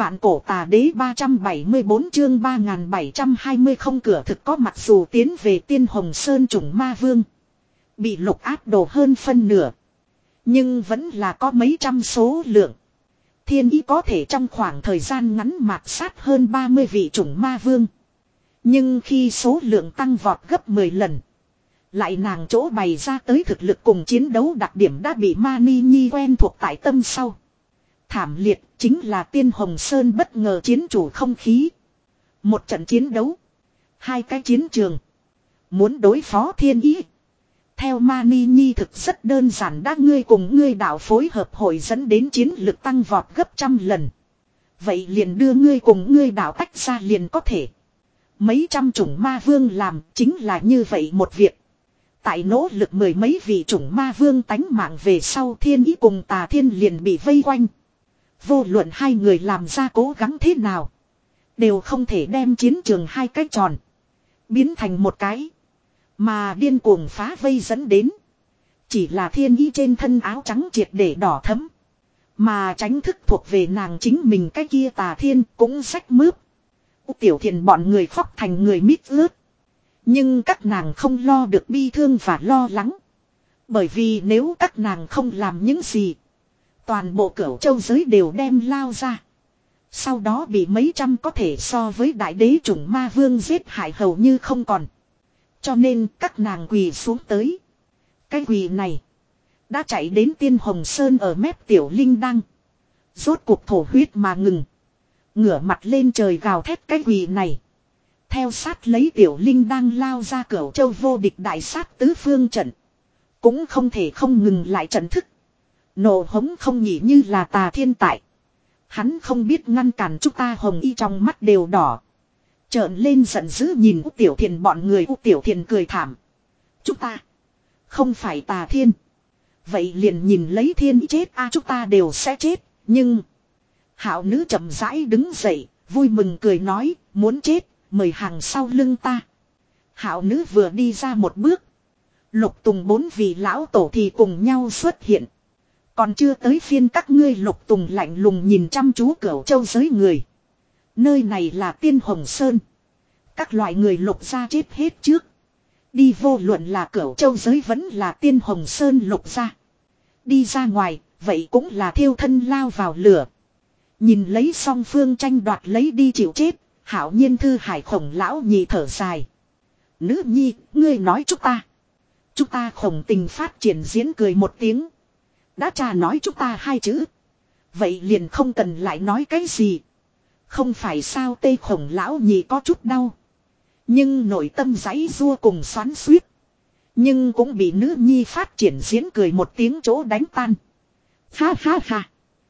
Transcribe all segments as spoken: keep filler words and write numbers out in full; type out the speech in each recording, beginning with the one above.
Vạn cổ tà đế ba trăm bảy mươi bốn chương ba nghìn bảy trăm hai mươi không cửa thực có, mặc dù tiến về Tiên Hồng Sơn chủng ma vương. Bị lục áp đổ hơn phân nửa. Nhưng vẫn là có mấy trăm số lượng. Thiên ý có thể trong khoảng thời gian ngắn mạt sát hơn ba mươi vị chủng ma vương. Nhưng khi số lượng tăng vọt gấp mười lần. Lại nàng chỗ bày ra tới thực lực cùng chiến đấu đặc điểm đã bị Mani Nhi quen thuộc tại tâm sau. Thảm liệt chính là Tiên Hồng Sơn bất ngờ chiến chủ không khí. Một trận chiến đấu. Hai cái chiến trường. Muốn đối phó thiên ý. Theo Mani Nhi thực rất đơn giản, đã ngươi cùng ngươi đạo phối hợp hội dẫn đến chiến lực tăng vọt gấp trăm lần. Vậy liền đưa ngươi cùng ngươi đạo tách ra liền có thể. Mấy trăm chủng ma vương làm chính là như vậy một việc. Tại nỗ lực mười mấy vị chủng ma vương tánh mạng về sau, thiên ý cùng tà thiên liền bị vây quanh. Vô luận hai người làm ra cố gắng thế nào, đều không thể đem chiến trường hai cái tròn biến thành một cái. Mà điên cuồng phá vây dẫn đến chỉ là thiên ý trên thân áo trắng triệt để đỏ thẫm. Mà tránh thức thuộc về nàng chính mình cái kia tà thiên cũng rách mướp. Tiểu Thiền bọn người khóc thành người mít ướt. Nhưng các nàng không lo được bi thương và lo lắng. Bởi vì nếu các nàng không làm những gì, toàn bộ Cửu Châu giới đều đem lao ra. Sau đó bị mấy trăm có thể so với đại đế chủng ma vương giết hại hầu như không còn. Cho nên các nàng quỳ xuống tới. Cái quỳ này đã chạy đến Tiên Hồng Sơn ở mép Tiểu Linh Đăng. Rốt cuộc thổ huyết mà ngừng. Ngửa mặt lên trời gào thét cái quỳ này. Theo sát lấy Tiểu Linh Đăng lao ra Cửu Châu vô địch đại sát tứ phương trận. Cũng không thể không ngừng lại trận thức. Nổ hống không nhỉ, như là tà thiên tại. Hắn không biết ngăn cản chúng ta. Hồng y trong mắt đều đỏ. Trợn lên giận dữ nhìn U Tiểu Thiền bọn người. U Tiểu Thiền cười thảm. Chúng ta không phải tà thiên. Vậy liền nhìn lấy thiên chết a, chúng ta đều sẽ chết. Nhưng Hạo nữ chậm rãi đứng dậy, vui mừng cười nói, muốn chết, mời hàng sau lưng ta. Hạo nữ vừa đi ra một bước, Lục Tùng bốn vị lão tổ thì cùng nhau xuất hiện. Còn chưa tới phiên các ngươi. Lục Tùng lạnh lùng nhìn chăm chú Cửu Châu giới người. Nơi này là Tiên Hồng Sơn. Các loại người Lục gia chết hết trước. Đi, vô luận là Cửu Châu giới vẫn là Tiên Hồng Sơn Lục gia. Đi ra ngoài, vậy cũng là thiêu thân lao vào lửa. Nhìn lấy song phương tranh đoạt lấy đi chịu chết, Hạo Nhiên Thư Hải Khổng lão nhị thở dài. Nữ nhi, ngươi nói chúng ta. Chúng ta Khổng tình phát triển diễn cười một tiếng. Đã cha nói chúng ta hai chữ. Vậy liền không cần lại nói cái gì. Không phải sao? Tê Khổng lão nhị có chút đau. Nhưng nội tâm giãy giụa cùng xoắn xuýt. Nhưng cũng bị nữ nhi phát triển diễn cười một tiếng chỗ đánh tan. Ha ha ha.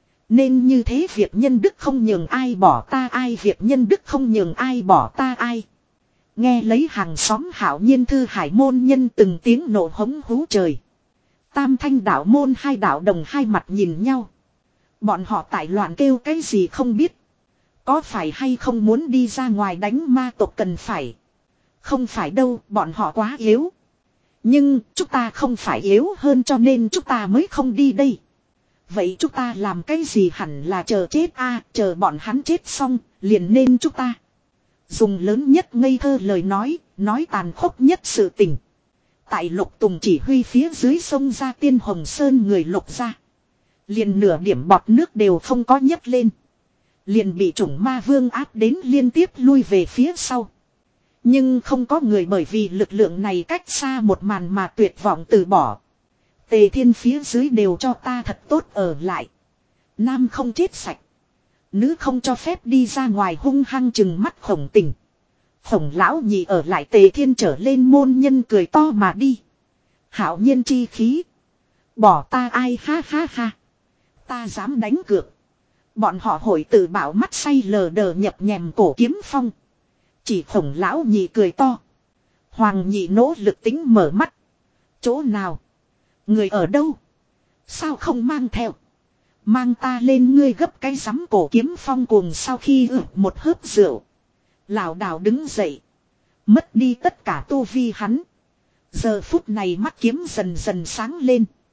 Nên như thế, việc nhân đức không nhường ai bỏ ta ai, việc nhân đức không nhường ai bỏ ta ai. Nghe lấy hàng xóm Hạo Nhiên Thư Hải môn nhân từng tiếng nổ hống hú trời. Tam Thanh đạo môn hai đạo đồng hai mặt nhìn nhau. Bọn họ tại loạn kêu cái gì không biết. Có phải hay không muốn đi ra ngoài đánh ma tộc? Cần phải. Không phải đâu, bọn họ quá yếu. Nhưng chúng ta không phải yếu hơn cho nên chúng ta mới không đi đây. Vậy chúng ta làm cái gì? Hẳn là chờ chết a, à, chờ bọn hắn chết xong, liền nên chúng ta. Dùng lớn nhất ngây thơ lời nói, nói tàn khốc nhất sự tình. Tại Lục Tùng chỉ huy phía dưới sông ra Tiên Hồng Sơn người Lục ra. Liền nửa điểm bọt nước đều không có nhấc lên. Liền bị chủng ma vương áp đến liên tiếp lui về phía sau. Nhưng không có người bởi vì lực lượng này cách xa một màn mà tuyệt vọng từ bỏ. Tề Thiên phía dưới đều cho ta thật tốt ở lại. Nam không chết sạch. Nữ không cho phép đi ra ngoài, hung hăng chừng mắt Khổng tình. Khổng lão nhị ở lại. Tề Thiên trở lên môn nhân cười to mà đi. Hạo nhiên chi khí. Bỏ ta ai, ha ha ha. Ta dám đánh cược. Bọn họ hội tự bảo mắt say lờ đờ nhập nhèm cổ kiếm phong. Chỉ Khổng lão nhị cười to. Hoàng nhị nỗ lực tính mở mắt. Chỗ nào? Người ở đâu? Sao không mang theo? Mang ta lên, ngươi gấp cái rắm. Cổ kiếm phong cuồng sau khi ử một hớp rượu, lảo đảo đứng dậy. Mất đi tất cả tu vi hắn. Giờ phút này mắt kiếm dần dần sáng lên.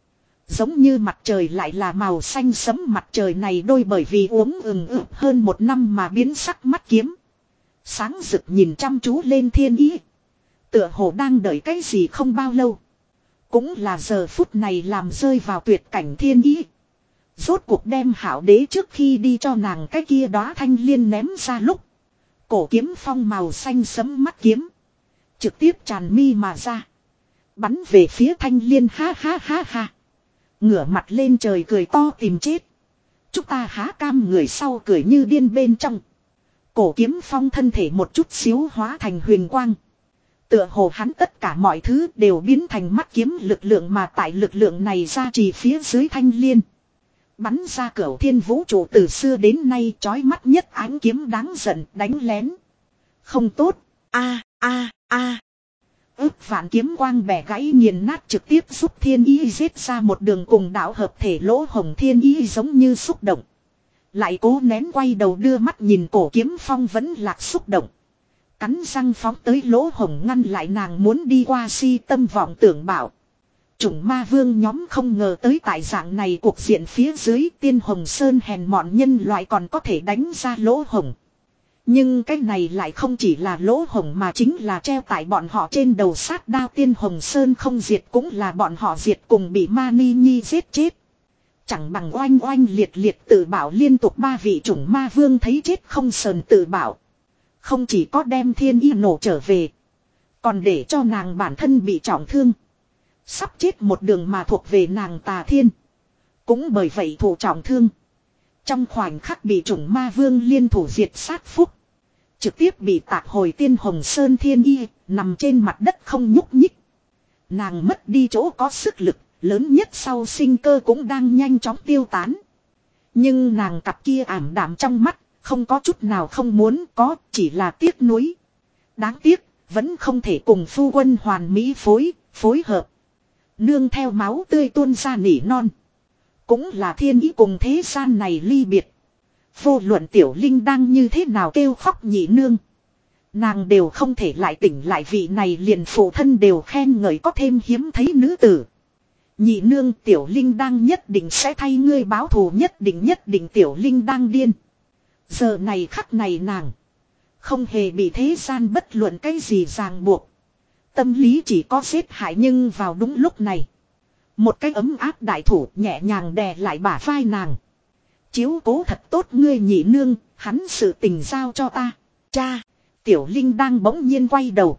Giống như mặt trời lại là màu xanh sẫm, mặt trời này đôi bởi vì uống ừng ực hơn một năm mà biến sắc mắt kiếm. Sáng rực nhìn chăm chú lên Thiên Ý. Tựa hồ đang đợi cái gì không bao lâu. Cũng là giờ phút này làm rơi vào tuyệt cảnh Thiên Ý. Rốt cuộc đem Hạo Đế trước khi đi cho nàng cái kia đóa thanh liên ném ra lúc. Cổ kiếm phong màu xanh sẫm mắt kiếm. Trực tiếp tràn mi mà ra. Bắn về phía thanh liên, ha ha ha ha. Ngửa mặt lên trời cười to tìm chết. Chúng ta há cam người sau cười như điên bên trong. Cổ kiếm phong thân thể một chút xíu hóa thành huyền quang. Tựa hồ hắn tất cả mọi thứ đều biến thành mắt kiếm lực lượng, mà tại lực lượng này ra chỉ phía dưới thanh liên. Bắn ra cửu thiên vũ trụ từ xưa đến nay chói mắt nhất ánh kiếm đáng giận đánh lén. Không tốt, a a a. Ước vạn kiếm quang bẻ gãy nghiền nát, trực tiếp giúp Thiên Ý giết ra một đường cùng đạo hợp thể lỗ hồng. Thiên Ý giống như xúc động. Lại cố nén quay đầu đưa mắt nhìn cổ kiếm phong vẫn lạc xúc động. Cắn răng phóng tới lỗ hồng ngăn lại nàng muốn đi qua, si tâm vọng tưởng bảo. Chủng ma vương nhóm không ngờ tới tại dạng này cuộc diện phía dưới Tiên Hồng Sơn hèn mọn nhân loại còn có thể đánh ra lỗ hồng. Nhưng cái này lại không chỉ là lỗ hồng mà chính là treo tại bọn họ trên đầu sát đao. Tiên Hồng Sơn không diệt cũng là bọn họ diệt, cùng bị Ma Ni Nhi giết chết. Chẳng bằng oanh oanh liệt liệt tự bảo liên tục. Ba vị chủng ma vương thấy chết không sờn tự bảo. Không chỉ có đem Thiên Ý nổ trở về, còn để cho nàng bản thân bị trọng thương. Sắp chết một đường mà thuộc về nàng Tà Thiên cũng bởi vậy thụ trọng thương. Trong khoảnh khắc bị chủng ma vương liên thủ diệt sát phúc. Trực tiếp bị tạc hồi Tiên Hồng Sơn. Thiên Y nằm trên mặt đất không nhúc nhích. Nàng mất đi chỗ có sức lực lớn nhất sau sinh cơ cũng đang nhanh chóng tiêu tán. Nhưng nàng cặp kia ảm đạm trong mắt không có chút nào không muốn có, chỉ là tiếc nuối. Đáng tiếc vẫn không thể cùng phu quân hoàn mỹ phối phối hợp. Nương theo máu tươi tuôn ra nỉ non. Cũng là Thiên Ý cùng thế gian này ly biệt. Vô luận Tiểu Linh đang như thế nào kêu khóc nhị nương, nàng đều không thể lại tỉnh lại. Vị này liền phụ thân đều khen ngợi có thêm hiếm thấy nữ tử. Nhị nương, Tiểu Linh đang nhất định sẽ thay ngươi báo thù, nhất định nhất định. Tiểu Linh đang điên. Giờ này khắc này nàng không hề bị thế gian bất luận cái gì ràng buộc. Tâm lý chỉ có giết hại. Nhưng vào đúng lúc này, một cái ấm áp đại thủ nhẹ nhàng đè lại bả vai nàng. Chiếu cố thật tốt ngươi nhị nương, hắn sự tình giao cho ta. Cha. Tiểu Linh đang bỗng nhiên quay đầu.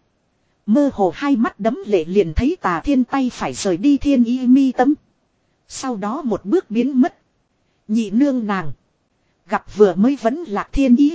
Mơ hồ hai mắt đấm lệ liền thấy Tà Thiên tay phải rời đi Thiên Y mi tâm. Sau đó một bước biến mất. Nhị nương nàng gặp vừa mới vẫn lạc Thiên Y,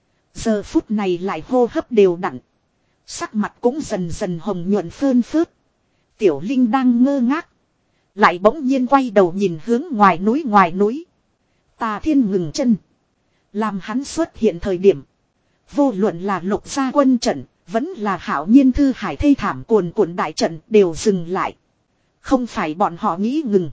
giờ phút này lại hô hấp đều đặn, sắc mặt cũng dần dần hồng nhuận phơn phớt. Tiểu Linh đang ngơ ngác, lại bỗng nhiên quay đầu nhìn hướng ngoài núi. Ngoài núi Tà Thiên ngừng chân. Làm hắn xuất hiện thời điểm, vô luận là Lục gia quân trận vẫn là Hạo Nhiên Thư Hải thê thảm cuồn cuộn đại trận đều dừng lại. Không phải bọn họ nghĩ ngừng,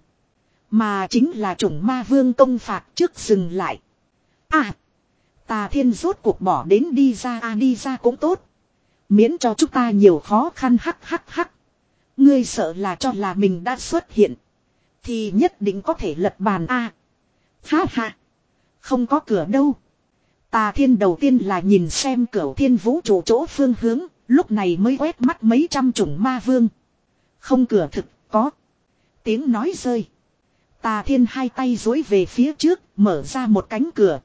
mà chính là chủng ma vương công phạt trước dừng lại. À, Tà Thiên rốt cuộc bỏ đến đi ra. À, đi ra cũng tốt, miễn cho chúng ta nhiều khó khăn. Hắc hắc hắc. Ngươi sợ là cho là mình đã xuất hiện thì nhất định có thể lật bàn. A à, ha ha, không có cửa đâu. Tà Thiên đầu tiên là nhìn xem cửu thiên vũ trụ chỗ phương hướng, lúc này mới quét mắt mấy trăm chủng ma vương. Không cửa thực, có. Tiếng nói rơi, Tà Thiên hai tay duỗi về phía trước, mở ra một cánh cửa.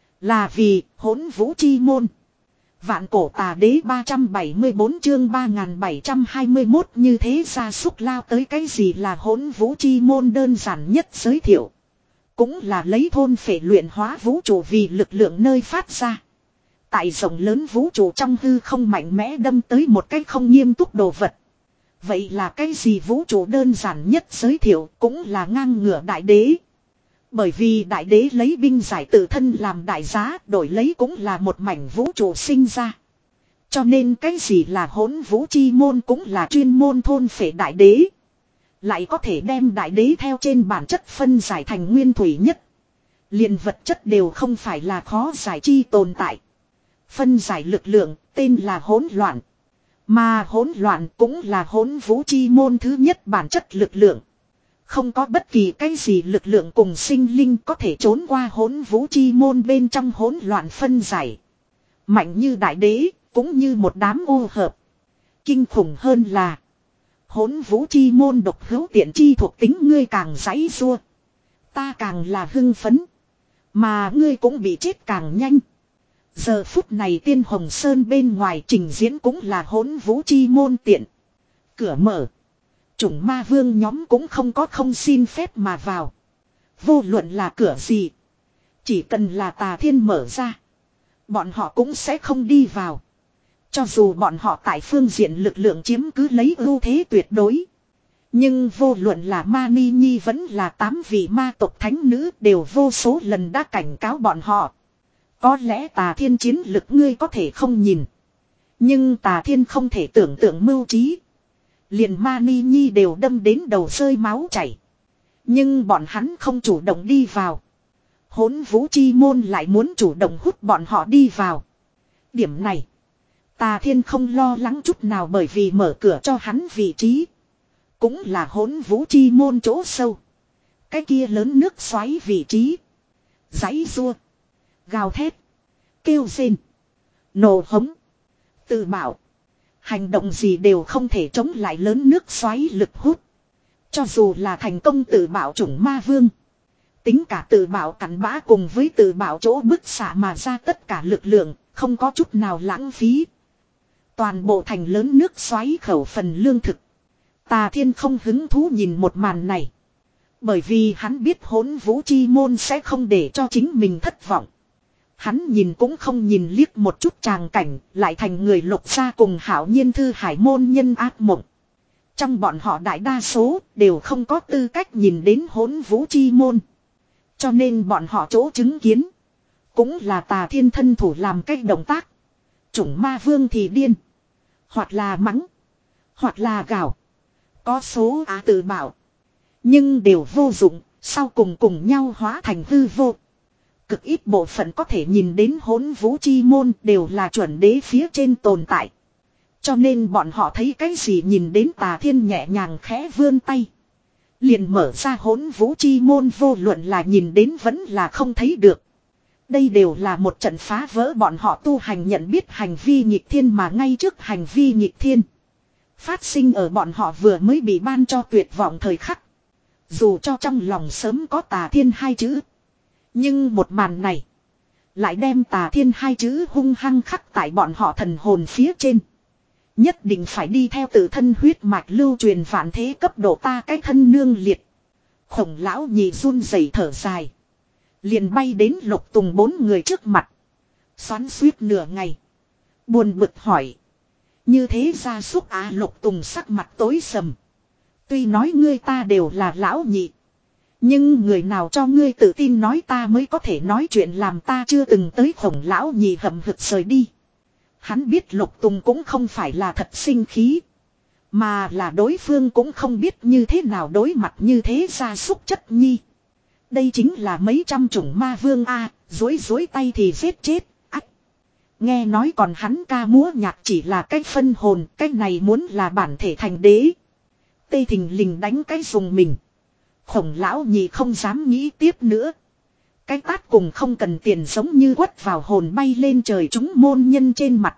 Là vì Hỗn Vũ Chi Môn. Vạn Cổ Tà Đế ba trăm bảy mươi bốn chương ba nghìn bảy trăm hai mươi mốt. Như thế gia súc lao tới. Cái gì là Hỗn Vũ Chi Môn? Đơn giản nhất giới thiệu, cũng là lấy thôn phệ luyện hóa vũ trụ vì lực lượng nơi phát ra. Tại rộng lớn vũ trụ trong hư không mạnh mẽ đâm tới một cách không nghiêm túc đồ vật. Vậy là cái gì vũ trụ? Đơn giản nhất giới thiệu cũng là ngang ngửa đại đế. Bởi vì đại đế lấy binh giải tự thân làm đại giá, đổi lấy cũng là một mảnh vũ trụ sinh ra. Cho nên cái gì là Hỗn Vũ Chi Môn cũng là chuyên môn thôn phệ đại đế. Lại có thể đem đại đế theo trên bản chất phân giải thành nguyên thủy nhất. Liền vật chất đều không phải là khó giải chi tồn tại. Phân giải lực lượng tên là hỗn loạn. Mà hỗn loạn cũng là Hỗn Vũ Chi Môn thứ nhất bản chất lực lượng. Không có bất kỳ cái gì lực lượng cùng sinh linh có thể trốn qua hỗn vũ chi môn bên trong hỗn loạn phân giải. Mạnh như đại đế, cũng như một đám ô hợp. Kinh khủng hơn là hỗn vũ chi môn độc hữu tiện chi thuộc tính ngươi càng giãy giụa, ta càng là hưng phấn. Mà ngươi cũng bị chết càng nhanh. Giờ phút này Tiên Hồng Sơn bên ngoài trình diễn cũng là hỗn vũ chi môn tiện. Cửa mở. Chủng ma vương nhóm cũng không có không xin phép mà vào. Vô luận là cửa gì. Chỉ cần là Tà Thiên mở ra. Bọn họ cũng sẽ không đi vào. Cho dù bọn họ tại phương diện lực lượng chiếm cứ lấy ưu thế tuyệt đối. Nhưng vô luận là Ma Ni Nhi vẫn là tám vị ma tộc thánh nữ đều vô số lần đã cảnh cáo bọn họ. Có lẽ Tà Thiên chiến lực ngươi có thể không nhìn. Nhưng Tà Thiên không thể tưởng tượng mưu trí. Liền Ma Ni Nhi đều đâm đến đầu rơi máu chảy. Nhưng bọn hắn không chủ động đi vào. Hỗn vũ chi môn lại muốn chủ động hút bọn họ đi vào. Điểm này Tà Thiên không lo lắng chút nào, bởi vì mở cửa cho hắn vị trí cũng là hỗn vũ chi môn chỗ sâu. Cái kia lớn nước xoáy vị trí. Giãy giụa, gào thét, kêu rên, nổ hống, tự bảo. Hành động gì đều không thể chống lại lớn nước xoáy lực hút. Cho dù là thành công tự bảo chủng ma vương. Tính cả tự bảo cắn bã cùng với tự bảo chỗ bức xạ mà ra tất cả lực lượng, không có chút nào lãng phí. Toàn bộ thành lớn nước xoáy khẩu phần lương thực. Tà Thiên không hứng thú nhìn một màn này. Bởi vì hắn biết hỗn vũ chi môn sẽ không để cho chính mình thất vọng. Hắn nhìn cũng không nhìn liếc một chút tràng cảnh, lại thành người Lục gia cùng Hạo Nhiên Thư Hải môn nhân ác mộng. Trong bọn họ đại đa số đều không có tư cách nhìn đến hỗn vũ chi môn. Cho nên bọn họ chỗ chứng kiến cũng là Tà Thiên thân thủ làm cách động tác. Chủng ma vương thì điên. Hoặc là mắng. Hoặc là gào. Có số á tự bảo. Nhưng đều vô dụng. Sau cùng cùng nhau hóa thành hư vô. Cực ít bộ phận có thể nhìn đến hỗn vũ chi môn đều là chuẩn đế phía trên tồn tại. Cho nên bọn họ thấy cái gì nhìn đến Tà Thiên nhẹ nhàng khẽ vươn tay. Liền mở ra hỗn vũ chi môn, vô luận là nhìn đến vẫn là không thấy được. Đây đều là một trận phá vỡ bọn họ tu hành nhận biết hành vi nghịch thiên, mà ngay trước hành vi nghịch thiên phát sinh ở bọn họ vừa mới bị ban cho tuyệt vọng thời khắc. Dù cho trong lòng sớm có Tà Thiên hai chữ, nhưng một màn này lại đem Tà Thiên hai chữ hung hăng khắc tại bọn họ thần hồn phía trên. Nhất định phải đi theo tự thân huyết mạch lưu truyền vạn thế cấp độ ta cái thân nương liệt. Khổng lão nhị run rẩy thở dài. Liền bay đến Lục Tùng bốn người trước mặt. Xoắn suýt nửa ngày. Buồn bực hỏi. Như thế gia súc á? Lục Tùng sắc mặt tối sầm. Tuy nói ngươi ta đều là lão nhị. Nhưng người nào cho ngươi tự tin nói ta mới có thể nói chuyện làm ta chưa từng tới? Khổng lão nhị hậm hực rời đi. Hắn biết Lục Tùng cũng không phải là thật sinh khí. Mà là đối phương cũng không biết như thế nào đối mặt như thế gia súc chất nhi. Đây chính là mấy trăm chủng ma vương a, dối dối tay thì giết chết. Ách. Nghe nói còn hắn ca múa nhạc chỉ là cách phân hồn, cách này muốn là bản thể thành đế. Tê thình lình đánh cái dùng mình. Khổng lão nhị không dám nghĩ tiếp nữa. Cái tát cùng không cần tiền giống như quất vào hồn bay lên trời chúng môn nhân trên mặt.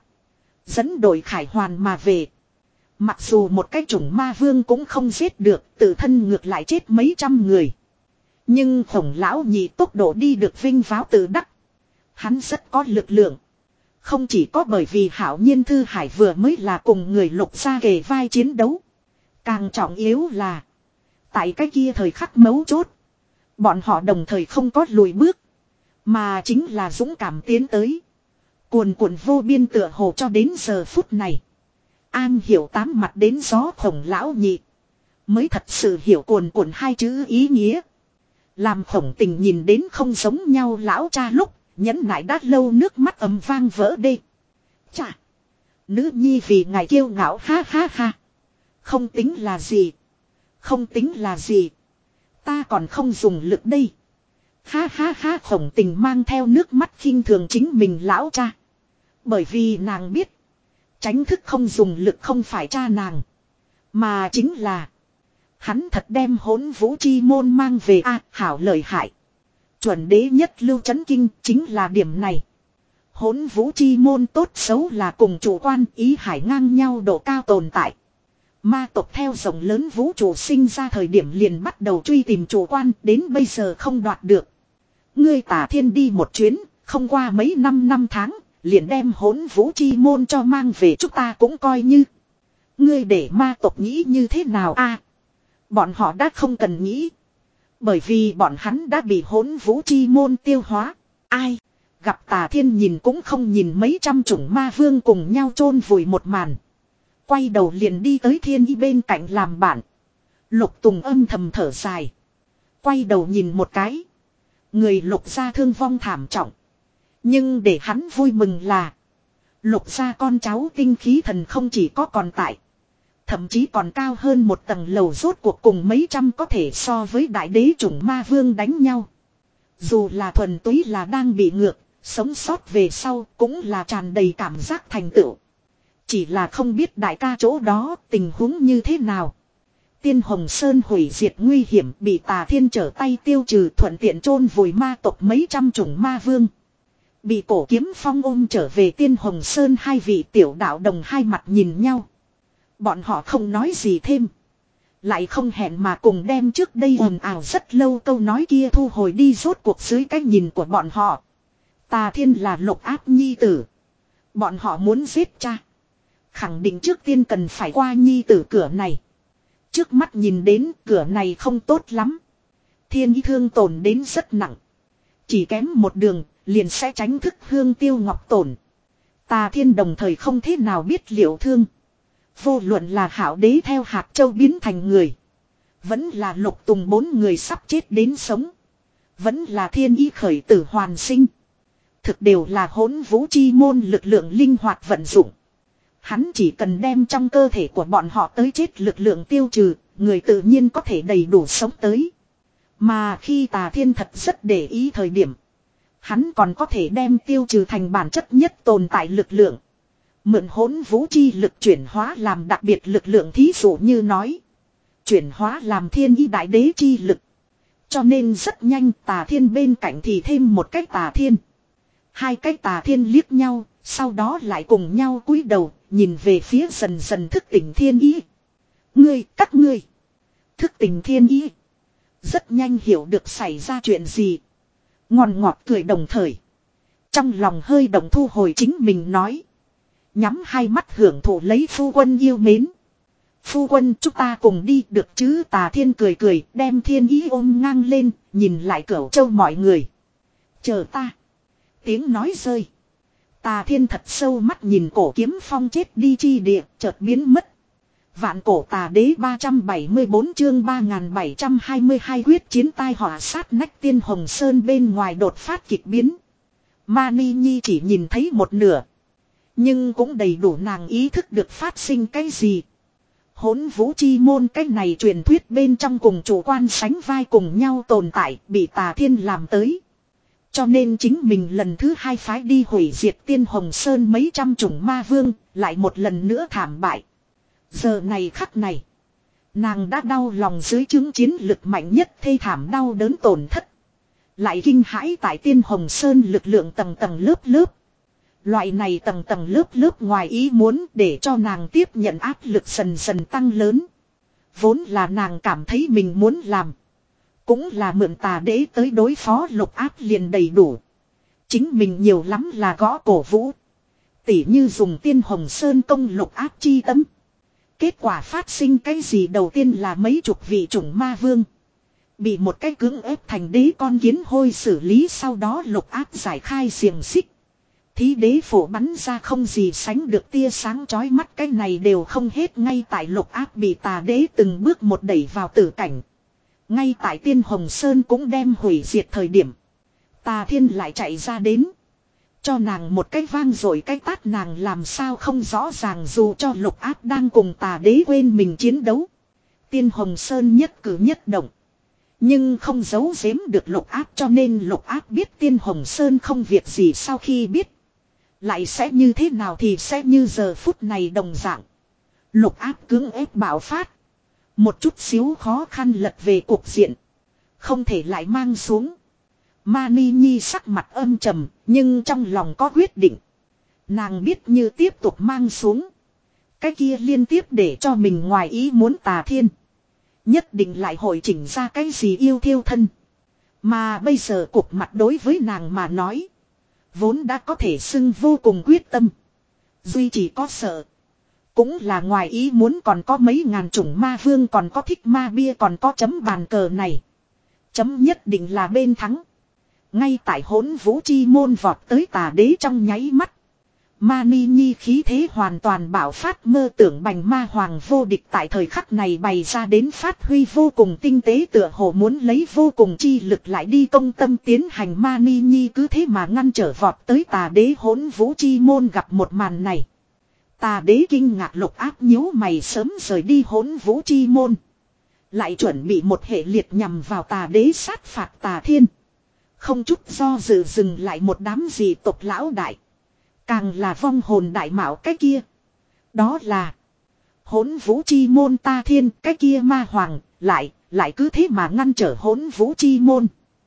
Dẫn đội khải hoàn mà về. Mặc dù một cái chủng ma vương cũng không giết được, tự thân ngược lại chết mấy trăm người. Nhưng khổng lão nhị tốc độ đi được vinh váo tự đắc. Hắn rất có lực lượng. Không chỉ có bởi vì Hạo Nhiên Thư Hải vừa mới là cùng người Lục gia kề vai chiến đấu. Càng trọng yếu là tại cái kia thời khắc mấu chốt, bọn họ đồng thời không có lùi bước, mà chính là dũng cảm tiến tới. Cuồn cuộn vô biên tựa hồ cho đến giờ phút này. An hiểu tám mặt đến gió khổng lão nhị mới thật sự hiểu cuồn cuộn hai chữ ý nghĩa. Làm Khổng Tình nhìn đến không giống nhau lão cha lúc nhẫn nại đã lâu, nước mắt ầm vang vỡ đê. Chà, nữ nhi vì ngài kiêu ngạo, ha ha ha. Không tính là gì. Không tính là gì. Ta còn không dùng lực đây. Ha ha ha. Khổng Tình mang theo nước mắt khinh thường chính mình lão cha. Bởi vì nàng biết Tránh thức không dùng lực không phải cha nàng, mà chính là Hắn thật đem hỗn vũ chi môn mang về a hảo lợi hại. Chuẩn đế nhất lưu chấn kinh chính là điểm này. Hỗn vũ chi môn tốt xấu là cùng chủ quan ý hải ngang nhau độ cao tồn tại. Ma tộc theo rộng lớn vũ trụ sinh ra thời điểm liền bắt đầu truy tìm chủ quan đến bây giờ không đoạt được. Ngươi Tả Thiên đi một chuyến, không qua mấy năm năm tháng, liền đem hỗn vũ chi môn cho mang về chúng ta cũng coi như. Ngươi để ma tộc nghĩ như thế nào a? Bọn họ đã không cần nghĩ. Bởi vì bọn hắn đã bị hỗn vũ chi môn tiêu hóa. Ai? Gặp Tà Thiên nhìn cũng không nhìn mấy trăm chủng ma vương cùng nhau chôn vùi một màn. Quay đầu liền đi tới Thiên Y bên cạnh làm bạn. Lục Tùng âm thầm thở dài. Quay đầu nhìn một cái. Người Lục gia thương vong thảm trọng. Nhưng để hắn vui mừng là. Lục gia con cháu tinh khí thần không chỉ có còn tại. Thậm chí còn cao hơn một tầng lầu rốt cuộc cùng mấy trăm có thể so với đại đế chủng ma vương đánh nhau. Dù là thuần túy là đang bị ngược, sống sót về sau cũng là tràn đầy cảm giác thành tựu. Chỉ là không biết đại ca chỗ đó tình huống như thế nào. Tiên Hồng Sơn hủy diệt nguy hiểm bị Tà Thiên trở tay tiêu trừ thuận tiện chôn vùi ma tộc mấy trăm chủng ma vương. Bị Cổ Kiếm Phong ôm trở về Tiên Hồng Sơn hai vị tiểu đạo đồng hai mặt nhìn nhau. Bọn họ không nói gì thêm. Lại không hẹn mà cùng đem trước đây ồn ào rất lâu câu nói kia thu hồi đi rốt cuộc dưới cái nhìn của bọn họ. Tà Thiên là Lục Áp nhi tử. Bọn họ muốn giết cha. Khẳng định trước tiên cần phải qua nhi tử cửa này. Trước mắt nhìn đến cửa này không tốt lắm. Thiên ý thương tổn đến rất nặng. Chỉ kém một đường liền sẽ tránh thức hương tiêu ngọc tổn. Tà Thiên đồng thời không thế nào biết liệu thương. Vô luận là hảo đế theo hạt châu biến thành người. Vẫn là Lục Tùng bốn người sắp chết đến sống. Vẫn là thiên ý khởi tử hoàn sinh. Thực đều là hỗn vũ chi môn lực lượng linh hoạt vận dụng. Hắn chỉ cần đem trong cơ thể của bọn họ tới chết lực lượng tiêu trừ, người tự nhiên có thể đầy đủ sống tới. Mà khi Tà Thiên thật rất để ý thời điểm, hắn còn có thể đem tiêu trừ thành bản chất nhất tồn tại lực lượng. Mượn hỗn vũ chi lực chuyển hóa làm đặc biệt lực lượng, thí dụ như nói. Chuyển hóa làm thiên ý đại đế chi lực. Cho nên rất nhanh Tà Thiên bên cạnh thì thêm một cái Tà Thiên. Hai cái Tà Thiên liếc nhau, sau đó lại cùng nhau cúi đầu, nhìn về phía dần dần thức tỉnh thiên ý. Ngươi, các ngươi. Thức tỉnh thiên ý. Rất nhanh hiểu được xảy ra chuyện gì. Ngon ngọt cười đồng thời. Trong lòng hơi động thu hồi chính mình nói. Nhắm hai mắt hưởng thụ lấy phu quân yêu mến. Phu quân chúng ta cùng đi được chứ? Tà Thiên cười cười đem thiên ý ôm ngang lên, nhìn lại Cửu Châu mọi người. Chờ ta. Tiếng nói rơi. Tà Thiên thật sâu mắt nhìn Cổ Kiếm Phong chết đi chi địa, chợt biến mất. Vạn Cổ Tà Đế ba trăm bảy mươi tư chương ba nghìn bảy trăm hai mươi hai quyết chiến tai họa sát nách Tiên Hồng Sơn bên ngoài đột phát kịch biến. Mani Nhi chỉ nhìn thấy một nửa. Nhưng cũng đầy đủ nàng ý thức được phát sinh cái gì. Hỗn vũ chi môn cái này truyền thuyết bên trong cùng chủ quan sánh vai cùng nhau tồn tại bị Tà Thiên làm tới. Cho nên chính mình lần thứ hai phái đi hủy diệt Tiên Hồng Sơn mấy trăm chủng ma vương, lại một lần nữa thảm bại. Giờ này khắc này, nàng đã đau lòng dưới chứng chiến lực mạnh nhất thê thảm đau đớn tổn thất. Lại kinh hãi tại Tiên Hồng Sơn lực lượng tầng tầng lớp lớp. Loại này tầng tầng lớp lớp ngoài ý muốn để cho nàng tiếp nhận áp lực dần dần tăng lớn. Vốn là nàng cảm thấy mình muốn làm. Cũng là mượn Tà Đế tới đối phó Lục Áp liền đầy đủ. Chính mình nhiều lắm là gõ cổ vũ. Tỉ như dùng Tiên Hồng Sơn công Lục Áp chi tấm. Kết quả phát sinh cái gì đầu tiên là mấy chục vị chủng ma vương. Bị một cái cưỡng ép thành đế con kiến hôi xử lý, sau đó Lục Áp giải khai xiềng xích. Thí đế phổ bắn ra không gì sánh được tia sáng chói mắt, cái này đều không hết ngay tại Lục Áp bị Tà Đế từng bước một đẩy vào tử cảnh. Ngay tại Tiên Hồng Sơn cũng đem hủy diệt thời điểm. Tà Thiên lại chạy ra đến. Cho nàng một cái vang rồi cái tát, nàng làm sao không rõ ràng dù cho Lục Áp đang cùng Tà Đế quên mình chiến đấu. Tiên Hồng Sơn nhất cử nhất động. Nhưng không giấu giếm được Lục Áp, cho nên Lục Áp biết Tiên Hồng Sơn không việc gì, sau khi biết. Lại sẽ như thế nào thì sẽ như giờ phút này đồng dạng. Lục Áp cưỡng ép bạo phát. Một chút xíu khó khăn lật về cuộc diện. Không thể lại mang xuống. Mani Nhi sắc mặt âm trầm, nhưng trong lòng có quyết định. Nàng biết như tiếp tục mang xuống. Cái kia liên tiếp để cho mình ngoài ý muốn Tà Thiên. Nhất định lại hội chỉnh ra cái gì yêu thiêu thân. Mà bây giờ cục mặt đối với nàng mà nói. Vốn đã có thể xưng vô cùng quyết tâm. Duy chỉ có sợ. Cũng là ngoài ý muốn còn có mấy ngàn chủng ma vương, còn có thích ma bia, còn có chấm bàn cờ này. Chấm nhất định là bên thắng. Ngay tại hỗn vũ chi môn vọt tới Tà Đế trong nháy mắt. Mani Nhi khí thế hoàn toàn bạo phát, mơ tưởng bành ma hoàng vô địch tại thời khắc này bày ra đến phát huy vô cùng tinh tế, tựa hồ muốn lấy vô cùng chi lực lại đi công tâm tiến hành. Mani Nhi cứ thế mà ngăn trở vọt tới Tà Đế hỗn vũ chi môn. Gặp một màn này, Tà Đế kinh ngạc, Lục Áp nhíu mày sớm rời đi hỗn vũ chi môn. Lại chuẩn bị một hệ liệt nhằm vào Tà Đế sát phạt Tà Thiên. Không chút do dự dừng lại một đám dị tộc lão đại. Càng là vong hồn đại mạo cái kia. Đó là hỗn vũ chi môn Ta Thiên, cái kia ma hoàng, lại, lại cứ thế mà ngăn trở hỗn vũ chi môn.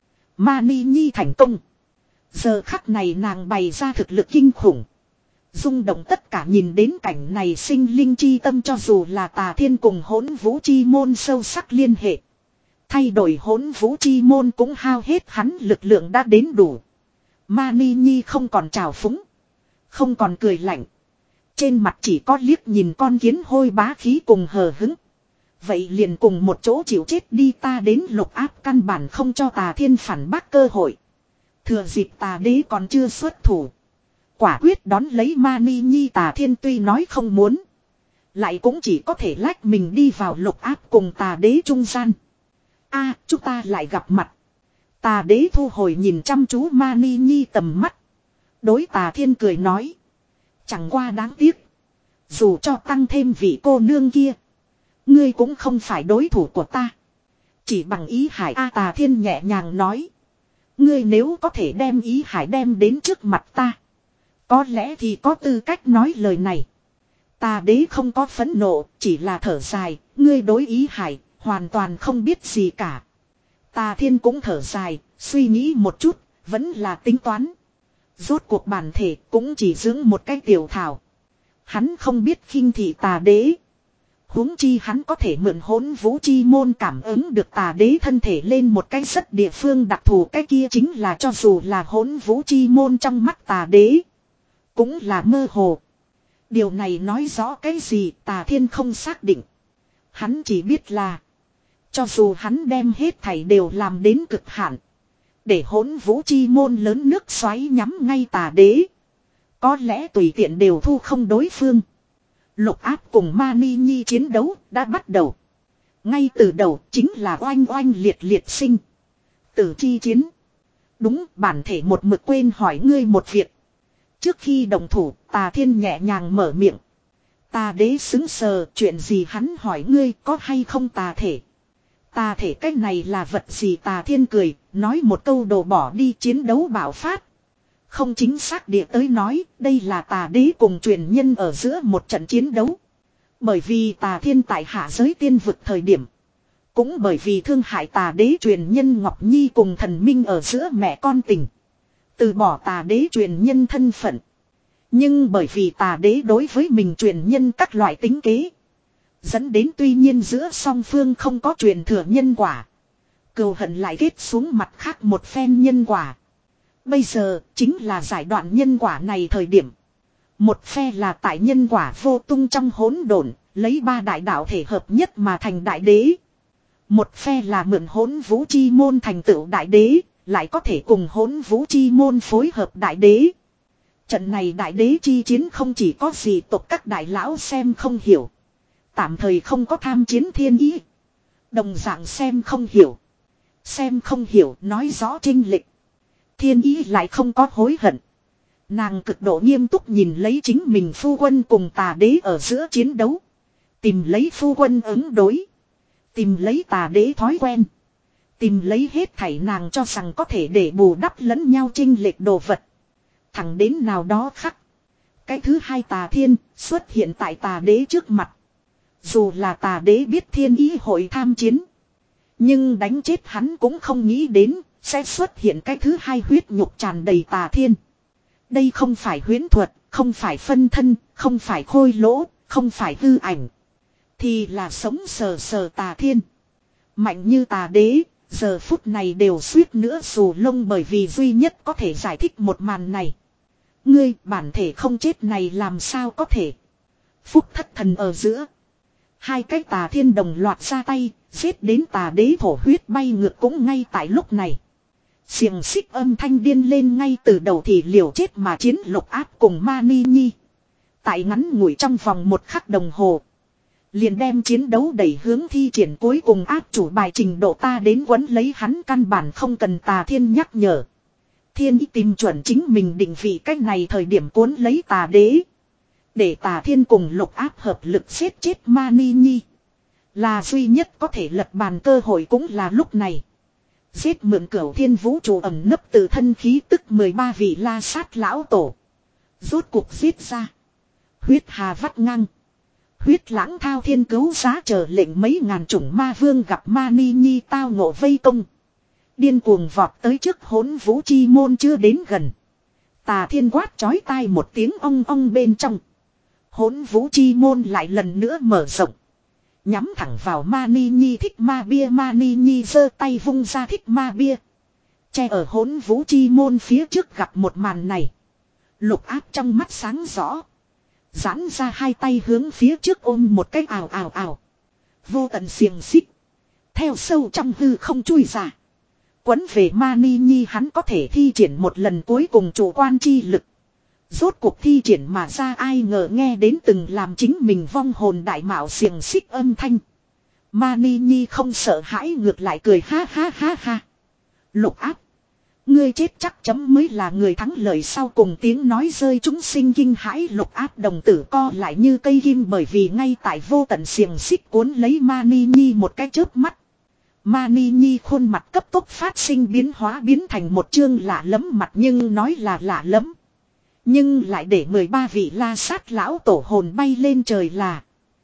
Mani Nhi thành công. Giờ khắc này nàng bày ra thực lực kinh khủng. Rung động tất cả nhìn đến cảnh này sinh linh chi tâm, cho dù là Tà Thiên cùng hỗn vũ chi môn sâu sắc liên hệ. Thay đổi hỗn vũ chi môn cũng hao hết hắn lực lượng đã đến đủ. Mani Nhi không còn trào phúng. Không còn cười lạnh. Trên mặt chỉ có liếc nhìn con kiến hôi bá khí cùng hờ hứng. Vậy liền cùng một chỗ chịu chết đi. Ta đến Lục Áp căn bản không cho Tà Thiên phản bác cơ hội. Thừa dịp Tà Đế còn chưa xuất thủ, quả quyết đón lấy Mani Nhi. Tà Thiên tuy nói không muốn, lại cũng chỉ có thể lách mình đi vào Lục Áp cùng Tà Đế trung gian. A, chúng ta lại gặp mặt. Tà Đế thu hồi nhìn chăm chú Mani Nhi tầm mắt. Đối Tà Thiên cười nói. Chẳng qua đáng tiếc. Dù cho tăng thêm vị cô nương kia, ngươi cũng không phải đối thủ của ta. Chỉ bằng Ý Hải A. Tà Thiên nhẹ nhàng nói. Ngươi nếu có thể đem Ý Hải đem đến trước mặt ta, có lẽ thì có tư cách nói lời này. Tà Đế không có phẫn nộ, chỉ là thở dài. Ngươi đối Ý Hải hoàn toàn không biết gì cả. Tà Thiên cũng thở dài, suy nghĩ một chút, vẫn là tính toán. Rốt cuộc bản thể cũng chỉ dưỡng một cái tiểu thảo. Hắn không biết khinh thị Tà Đế. Huống chi hắn có thể mượn hỗn vũ chi môn cảm ứng được Tà Đế thân thể lên một cái rất địa phương đặc thù. Cái kia chính là cho dù là hỗn vũ chi môn trong mắt Tà Đế, cũng là mơ hồ. Điều này nói rõ cái gì Tà Thiên không xác định. Hắn chỉ biết là, cho dù hắn đem hết thảy đều làm đến cực hạn, để hỗn vũ chi môn lớn nước xoáy nhắm ngay Tà Đế, có lẽ tùy tiện đều thu không đối phương. Lục Áp cùng Mani Nhi chiến đấu đã bắt đầu. Ngay từ đầu chính là oanh oanh liệt liệt sinh tử chi chiến. Đúng, bản thể một mực quên hỏi ngươi một việc. Trước khi đồng thủ, Tà Thiên nhẹ nhàng mở miệng. Tà Đế xứng sờ, chuyện gì hắn hỏi ngươi, có hay không tà thể? Tà thể cái này là vật gì? Tà Thiên cười, nói một câu đồ bỏ đi. Chiến đấu bạo phát. Không chính xác địa tới nói, đây là Tà Đế cùng truyền nhân ở giữa một trận chiến đấu. Bởi vì Tà Thiên tại hạ giới tiên vực thời điểm, cũng bởi vì thương hại Tà Đế truyền nhân Ngọc Nhi cùng thần minh ở giữa mẹ con tình, từ bỏ Tà Đế truyền nhân thân phận. Nhưng bởi vì Tà Đế đối với mình truyền nhân các loại tính kế, dẫn đến tuy nhiên giữa song phương không có truyền thừa nhân quả, cừu hận lại kết xuống mặt khác một phen nhân quả. Bây giờ chính là giải đoạn nhân quả này thời điểm. Một phe là tại nhân quả vô tung trong hỗn độn, lấy ba đại đạo thể hợp nhất mà thành đại đế. Một phe là mượn hỗn vũ chi môn thành tựu đại đế, lại có thể cùng hỗn vũ chi môn phối hợp đại đế. Trận này đại đế chi chiến không chỉ có gì tộc các đại lão xem không hiểu, tạm thời không có tham chiến thiên ý, đồng dạng xem không hiểu. Xem không hiểu nói rõ chênh lệch. Thiên ý lại không có hối hận. Nàng cực độ nghiêm túc nhìn lấy chính mình phu quân cùng Tà Đế ở giữa chiến đấu. Tìm lấy phu quân ứng đối. Tìm lấy Tà Đế thói quen. Tìm lấy hết thảy nàng cho rằng có thể để bù đắp lẫn nhau chênh lệch đồ vật. Thẳng đến nào đó khắc, cái thứ hai Tà Thiên xuất hiện tại Tà Đế trước mặt. Dù là tà đế biết thiên ý hội tham chiến. Nhưng đánh chết hắn cũng không nghĩ đến sẽ xuất hiện cái thứ hai huyết nhục tràn đầy tà thiên. Đây không phải huyễn thuật, không phải phân thân, không phải khôi lỗ, không phải hư ảnh. Thì là sống sờ sờ tà thiên. Mạnh như tà đế, giờ phút này đều suýt nữa xù lông bởi vì duy nhất có thể giải thích một màn này. Ngươi bản thể không chết này làm sao có thể. Phúc thất thần ở giữa. Hai cái tà thiên đồng loạt ra tay, giết đến tà đế thổ huyết bay ngược cũng ngay tại lúc này. Xiềng xích âm thanh điên lên ngay từ đầu thì liều chết mà chiến Lục Áp cùng Mani Nhi. Tại ngắn ngủi trong vòng một khắc đồng hồ. Liền đem chiến đấu đẩy hướng thi triển cuối cùng áp chủ bài trình độ ta đến quấn lấy hắn căn bản không cần tà thiên nhắc nhở. Thiên ý tìm chuẩn chính mình định vị cách này thời điểm cuốn lấy tà đế. Để tà thiên cùng Lục Áp hợp lực giết chết Mani Nhi. Là duy nhất có thể lật bàn cơ hội cũng là lúc này. Giết mượn cửu thiên vũ trụ ẩm nấp từ thân khí tức mười ba vị la sát lão tổ. Rốt cuộc giết ra. Huyết hà vắt ngang. Huyết lãng thao thiên cứu giá chờ lệnh mấy ngàn chủng ma vương gặp Mani Nhi tao ngộ vây công. Điên cuồng vọt tới trước hỗn vũ chi môn chưa đến gần. Tà thiên quát chói tai một tiếng ong ong bên trong. Hỗn vũ chi môn lại lần nữa mở rộng. Nhắm thẳng vào Mani Nhi thích ma bia. Mani Nhi giơ tay vung ra thích ma bia. Che ở hỗn vũ chi môn phía trước gặp một màn này. Lục Áp trong mắt sáng rõ. Giãn ra hai tay hướng phía trước ôm một cái ào ào ào. Vô tận xiềng xích. Theo sâu trong hư không chui ra. Quấn về Mani Nhi hắn có thể thi triển một lần cuối cùng chủ quan chi lực. Rốt cuộc thi triển mà ra ai ngờ nghe đến từng làm chính mình vong hồn đại mạo xiềng xích âm thanh. Mani Nhi không sợ hãi ngược lại cười ha ha ha ha. Lục Áp. Ngươi chết chắc chấm mới là người thắng lợi sau cùng tiếng nói rơi chúng sinh kinh hãi. Lục Áp đồng tử co lại như cây kim bởi vì ngay tại vô tận xiềng xích cuốn lấy Mani Nhi một cái chớp mắt. Mani Nhi khuôn mặt cấp tốc phát sinh biến hóa biến thành một chương lạ lẫm mặt nhưng nói là lạ lẫm. Nhưng lại để mười ba vị la sát lão tổ hồn bay lên trời là.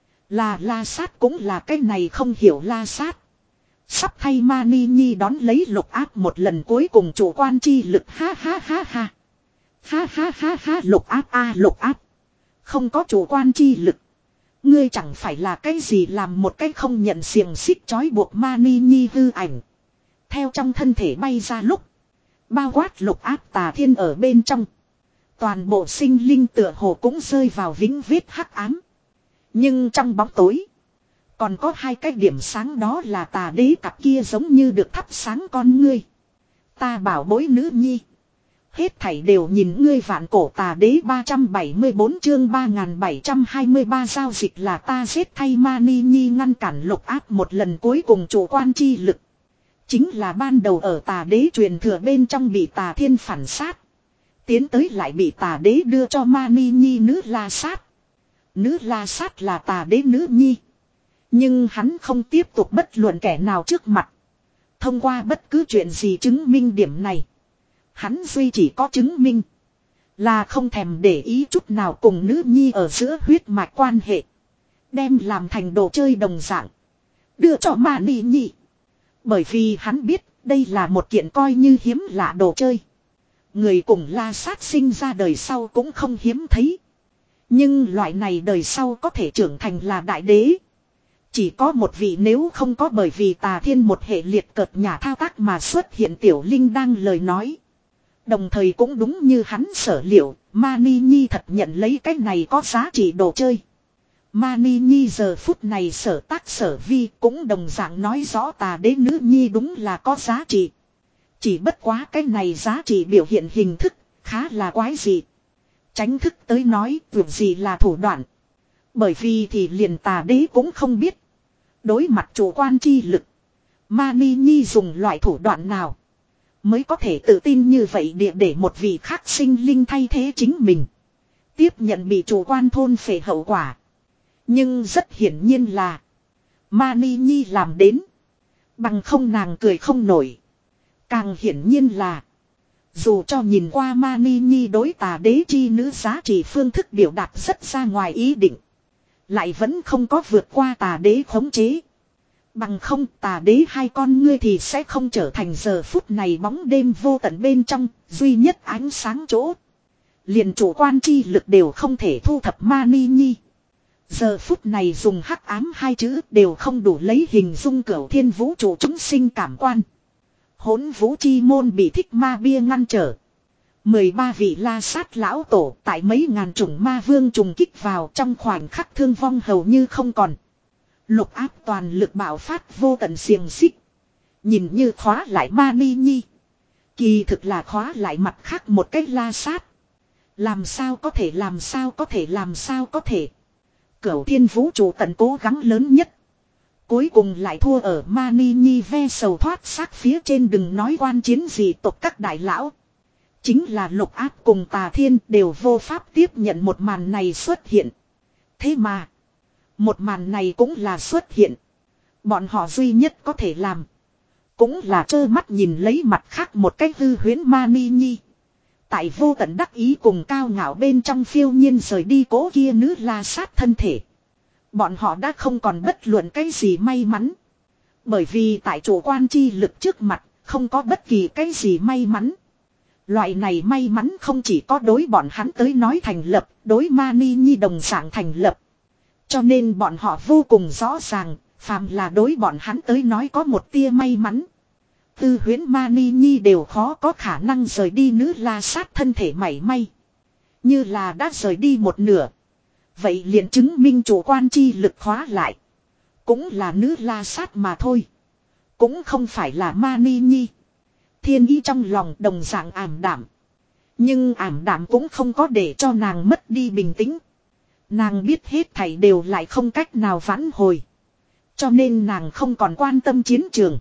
Là la sát cũng là cái này không hiểu la sát. Sắp thay Mani Nhi đón lấy Lục Áp một lần cuối cùng chủ quan chi lực ha ha ha ha. Ha ha ha ha Lục Áp a Lục Áp. Không có chủ quan chi lực. Ngươi chẳng phải là cái gì làm một cái không nhận xiềng xích trói buộc Mani Nhi hư ảnh. Theo trong thân thể bay ra lúc. Bao quát Lục Áp tà thiên ở bên trong. Toàn bộ sinh linh tựa hồ cũng rơi vào vĩnh viết hắc ám. Nhưng trong bóng tối. Còn có hai cái điểm sáng đó là tà đế cặp kia giống như được thắp sáng con ngươi. Ta bảo bối nữ nhi. Hết thảy đều nhìn ngươi vạn cổ tà đế ba trăm bảy mươi bốn chương ba nghìn bảy trăm hai mươi ba giao dịch là ta giết thay Mani Nhi ngăn cản Lục Áp một lần cuối cùng chủ quan chi lực. Chính là ban đầu ở tà đế truyền thừa bên trong bị tà thiên phản sát. Tiến tới lại bị tà đế đưa cho Mani Nhi nữ la sát. Nữ la sát là tà đế nữ nhi. Nhưng hắn không tiếp tục bất luận kẻ nào trước mặt. Thông qua bất cứ chuyện gì chứng minh điểm này. Hắn duy chỉ có chứng minh. Là không thèm để ý chút nào cùng nữ nhi ở giữa huyết mạch quan hệ. Đem làm thành đồ chơi đồng dạng. Đưa cho Mani Nhi. Bởi vì hắn biết đây là một kiện coi như hiếm lạ đồ chơi. Người cùng la sát sinh ra đời sau cũng không hiếm thấy. Nhưng loại này đời sau có thể trưởng thành là đại đế. Chỉ có một vị nếu không có bởi vì tà thiên một hệ liệt cợt nhà thao tác mà xuất hiện tiểu linh đang lời nói. Đồng thời cũng đúng như hắn sở liệu, Mani Nhi thật nhận lấy cái này có giá trị đồ chơi. Mani Nhi giờ phút này sở tác sở vi cũng đồng dạng nói rõ tà đế nữ nhi đúng là có giá trị. Chỉ bất quá cái này giá trị biểu hiện hình thức, khá là quái dị. Tránh thức tới nói, việc gì là thủ đoạn. Bởi vì thì liền tà đế cũng không biết. Đối mặt chủ quan chi lực. Mani Nhi dùng loại thủ đoạn nào. Mới có thể tự tin như vậy địa để một vị khác sinh linh thay thế chính mình. Tiếp nhận bị chủ quan thôn phệ hậu quả. Nhưng rất hiển nhiên là. Mani Nhi làm đến. Bằng không nàng cười không nổi. Càng hiển nhiên là. Dù cho nhìn qua Mani Nhi đối tà đế chi nữ giá trị phương thức biểu đạt rất ra ngoài ý định. Lại vẫn không có vượt qua tà đế khống chế. Bằng không tà đế hai con ngươi thì sẽ không trở thành giờ phút này bóng đêm vô tận bên trong, duy nhất ánh sáng chỗ. Liền chủ quan chi lực đều không thể thu thập Mani Nhi. Giờ phút này dùng hắc ám hai chữ đều không đủ lấy hình dung cửu thiên vũ trụ chúng sinh cảm quan. Hỗn vũ chi môn bị thích ma bia ngăn trở. mười ba vị la sát lão tổ tại mấy ngàn chủng ma vương trùng kích vào trong khoảnh khắc thương vong hầu như không còn. Lục áp toàn lực bạo phát vô tận xiềng xích. Nhìn như khóa lại Mani Nhi. Kỳ thực là khóa lại mặt khác một cách la sát. Làm sao có thể làm sao có thể làm sao có thể. Cửu thiên vũ trụ tận cố gắng lớn nhất. Cuối cùng lại thua ở Mani Nhi ve sầu thoát xác phía trên, đừng nói quan chiến gì tộc các đại lão. Chính là lục áp cùng tà thiên đều vô pháp tiếp nhận một màn này xuất hiện. Thế mà. Một màn này cũng là xuất hiện. Bọn họ duy nhất có thể làm. Cũng là trơ mắt nhìn lấy mặt khác một cách hư huyễn Mani Nhi. Tại vô tận đắc ý cùng cao ngạo bên trong phiêu nhiên rời đi cố kia nữ la sát thân thể. Bọn họ đã không còn bất luận cái gì may mắn. Bởi vì tại chủ quan chi lực trước mặt, không có bất kỳ cái gì may mắn. Loại này may mắn không chỉ có đối bọn hắn tới nói thành lập, đối Mani Nhi đồng dạng thành lập. Cho nên bọn họ vô cùng rõ ràng, phàm là đối bọn hắn tới nói có một tia may mắn. Tư huyễn Mani Nhi đều khó có khả năng rời đi nữ la sát thân thể mảy may. Như là đã rời đi một nửa. Vậy liền chứng minh chủ quan chi lực khóa lại. Cũng là nữ la sát mà thôi. Cũng không phải là Mani Nhi. Thiên ý trong lòng đồng dạng ảm đạm. Nhưng ảm đạm cũng không có để cho nàng mất đi bình tĩnh. Nàng biết hết thảy đều lại không cách nào vãn hồi. Cho nên nàng không còn quan tâm chiến trường.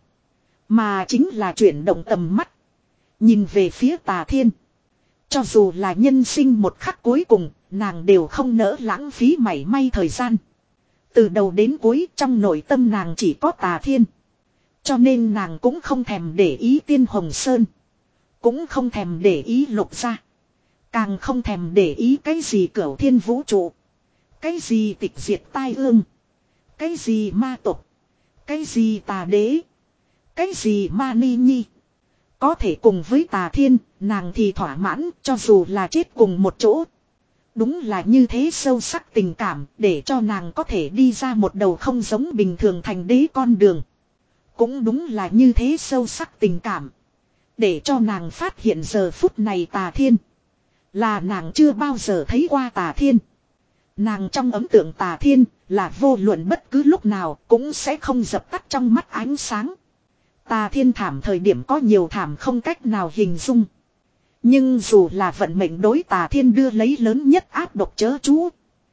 Mà chính là chuyển động tầm mắt. Nhìn về phía tà thiên. Cho dù là nhân sinh một khắc cuối cùng, nàng đều không nỡ lãng phí mảy may thời gian. Từ đầu đến cuối trong nội tâm nàng chỉ có tà thiên. Cho nên nàng cũng không thèm để ý Tiên Hồng Sơn. Cũng không thèm để ý Lục Gia. Càng không thèm để ý cái gì cửu thiên vũ trụ. Cái gì tịch diệt tai ương. Cái gì ma tộc. Cái gì tà đế. Cái gì Mani Nhi. Có thể cùng với tà thiên, nàng thì thỏa mãn cho dù là chết cùng một chỗ. Đúng là như thế sâu sắc tình cảm để cho nàng có thể đi ra một đầu không giống bình thường thành đế con đường. Cũng đúng là như thế sâu sắc tình cảm. Để cho nàng phát hiện giờ phút này tà thiên. Là nàng chưa bao giờ thấy qua tà thiên. Nàng trong ấn tượng tà thiên là vô luận bất cứ lúc nào cũng sẽ không dập tắt trong mắt ánh sáng. Tà thiên thảm thời điểm có nhiều thảm không cách nào hình dung. Nhưng dù là vận mệnh đối tà thiên đưa lấy lớn nhất áp độc chớ chú.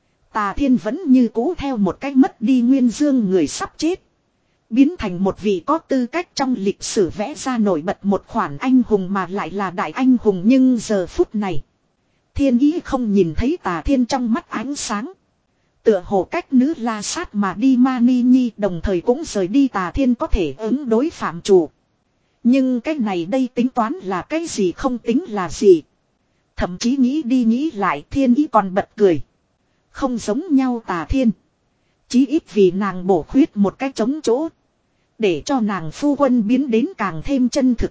Tà thiên vẫn như cũ theo một cách mất đi nguyên dương người sắp chết. Biến thành một vị có tư cách trong lịch sử vẽ ra nổi bật một khoản anh hùng mà lại là đại anh hùng. Nhưng giờ phút này. Thiên ý không nhìn thấy tà thiên trong mắt ánh sáng. Tựa hồ cách nữ la sát mà đi Mani Nhi đồng thời cũng rời đi tà thiên có thể ứng đối phạm chủ. Nhưng cái này đây tính toán là cái gì không tính là gì. Thậm chí nghĩ đi nghĩ lại thiên ý còn bật cười. Không giống nhau tà thiên. Chí ít vì nàng bổ khuyết một cái trống chỗ. Để cho nàng phu quân biến đến càng thêm chân thực.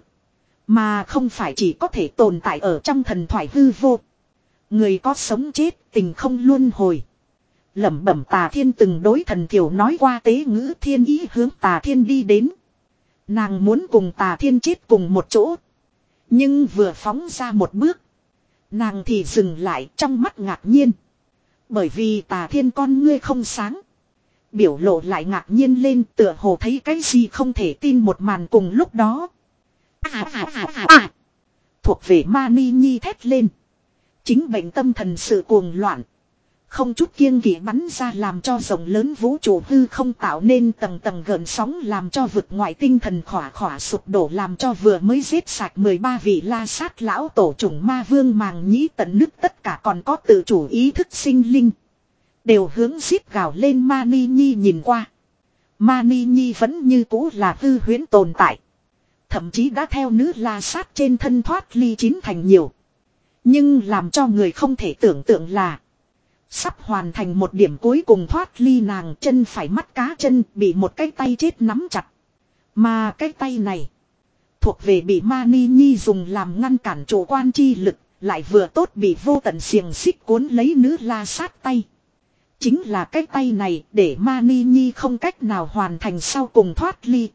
Mà không phải chỉ có thể tồn tại ở trong thần thoại hư vô. Người có sống chết tình không luân hồi. Lẩm bẩm tà thiên từng đối thần thiểu nói qua tế ngữ thiên ý hướng tà thiên đi đến. Nàng muốn cùng tà thiên chết cùng một chỗ. Nhưng vừa phóng ra một bước. Nàng thì dừng lại trong mắt ngạc nhiên. Bởi vì tà thiên con ngươi không sáng. Biểu lộ lại ngạc nhiên lên tựa hồ thấy cái gì không thể tin một màn cùng lúc đó. À à à à à. Thuộc về Mani Nhi thét lên. Chính bệnh tâm thần sự cuồng loạn. Không chút kiêng kỵ bắn ra làm cho rộng lớn vũ trụ hư không tạo nên tầng tầng gợn sóng làm cho vực ngoại tinh thần khỏa khỏa sụp đổ làm cho vừa mới giết sạch mười ba vị la sát lão tổ chủng ma vương màng nhĩ tận nứt tất cả còn có tự chủ ý thức sinh linh. Đều hướng giết gào lên Mani Nhi nhìn qua. Mani Nhi vẫn như cũ là hư huyễn tồn tại. Thậm chí đã theo nữ la sát trên thân thoát ly chín thành nhiều. Nhưng làm cho người không thể tưởng tượng là. Sắp hoàn thành một điểm cuối cùng thoát ly nàng, chân phải mắt cá chân bị một cái tay chết nắm chặt. Mà cái tay này thuộc về bị Mani Nhi dùng làm ngăn cản chủ quan chi lực, lại vừa tốt bị vô tận xiềng xích cuốn lấy nữ la sát tay. Chính là cái tay này để Mani Nhi không cách nào hoàn thành sau cùng thoát ly.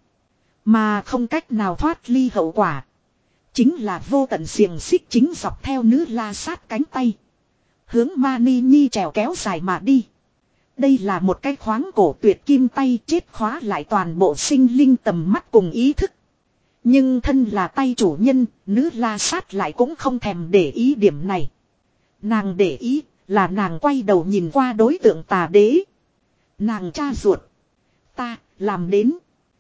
Mà không cách nào thoát ly hậu quả chính là vô tận xiềng xích chính dọc theo nữ la sát cánh tay, hướng Mani Nhi trèo kéo dài mà đi. Đây là một cái khoáng cổ tuyệt kim tay chết khóa lại toàn bộ sinh linh tầm mắt cùng ý thức. Nhưng thân là tay chủ nhân, nữ la sát lại cũng không thèm để ý điểm này. Nàng để ý là nàng quay đầu nhìn qua đối tượng Tà Đế. Nàng cha ruột. Ta, làm đến.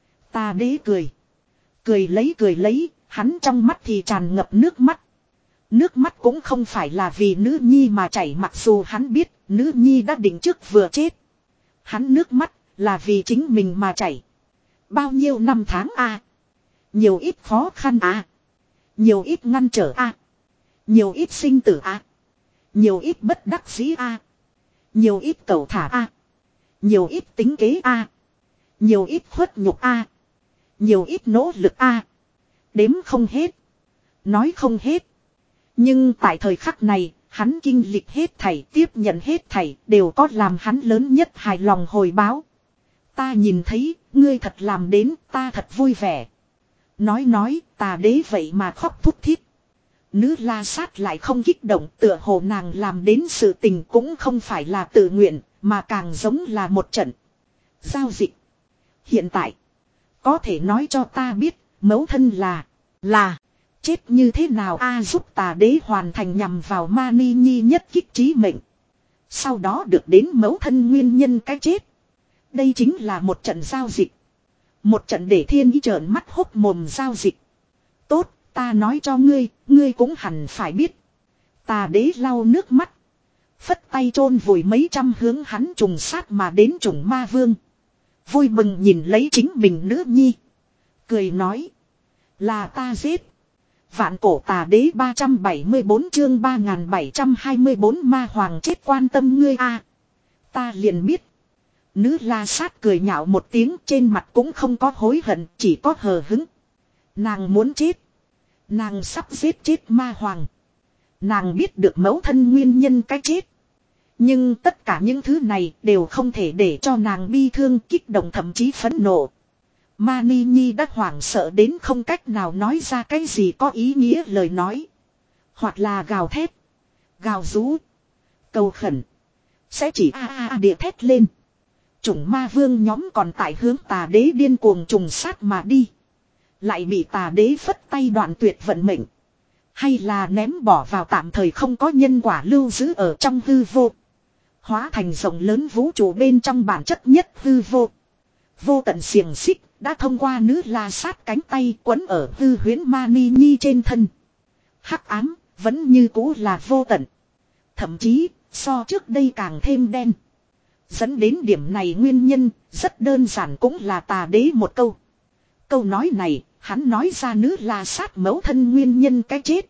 Tà Đế cười. Cười lấy cười lấy, hắn trong mắt thì tràn ngập nước mắt. Nước mắt cũng không phải là vì nữ nhi mà chảy, mặc dù hắn biết nữ nhi đã định trước vừa chết. Hắn nước mắt là vì chính mình mà chảy. Bao nhiêu năm tháng a à? Nhiều ít khó khăn à? Nhiều ít ngăn trở à? Nhiều ít sinh tử à? Nhiều ít bất đắc dĩ à? Nhiều ít cầu thả à? Nhiều ít tính kế à? Nhiều ít khuất nhục à? Nhiều ít nỗ lực à? Đếm không hết. Nói không hết. Nhưng tại thời khắc này, hắn kinh lịch hết thảy, tiếp nhận hết thảy, đều có làm hắn lớn nhất hài lòng hồi báo. Ta nhìn thấy, ngươi thật làm đến, ta thật vui vẻ. Nói nói, Tà Đế vậy mà khóc thút thít. Nữ la sát lại không kích động, tựa hồ nàng làm đến sự tình cũng không phải là tự nguyện, mà càng giống là một trận giao dịch. Hiện tại, có thể nói cho ta biết, mẫu thân là, là, chết như thế nào a giúp Tà Đế hoàn thành nhằm vào Mani Nhi nhất kích trí mệnh. Sau đó được đến mẫu thân nguyên nhân cái chết. Đây chính là một trận giao dịch. Một trận để thiên ý trợn mắt hốc mồm giao dịch. Tốt, ta nói cho ngươi, ngươi cũng hẳn phải biết. Tà Đế lau nước mắt. Phất tay chôn vùi mấy trăm hướng hắn trùng sát mà đến trùng ma vương. Vui mừng nhìn lấy chính mình nữ nhi. Cười nói. Là ta giết. Vạn cổ Tà Đế ba trăm bảy mươi bốn chương ba nghìn bảy trăm hai mươi bốn ma hoàng chết quan tâm ngươi a à, ta liền biết. Nữ la sát cười nhạo một tiếng, trên mặt cũng không có hối hận, chỉ có hờ hứng. Nàng muốn chết. Nàng sắp giết chết ma hoàng. Nàng biết được mẫu thân nguyên nhân cái chết. Nhưng tất cả những thứ này đều không thể để cho nàng bi thương, kích động, thậm chí phẫn nộ. Mani Nhi đã hoảng sợ đến không cách nào nói ra cái gì có ý nghĩa lời nói. Hoặc là gào thét, gào rú, cầu khẩn. Sẽ chỉ a a a địa thét lên. Chủng ma vương nhóm còn tại hướng Tà Đế điên cuồng trùng sát mà đi. Lại bị Tà Đế phất tay đoạn tuyệt vận mệnh. Hay là ném bỏ vào tạm thời không có nhân quả lưu giữ ở trong hư vô. Hóa thành rộng lớn vũ trụ bên trong bản chất nhất hư vô. Vô tận xiềng xích đã thông qua nữ la sát cánh tay quấn ở hư huyễn Mani Nhi trên thân. Hắc ám vẫn như cũ là vô tận. Thậm chí so trước đây càng thêm đen. Dẫn đến điểm này nguyên nhân rất đơn giản, cũng là Tà Đế một câu. Câu nói này hắn nói ra nữ la sát mẫu thân nguyên nhân cái chết.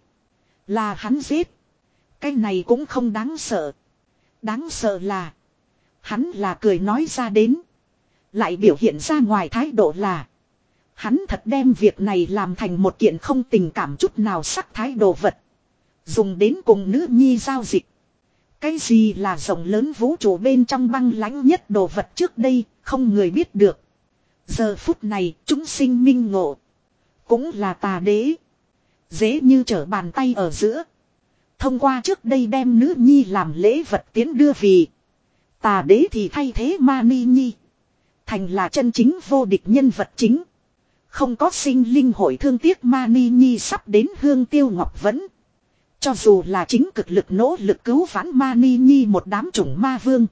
Là hắn giết. Cái này cũng không đáng sợ. Đáng sợ là hắn là cười nói ra đến. Lại biểu hiện ra ngoài thái độ là hắn thật đem việc này làm thành một kiện không tình cảm chút nào sắc thái đồ vật. Dùng đến cùng nữ nhi giao dịch. Cái gì là rộng lớn vũ trụ bên trong băng lãnh nhất đồ vật trước đây không người biết được. Giờ phút này chúng sinh minh ngộ. Cũng là Tà Đế. Dễ như trở bàn tay ở giữa. Thông qua trước đây đem nữ nhi làm lễ vật tiến đưa vì. Tà Đế thì thay thế Mani Nhi. Thành là chân chính vô địch nhân vật chính. Không có sinh linh hội thương tiếc Mani Nhi sắp đến hương tiêu ngọc vẫn. Cho dù là chính cực lực nỗ lực cứu vãn Mani Nhi một đám chủng ma vương.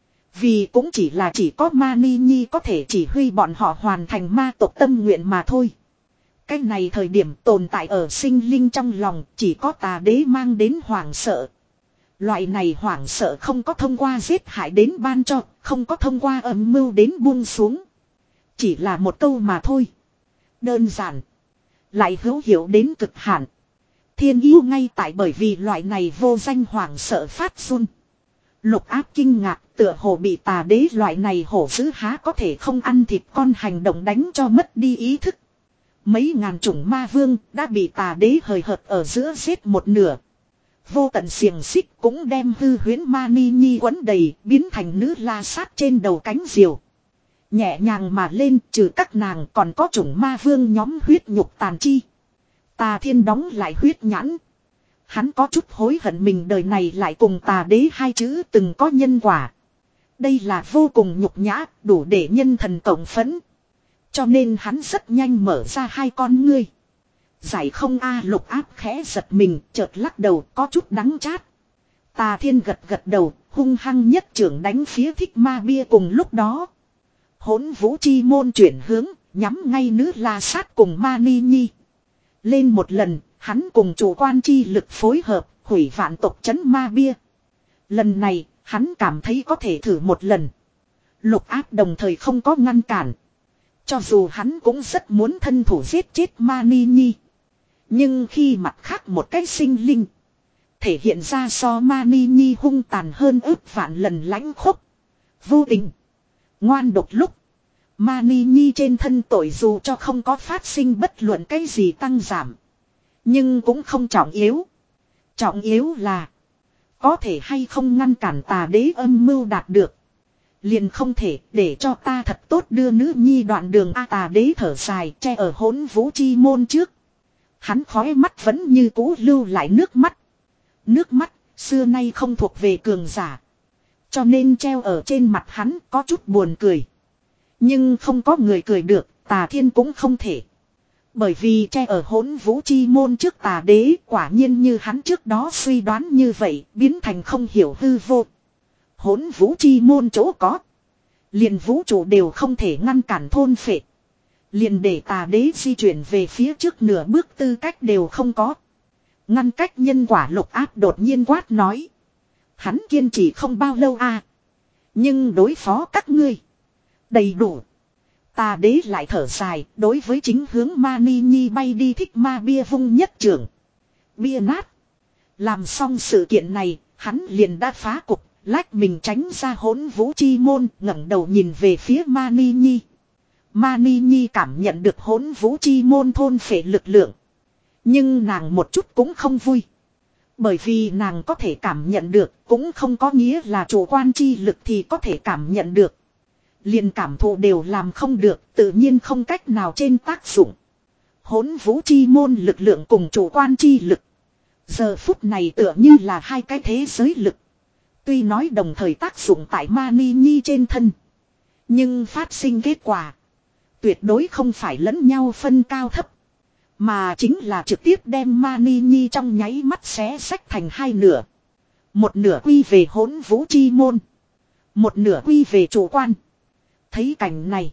Vì cũng chỉ là chỉ có Mani Nhi có thể chỉ huy bọn họ hoàn thành ma tộc tâm nguyện mà thôi. Cái này thời điểm tồn tại ở sinh linh trong lòng chỉ có Tà Đế mang đến hoảng sợ. Loại này hoảng sợ không có thông qua giết hại đến ban cho, không có thông qua âm mưu đến buông xuống. Chỉ là một câu mà thôi. Đơn giản. Lại hữu hiệu đến cực hạn. Thiên yêu ngay tại bởi vì loại này vô danh hoảng sợ phát run. Lục áp kinh ngạc, tựa hồ bị tà đế loại này hổ dữ há có thể không ăn thịt con hành động đánh cho mất đi ý thức. Mấy ngàn chủng ma vương đã bị tà đế hời hợt ở giữa giết một nửa. Vô tận xiềng xích cũng đem hư huyễn ma ni nhi quấn đầy, biến thành nữ la sát trên đầu cánh diều. Nhẹ nhàng mà lên, trừ các nàng còn có chủng ma vương nhóm huyết nhục tàn chi. Tà thiên đóng lại huyết nhãn. Hắn có chút hối hận mình đời này lại cùng tà đế hai chữ từng có nhân quả. Đây là vô cùng nhục nhã, đủ để nhân thần cộng phẫn. Cho nên hắn rất nhanh mở ra hai con ngươi. Giải không a lục áp khẽ giật mình, chợt lắc đầu có chút đắng chát. Tà thiên gật gật đầu, hung hăng nhất trưởng đánh phía thích ma bia cùng lúc đó. Hỗn vũ chi môn chuyển hướng, nhắm ngay nữ la sát cùng ma ni nhi. Lên một lần, hắn cùng chủ quan chi lực phối hợp, hủy vạn tộc chấn ma bia. Lần này, hắn cảm thấy có thể thử một lần. Lục áp đồng thời không có ngăn cản. Cho dù hắn cũng rất muốn thân thủ giết chết ma ni nhi. Nhưng khi mặt khác một cái sinh linh thể hiện ra so ma ni nhi hung tàn hơn ước vạn lần lãnh khốc, vô tình, ngoan độc lúc, ma ni nhi trên thân tội dù cho không có phát sinh bất luận cái gì tăng giảm, nhưng cũng không trọng yếu. Trọng yếu là có thể hay không ngăn cản tà đế âm mưu đạt được. Liền không thể để cho ta thật tốt đưa nữ nhi đoạn đường a. Tà đế thở dài che ở hỗn vũ chi môn trước. Hắn khói mắt vẫn như cũ lưu lại nước mắt. Nước mắt xưa nay không thuộc về cường giả. Cho nên treo ở trên mặt hắn có chút buồn cười. Nhưng không có người cười được, tà thiên cũng không thể. Bởi vì che ở hỗn vũ chi môn trước tà đế quả nhiên như hắn trước đó suy đoán như vậy, biến thành không hiểu hư vô. Hỗn vũ chi môn chỗ có. Liền vũ trụ đều không thể ngăn cản thôn phệ. Liền để tà đế di chuyển về phía trước nửa bước tư cách đều không có. Ngăn cách nhân quả lục áp đột nhiên quát nói. Hắn kiên trì không bao lâu a, nhưng đối phó các ngươi đầy đủ. Tà đế lại thở dài, đối với chính hướng ma ni nhi bay đi thích ma bia vung nhất trưởng. Bia nát. Làm xong sự kiện này, hắn liền đã phá cục, lách mình tránh ra hỗn vũ chi môn, ngẩng đầu nhìn về phía ma ni nhi. Ma ni nhi cảm nhận được hỗn vũ chi môn thôn phệ lực lượng. Nhưng nàng một chút cũng không vui. Bởi vì nàng có thể cảm nhận được, cũng không có nghĩa là chủ quan chi lực thì có thể cảm nhận được. Liền cảm thụ đều làm không được, tự nhiên không cách nào trên tác dụng. Hỗn vũ chi môn lực lượng cùng chủ quan chi lực. Giờ phút này tựa như là hai cái thế giới lực. Tuy nói đồng thời tác dụng tại ma ni nhi trên thân. Nhưng phát sinh kết quả tuyệt đối không phải lẫn nhau phân cao thấp. Mà chính là trực tiếp đem ma ni nhi trong nháy mắt xé xách thành hai nửa. Một nửa quy về hỗn vũ chi môn. Một nửa quy về chủ quan. Thấy cảnh này,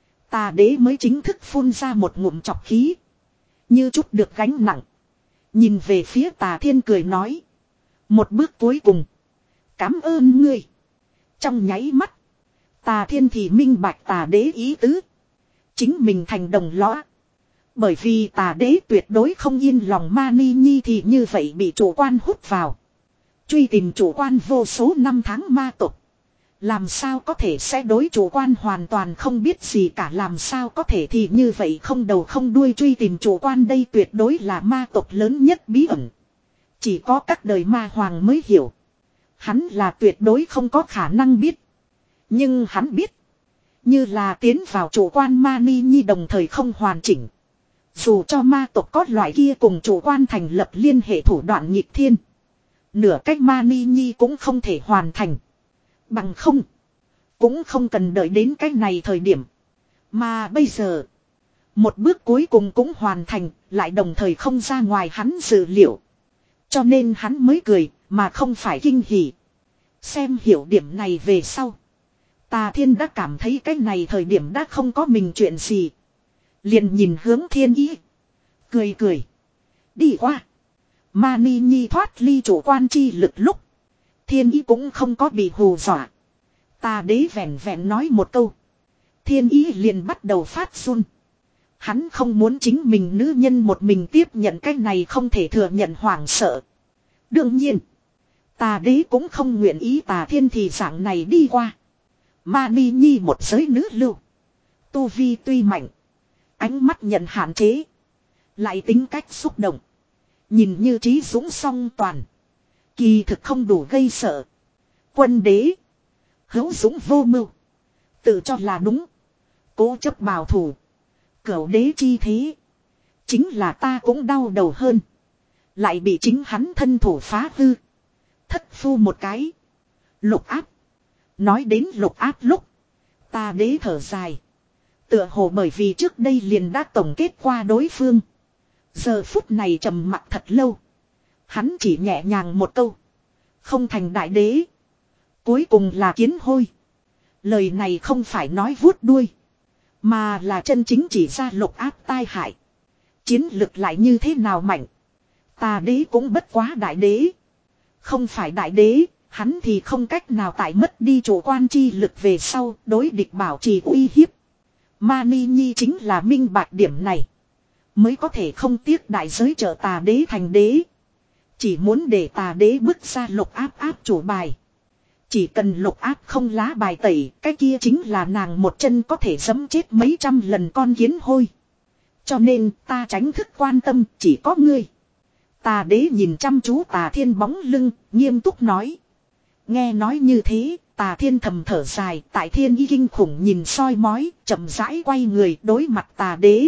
tà đế mới chính thức phun ra một ngụm chọc khí. Như chút được gánh nặng. Nhìn về phía tà thiên cười nói. Một bước cuối cùng. Cảm ơn ngươi. Trong nháy mắt, tà thiên thì minh bạch tà đế ý tứ. Chính mình thành đồng lõa. Bởi vì tà đế tuyệt đối không yên lòng ma ni nhi thì như vậy bị chủ quan hút vào. Truy tìm chủ quan vô số năm tháng ma tộc. Làm sao có thể sẽ đối chủ quan hoàn toàn không biết gì cả, làm sao có thể thì như vậy không đầu không đuôi truy tìm chủ quan, đây tuyệt đối là ma tộc lớn nhất bí ẩn. Chỉ có các đời ma hoàng mới hiểu. Hắn là tuyệt đối không có khả năng biết. Nhưng hắn biết. Như là tiến vào chủ quan ma ni nhi đồng thời không hoàn chỉnh. Dù cho ma tộc có loại kia cùng chủ quan thành lập liên hệ thủ đoạn nghịch thiên. Nửa cách ma ni nhi cũng không thể hoàn thành. Bằng không. Cũng không cần đợi đến cách này thời điểm. Mà bây giờ. Một bước cuối cùng cũng hoàn thành. Lại đồng thời không ra ngoài hắn dự liệu. Cho nên hắn mới cười. Mà không phải kinh hỉ. Xem hiểu điểm này về sau. Tà thiên đã cảm thấy cái này thời điểm đã không có mình chuyện gì. Liền nhìn hướng thiên ý. Cười cười. Đi qua. Ma ni nhi thoát ly chủ quan chi lực lúc. Thiên ý cũng không có bị hù dọa. Tà đế vẹn vẹn nói một câu. Thiên ý liền bắt đầu phát run. Hắn không muốn chính mình nữ nhân một mình tiếp nhận cái này không thể thừa nhận hoảng sợ. Đương nhiên. Tà đế cũng không nguyện ý Tà Thiên thì dạng này đi qua. Mani Nhi một giới nữ lưu. Tu vi tuy mạnh. Ánh mắt nhận hạn chế. Lại tính cách xúc động. Nhìn như trí dũng song toàn. Kỳ thực không đủ gây sợ. Quân đế. Hữu dũng vô mưu. Tự cho là đúng. Cố chấp bảo thủ. Cửu đế chi thế. Chính là ta cũng đau đầu hơn. Lại bị chính hắn thân thủ phá hư. Thất phu một cái. Lục áp. Nói đến lục áp lúc. Ta đế thở dài. Tựa hồ bởi vì trước đây liền đã tổng kết qua đối phương. Giờ phút này trầm mặc thật lâu. Hắn chỉ nhẹ nhàng một câu. Không thành đại đế. Cuối cùng là kiến hôi. Lời này không phải nói vuốt đuôi. Mà là chân chính chỉ ra lục áp tai hại. Chiến lực lại như thế nào mạnh. Tà đế cũng bất quá đại đế. Không phải đại đế. Hắn thì không cách nào tại mất đi chủ quan chi lực về sau. Đối địch bảo trì uy hiếp. Mani Nhi chính là minh bạch điểm này. Mới có thể không tiếc đại giới trợ tà đế thành đế. Chỉ muốn để tà đế bước ra lục áp áp chủ bài. Chỉ cần lục áp không lá bài tẩy. Cái kia chính là nàng một chân có thể giẫm chết mấy trăm lần con kiến hôi. Cho nên ta tránh thức quan tâm chỉ có ngươi. Tà đế nhìn chăm chú Tà Thiên bóng lưng. Nghiêm túc nói. Nghe nói như thế. Tà Thiên thầm thở dài. Tại thiên y kinh khủng nhìn soi mói. Chậm rãi quay người đối mặt tà đế.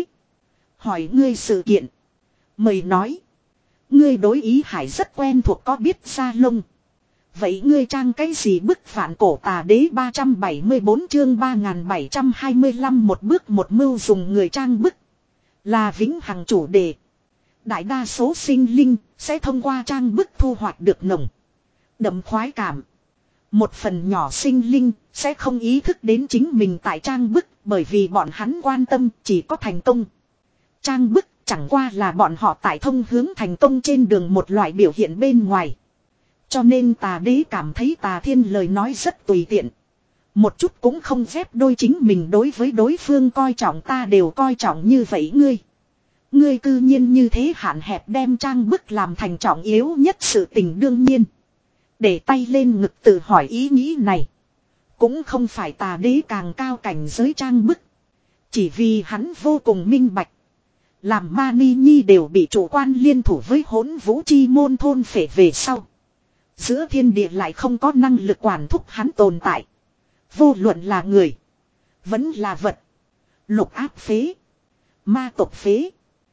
Hỏi ngươi sự kiện. Mời nói. Ngươi đối ý hải rất quen thuộc có biết ra lông. Vậy ngươi trang cái gì bức phản cổ tà đế ba trăm bảy mươi bốn chương ba nghìn bảy trăm hai mươi lăm một bước một mưu dùng người trang bức. Là vĩnh hằng chủ đề. Đại đa số sinh linh sẽ thông qua trang bức thu hoạch được nồng đậm khoái cảm. Một phần nhỏ sinh linh sẽ không ý thức đến chính mình tại trang bức bởi vì bọn hắn quan tâm chỉ có thành công. Trang bức chẳng qua là bọn họ tại thông hướng thành công trên đường một loại biểu hiện bên ngoài. Cho nên tà đế cảm thấy Tà Thiên lời nói rất tùy tiện. Một chút cũng không phép đôi chính mình đối với đối phương coi trọng ta đều coi trọng như vậy ngươi. Ngươi cư nhiên như thế hạn hẹp đem trang bức làm thành trọng yếu nhất sự tình đương nhiên. Để tay lên ngực tự hỏi ý nghĩ này. Cũng không phải tà đế càng cao cảnh giới trang bức. Chỉ vì hắn vô cùng minh bạch. Làm Mani Nhi đều bị chủ quan liên thủ với hỗn vũ chi môn thôn phệ về sau. Giữa thiên địa lại không có năng lực quản thúc hắn tồn tại. Vô luận là người. Vẫn là vật. Lục áp phế. Ma tộc phế.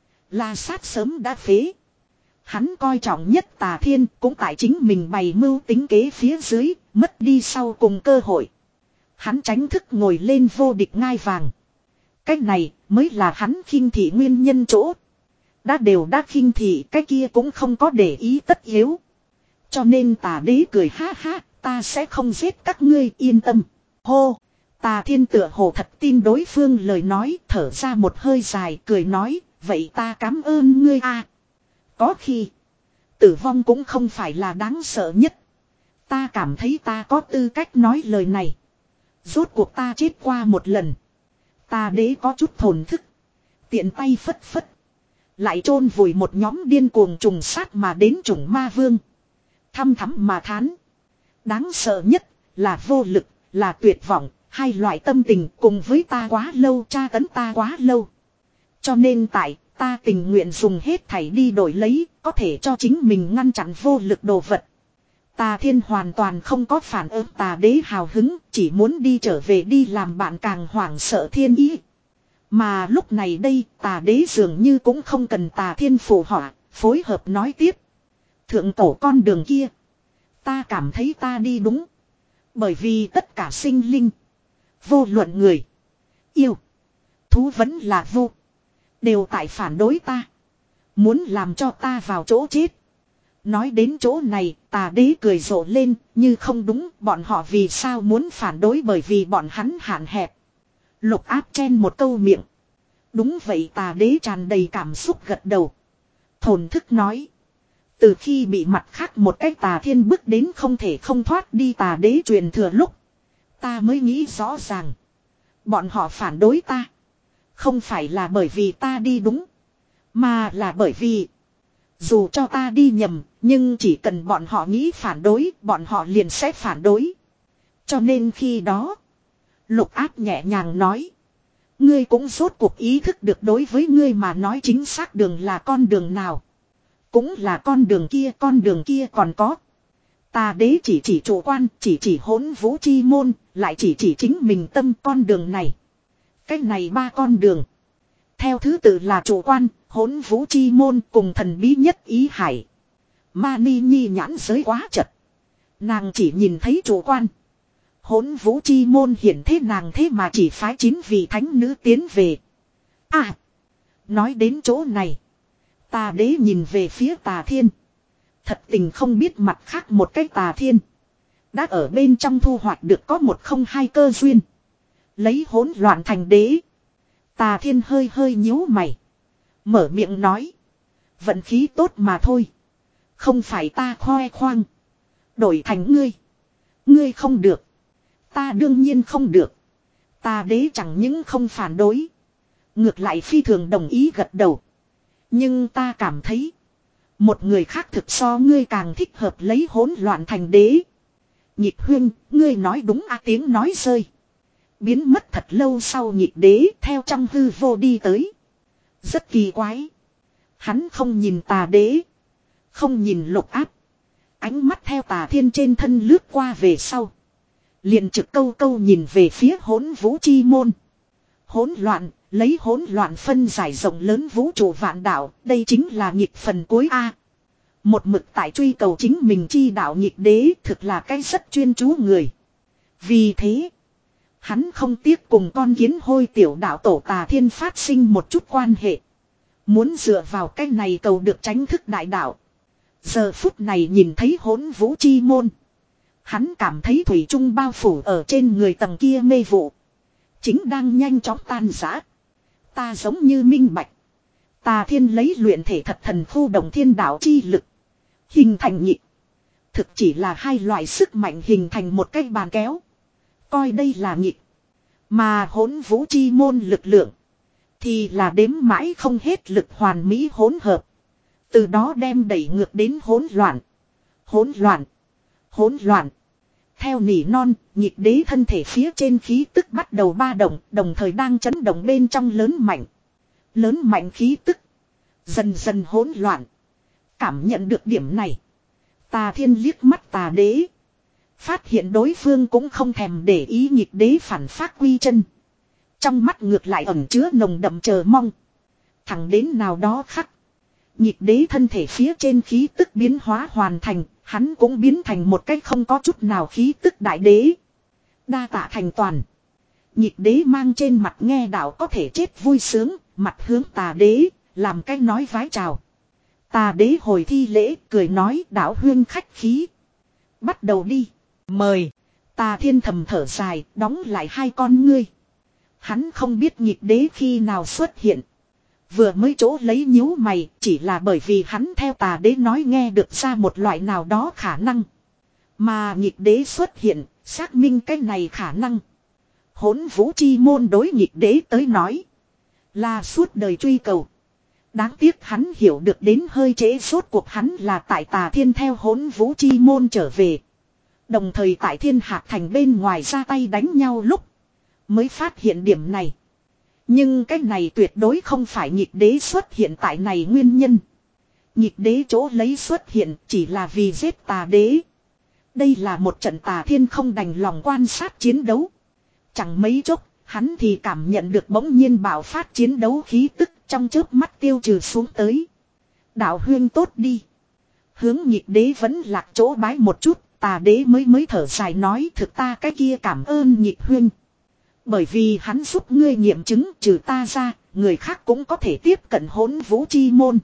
La sát sớm đã phế. Hắn coi trọng nhất Tà Thiên cũng tại chính mình bày mưu tính kế phía dưới. Mất đi sau cùng cơ hội. Hắn tránh thức ngồi lên vô địch ngai vàng. Cách này mới là hắn khinh thị nguyên nhân chỗ. Đã đều đã khinh thị cái kia cũng không có để ý tất yếu. Cho nên Tà đế cười ha ha, ta sẽ không giết các ngươi yên tâm. Hô, Tà Thiên tựa hồ thật tin đối phương lời nói, thở ra một hơi dài, cười nói, vậy ta cảm ơn ngươi a. Có khi, tử vong cũng không phải là đáng sợ nhất. Ta cảm thấy ta có tư cách nói lời này. Rốt cuộc ta chết qua một lần. Tà đế có chút thổn thức. Tiện tay phất phất. Lại chôn vùi một nhóm điên cuồng trùng sát mà đến trùng ma vương. Thăm thắm mà thán. Đáng sợ nhất là vô lực, là tuyệt vọng, hai loại tâm tình cùng với ta quá lâu tra tấn ta quá lâu. Cho nên tại ta tình nguyện dùng hết thảy đi đổi lấy, có thể cho chính mình ngăn chặn vô lực đồ vật. Tà Thiên hoàn toàn không có phản ứng Tà đế hào hứng, chỉ muốn đi trở về đi làm bạn càng hoảng sợ thiên ý. Mà lúc này đây, Tà đế dường như cũng không cần Tà Thiên phù họa, phối hợp nói tiếp. Thượng cổ con đường kia, ta cảm thấy ta đi đúng. Bởi vì tất cả sinh linh, vô luận người, yêu, thú vẫn là vô, đều tại phản đối ta. Muốn làm cho ta vào chỗ chết. Nói đến chỗ này, Tà đế cười rộ lên, như không đúng, bọn họ vì sao muốn phản đối bởi vì bọn hắn hạn hẹp. Lục áp chen một câu miệng. Đúng vậy, Tà đế tràn đầy cảm xúc gật đầu. Thổn thức nói. Từ khi bị mặt khác một cái Tà Thiên bước đến không thể không thoát đi Tà đế truyền thừa lúc. Ta mới nghĩ rõ ràng. Bọn họ phản đối ta. Không phải là bởi vì ta đi đúng. Mà là bởi vì. Dù cho ta đi nhầm, Nhưng chỉ cần bọn họ nghĩ phản đối, bọn họ liền sẽ phản đối. Cho nên khi đó, Lục Áp nhẹ nhàng nói. Ngươi cũng rốt cuộc ý thức được đối với ngươi mà nói chính xác đường là con đường nào. Cũng là con đường kia, con đường kia còn có. Tà đế chỉ chỉ chủ quan, chỉ chỉ Hỗn Vũ Chi Môn, lại chỉ chỉ chính mình tâm con đường này. Cách này ba con đường. Theo thứ tự là chủ quan, Hỗn Vũ Chi Môn cùng thần bí nhất Ý Hải. Mani Nhi nhãn giới quá chật. Nàng chỉ nhìn thấy chủ quan. Hỗn Vũ Chi Môn hiển thế nàng thế mà chỉ phái chín vị thánh nữ tiến về. À! Nói đến chỗ này. Tà đế nhìn về phía Tà Thiên. Thật tình không biết mặt khác một cái Tà Thiên. Đã ở bên trong thu hoạch được có một không hai cơ duyên. Lấy hỗn loạn thành đế. Tà Thiên hơi hơi nhíu mày. Mở miệng nói. Vận khí tốt mà thôi. Không phải ta khoe khoang. Đổi thành ngươi. Ngươi không được. Ta đương nhiên không được. Tà đế chẳng những không phản đối. Ngược lại phi thường đồng ý gật đầu. Nhưng ta cảm thấy. Một người khác thực so ngươi càng thích hợp lấy hỗn loạn thành đế. Nhịp Huyên, ngươi nói đúng à, tiếng nói rơi. Biến mất thật lâu sau nhịp đế theo trong hư vô đi tới. Rất kỳ quái. Hắn không nhìn Tà đế. Không nhìn Lục Áp. Ánh mắt theo Tà Thiên trên thân lướt qua về sau. Liền trực câu câu nhìn về phía Hỗn Vũ Chi Môn. Hỗn loạn, lấy hỗn loạn phân giải rộng lớn vũ trụ vạn đạo, đây chính là nhịp phần cuối A. Một mực tại truy cầu chính mình chi đạo nhịp đế thực là cái rất chuyên chú người. Vì thế, hắn không tiếc cùng con kiến hôi tiểu đạo tổ Tà Thiên phát sinh một chút quan hệ. Muốn dựa vào cái này cầu được tránh thức đại đạo. Giờ phút này nhìn thấy Hỗn Vũ Chi Môn. Hắn cảm thấy thủy chung bao phủ ở trên người tầng kia mê vụ. Chính đang nhanh chóng tan rã. Ta giống như minh bạch. Tà Thiên lấy luyện thể thật thần khu động thiên đạo chi lực. Hình thành nhịp. Thực chỉ là hai loại sức mạnh hình thành một cái bàn kéo. Coi đây là nhịp. Mà Hỗn Vũ Chi Môn lực lượng. Thì là đếm mãi không hết lực hoàn mỹ hỗn hợp. Từ đó đem đẩy ngược đến hỗn loạn. Hỗn loạn. Hỗn loạn. Theo nỉ non, nhịp đế thân thể phía trên khí tức bắt đầu ba động, đồng thời đang chấn động bên trong lớn mạnh. Lớn mạnh khí tức. Dần dần hỗn loạn. Cảm nhận được điểm này. Tà Thiên liếc mắt Tà đế. Phát hiện đối phương cũng không thèm để ý nhịp đế phản phát quy chân. Trong mắt ngược lại ẩn chứa nồng đậm chờ mong. Thẳng đến nào đó khắc. Nhịp đế thân thể phía trên khí tức biến hóa hoàn thành. Hắn cũng biến thành một cái không có chút nào khí tức đại đế. Đa tạ thành toàn. Nhịp đế mang trên mặt nghe đạo có thể chết vui sướng. Mặt hướng Tà đế. Làm cái nói vái chào. Tà đế hồi thi lễ cười nói đạo huyên khách khí. Bắt đầu đi. Mời. Tà Thiên thầm thở dài đóng lại hai con ngươi. Hắn không biết nhịp đế khi nào xuất hiện. Vừa mới chỗ lấy nhíu mày chỉ là bởi vì hắn theo Tà đế nói nghe được ra một loại nào đó khả năng. Mà nhịp đế xuất hiện, xác minh cái này khả năng. Hỗn Vũ Chi Môn đối nhịp đế tới nói. Là suốt đời truy cầu. Đáng tiếc hắn hiểu được đến hơi trễ suốt cuộc hắn là tại Tà Thiên theo Hỗn Vũ Chi Môn trở về. Đồng thời tại Thiên Hạc Thành bên ngoài ra tay đánh nhau lúc. Mới phát hiện điểm này. Nhưng cái này tuyệt đối không phải nhịp đế xuất hiện tại này nguyên nhân. Nhịp đế chỗ lấy xuất hiện chỉ là vì giết Tà đế. Đây là một trận Tà Thiên không đành lòng quan sát chiến đấu. Chẳng mấy chốc, hắn thì cảm nhận được bỗng nhiên bạo phát chiến đấu khí tức trong chớp mắt tiêu trừ xuống tới. Đạo huyên tốt đi. Hướng nhịp đế vẫn lạc chỗ bái một chút, Tà đế mới mới thở dài nói thực ta cái kia cảm ơn nhịp huyên. Bởi vì hắn giúp ngươi nghiệm chứng trừ ta ra, người khác cũng có thể tiếp cận Hỗn Vũ Chi Môn.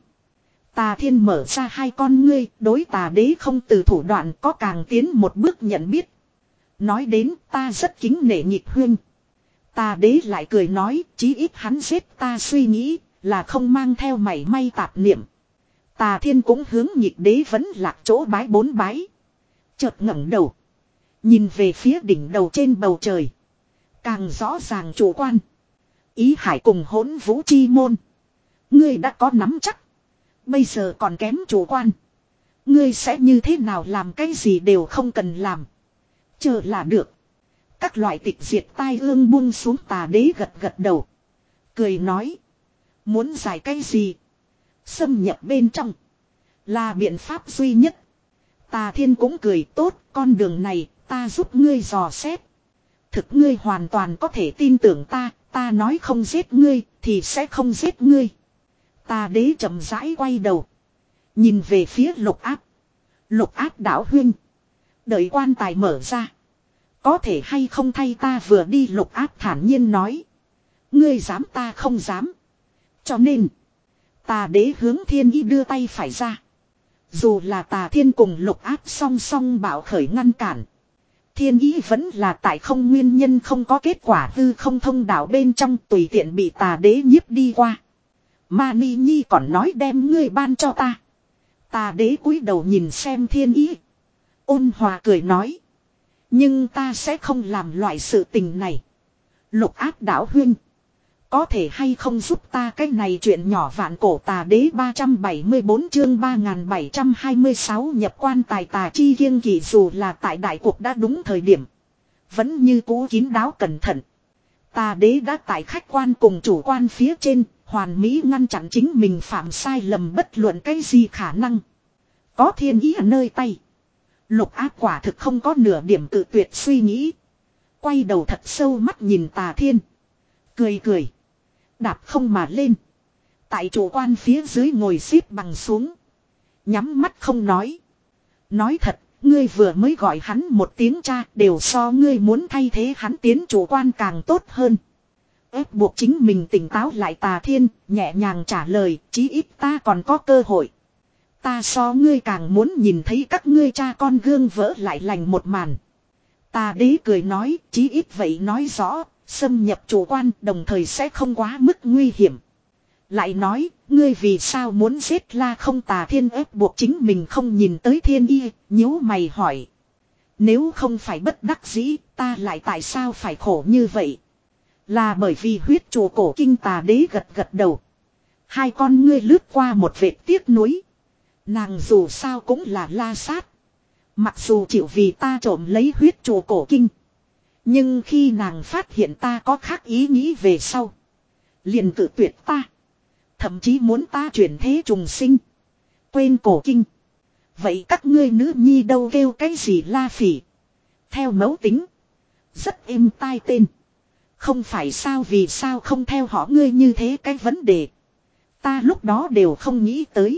Tà Thiên mở ra hai con ngươi, đối Tà đế không từ thủ đoạn có càng tiến một bước nhận biết. Nói đến ta rất kính nể nhịp huyên. Tà đế lại cười nói, chí ít hắn giết ta suy nghĩ, là không mang theo mảy may tạp niệm. Tà Thiên cũng hướng nhịp đế vẫn lạc chỗ bái bốn bái. Chợt ngẩng đầu. Nhìn về phía đỉnh đầu trên bầu trời. Càng rõ ràng chủ quan. Ý Hải cùng Hỗn Vũ Chi Môn. Ngươi đã có nắm chắc. Bây giờ còn kém chủ quan. Ngươi sẽ như thế nào làm cái gì đều không cần làm. Chờ là được. Các loại tịch diệt tai ương buông xuống tà đế gật gật đầu. Cười nói. Muốn giải cái gì? Xâm nhập bên trong. Là biện pháp duy nhất. Tà thiên cũng cười tốt. Con đường này ta giúp ngươi dò xét. Thực ngươi hoàn toàn có thể tin tưởng ta. Ta nói không giết ngươi thì sẽ không giết ngươi. Tà đế chậm rãi quay đầu. Nhìn về phía lục áp. Lục áp đảo huynh. Đợi quan tài mở ra. Có thể hay không thay ta vừa đi lục áp thản nhiên nói. Ngươi dám ta không dám. Cho nên. Tà đế hướng thiên ý đưa tay phải ra. Dù là tà thiên cùng lục áp song song bảo khởi ngăn cản. Thiên ý vẫn là tại không nguyên nhân không có kết quả hư không thông đạo bên trong tùy tiện bị tà đế nhiếp đi qua. Mani Nhi còn nói đem ngươi ban cho ta. Tà đế cúi đầu nhìn xem thiên ý. Ôn hòa cười nói. Nhưng ta sẽ không làm loại sự tình này. Lục áp đảo huynh. Có thể hay không giúp ta cái này chuyện nhỏ vạn cổ tà đế ba trăm bảy mươi bốn chương ba nghìn bảy trăm hai mươi sáu nhập quan tài tà chi kiêng kỵ dù là tại đại cuộc đã đúng thời điểm. Vẫn như cũ kín đáo cẩn thận. Tà đế đã tại khách quan cùng chủ quan phía trên, hoàn mỹ ngăn chặn chính mình phạm sai lầm bất luận cái gì khả năng. Có thiên ý ở nơi tay. Lục áp quả thực không có nửa điểm tự tuyệt suy nghĩ. Quay đầu thật sâu mắt nhìn tà thiên. Cười cười. Đạp không mà lên. Tại chủ quan phía dưới ngồi xếp bằng xuống. Nhắm mắt không nói. Nói thật, ngươi vừa mới gọi hắn một tiếng cha đều so ngươi muốn thay thế hắn tiến chủ quan càng tốt hơn. Ép buộc chính mình tỉnh táo lại tà thiên, nhẹ nhàng trả lời, chí ít ta còn có cơ hội. Ta so ngươi càng muốn nhìn thấy các ngươi cha con gương vỡ lại lành một màn. Tà đế cười nói, chí ít vậy nói rõ, xâm nhập chủ quan đồng thời sẽ không quá mức nguy hiểm. Lại nói, ngươi vì sao muốn giết la không tà thiên ép buộc chính mình không nhìn tới thiên y, nhíu mày hỏi. Nếu không phải bất đắc dĩ, ta lại tại sao phải khổ như vậy? Là bởi vì huyết chủ cổ kinh tà đế gật gật đầu. Hai con ngươi lướt qua một vệt tiếc nuối. Nàng dù sao cũng là la sát. Mặc dù chịu vì ta trộm lấy huyết chủ cổ kinh. Nhưng khi nàng phát hiện ta có khác ý nghĩ về sau. Liền cự tuyệt ta. Thậm chí muốn ta chuyển thế trùng sinh. Quên cổ kinh. Vậy các ngươi nữ nhi đâu kêu cái gì la phỉ. Theo mẫu tính. Rất êm tai tên. Không phải sao vì sao không theo họ ngươi như thế cái vấn đề. Ta lúc đó đều không nghĩ tới.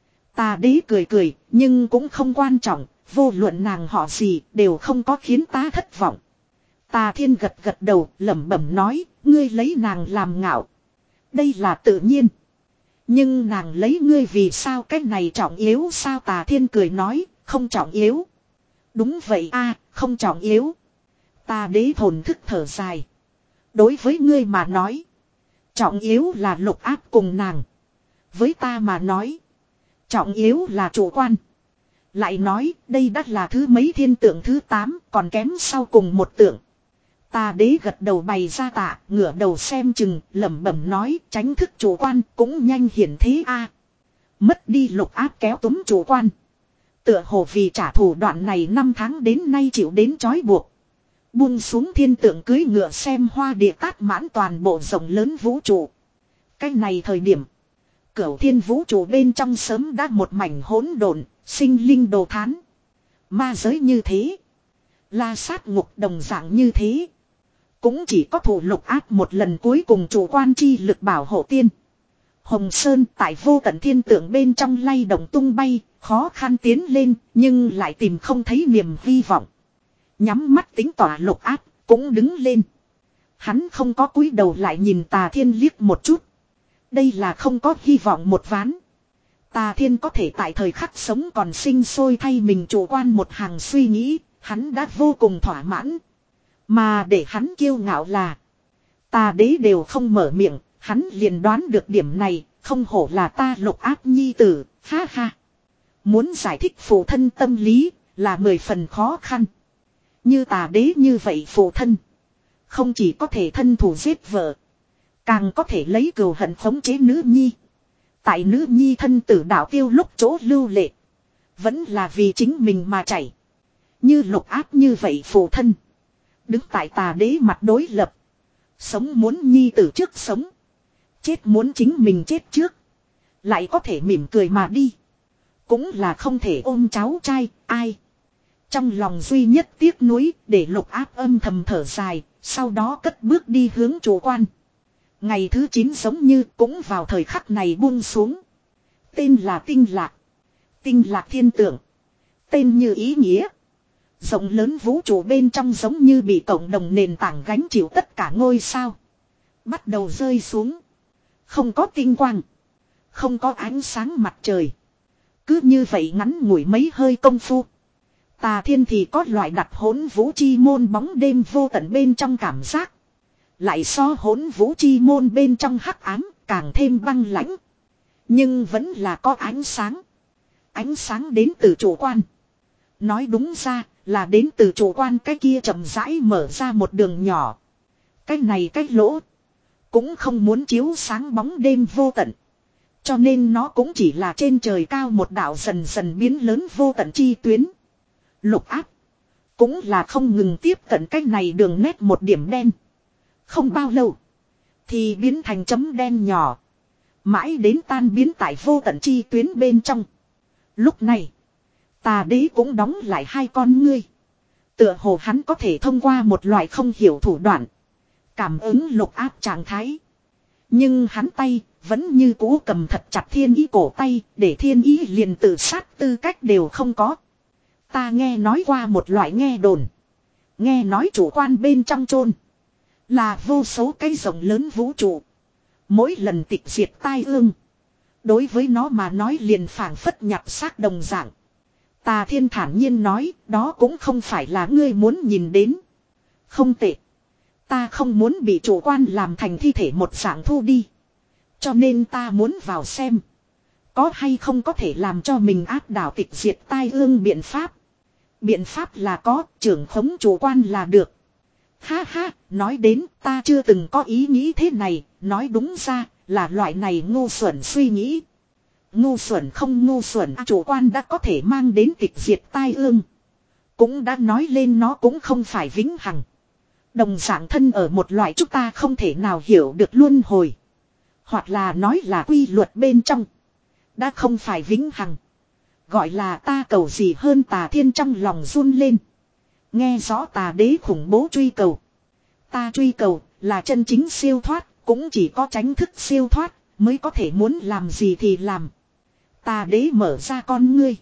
Tà đế cười cười nhưng cũng không quan trọng. Vô luận nàng họ gì đều không có khiến ta thất vọng. Tà thiên gật gật đầu lẩm bẩm nói. Ngươi lấy nàng làm ngạo. Đây là tự nhiên. Nhưng nàng lấy ngươi vì sao cái này trọng yếu sao tà thiên cười nói. Không trọng yếu. Đúng vậy a không trọng yếu. Tà đế thồn thức thở dài. Đối với ngươi mà nói. Trọng yếu là lục áp cùng nàng. Với ta mà nói. Trọng yếu là chủ quan. Lại nói đây đã là thứ mấy thiên tượng thứ tám còn kém sau cùng một tượng. Tà đế gật đầu bày ra tạ ngửa đầu xem chừng lẩm bẩm nói tránh thức chủ quan cũng nhanh hiển thế a. Mất đi lục áp kéo túm chủ quan. Tựa hồ vì trả thù đoạn này năm tháng đến nay chịu đến trói buộc. Buông xuống thiên tượng cưới ngựa xem hoa địa tát mãn toàn bộ rộng lớn vũ trụ. Cái này thời điểm. Cửu thiên vũ trụ bên trong sớm đã một mảnh hỗn độn, sinh linh đồ thán. Ma giới như thế. La sát ngục đồng dạng như thế. Cũng chỉ có thủ lục áp một lần cuối cùng chủ quan chi lực bảo hộ tiên. Hồng Sơn tại vô tận thiên tượng bên trong lay động tung bay, khó khăn tiến lên, nhưng lại tìm không thấy niềm hy vọng. Nhắm mắt tính tỏa lục áp, cũng đứng lên. Hắn không có cúi đầu lại nhìn tà thiên liếc một chút. Đây là không có hy vọng một ván. Tà thiên có thể tại thời khắc sống còn sinh sôi thay mình chủ quan một hàng suy nghĩ, hắn đã vô cùng thỏa mãn. Mà để hắn kiêu ngạo là, tà đế đều không mở miệng, hắn liền đoán được điểm này, không hổ là ta lục áp nhi tử, ha ha. Muốn giải thích phụ thân tâm lý, là mười phần khó khăn. Như tà đế như vậy phụ thân, không chỉ có thể thân thủ giết vợ, càng có thể lấy cừu hận khống chế nữ nhi. Tại nữ nhi thân tử đạo tiêu lúc chỗ lưu lệ. Vẫn là vì chính mình mà chảy. Như Lục Áp như vậy phụ thân. Đứng tại tà đế mặt đối lập. Sống muốn nhi tử trước sống. Chết muốn chính mình chết trước. Lại có thể mỉm cười mà đi. Cũng là không thể ôm cháu trai, ai. Trong lòng duy nhất tiếc nuối để Lục Áp âm thầm thở dài. Sau đó cất bước đi hướng chủ quan. Ngày thứ chín giống như cũng vào thời khắc này buông xuống. Tên là Tinh Lạc. Tinh Lạc thiên tượng. Tên như ý nghĩa. Rộng lớn vũ trụ bên trong giống như bị cộng đồng nền tảng gánh chịu tất cả ngôi sao. Bắt đầu rơi xuống. Không có tinh quang. Không có ánh sáng mặt trời. Cứ như vậy ngắn ngủi mấy hơi công phu. Tà Thiên thì có loại đặt hỗn vũ chi môn bóng đêm vô tận bên trong cảm giác. Lại so hỗn vũ chi môn bên trong hắc ám càng thêm băng lãnh. Nhưng vẫn là có ánh sáng. Ánh sáng đến từ chủ quan. Nói đúng ra là đến từ chủ quan cái kia chậm rãi mở ra một đường nhỏ. Cái này cái lỗ. Cũng không muốn chiếu sáng bóng đêm vô tận. Cho nên nó cũng chỉ là trên trời cao một đạo dần dần biến lớn vô tận chi tuyến. Lục Áp. Cũng là không ngừng tiếp cận cái này đường nét một điểm đen. Không bao lâu. Thì biến thành chấm đen nhỏ. Mãi đến tan biến tại vô tận chi tuyến bên trong. Lúc này. Tà đế cũng đóng lại hai con ngươi. Tựa hồ hắn có thể thông qua một loại không hiểu thủ đoạn. Cảm ứng Lục Áp trạng thái. Nhưng hắn tay vẫn như cũ cầm thật chặt Thiên Ý cổ tay. Để Thiên Ý liền tự sát tư cách đều không có. Ta nghe nói qua một loại nghe đồn. Nghe nói chủ quan bên trong chôn là vô số cái rộng lớn vũ trụ. Mỗi lần tịch diệt tai ương. Đối với nó mà nói liền phảng phất nhập xác đồng dạng. Tà Thiên thản nhiên nói, đó cũng không phải là ngươi muốn nhìn đến. Không tệ. Ta không muốn bị chủ quan làm thành thi thể một dạng thu đi. Cho nên ta muốn vào xem. Có hay không có thể làm cho mình áp đảo tịch diệt tai ương biện pháp. Biện pháp là có, trưởng khống chủ quan là được. Ha ha, nói đến ta chưa từng có ý nghĩ thế này, nói đúng ra là loại này ngu xuẩn suy nghĩ. Ngu xuẩn không ngu xuẩn, chủ quan đã có thể mang đến tịch diệt tai ương. Cũng đã nói lên nó cũng không phải vĩnh hằng. Đồng dạng thân ở một loại chúng ta không thể nào hiểu được luân hồi. Hoặc là nói là quy luật bên trong. Đã không phải vĩnh hằng. Gọi là ta cầu gì hơn Tà Thiên trong lòng run lên. Nghe rõ tà đế khủng bố truy cầu. Ta truy cầu là chân chính siêu thoát. Cũng chỉ có tránh thức siêu thoát mới có thể muốn làm gì thì làm. Tà đế mở ra con ngươi.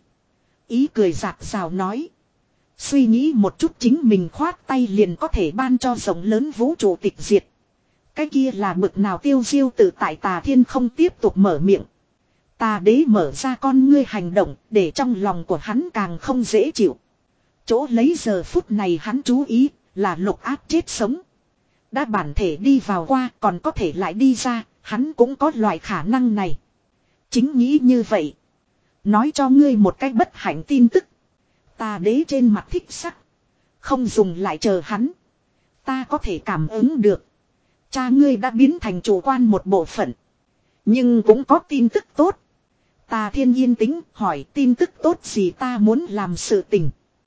Ý cười rạc rào nói. Suy nghĩ một chút chính mình khoát tay liền có thể ban cho rộng lớn vũ trụ tịch diệt. Cái kia là bực nào tiêu diêu tự tại. Tà Thiên không tiếp tục mở miệng. Tà đế mở ra con ngươi hành động để trong lòng của hắn càng không dễ chịu. Chỗ lấy giờ phút này hắn chú ý là Lục Áp chết sống. Đã bản thể đi vào qua còn có thể lại đi ra, hắn cũng có loại khả năng này. Chính nghĩ như vậy. Nói cho ngươi một cách bất hạnh tin tức. Tà đế trên mặt thích sắc. Không dùng lại chờ hắn. Ta có thể cảm ứng được. Cha ngươi đã biến thành chủ quan một bộ phận. Nhưng cũng có tin tức tốt. Tà Thiên yên tĩnh hỏi tin tức tốt gì ta muốn làm sự tình.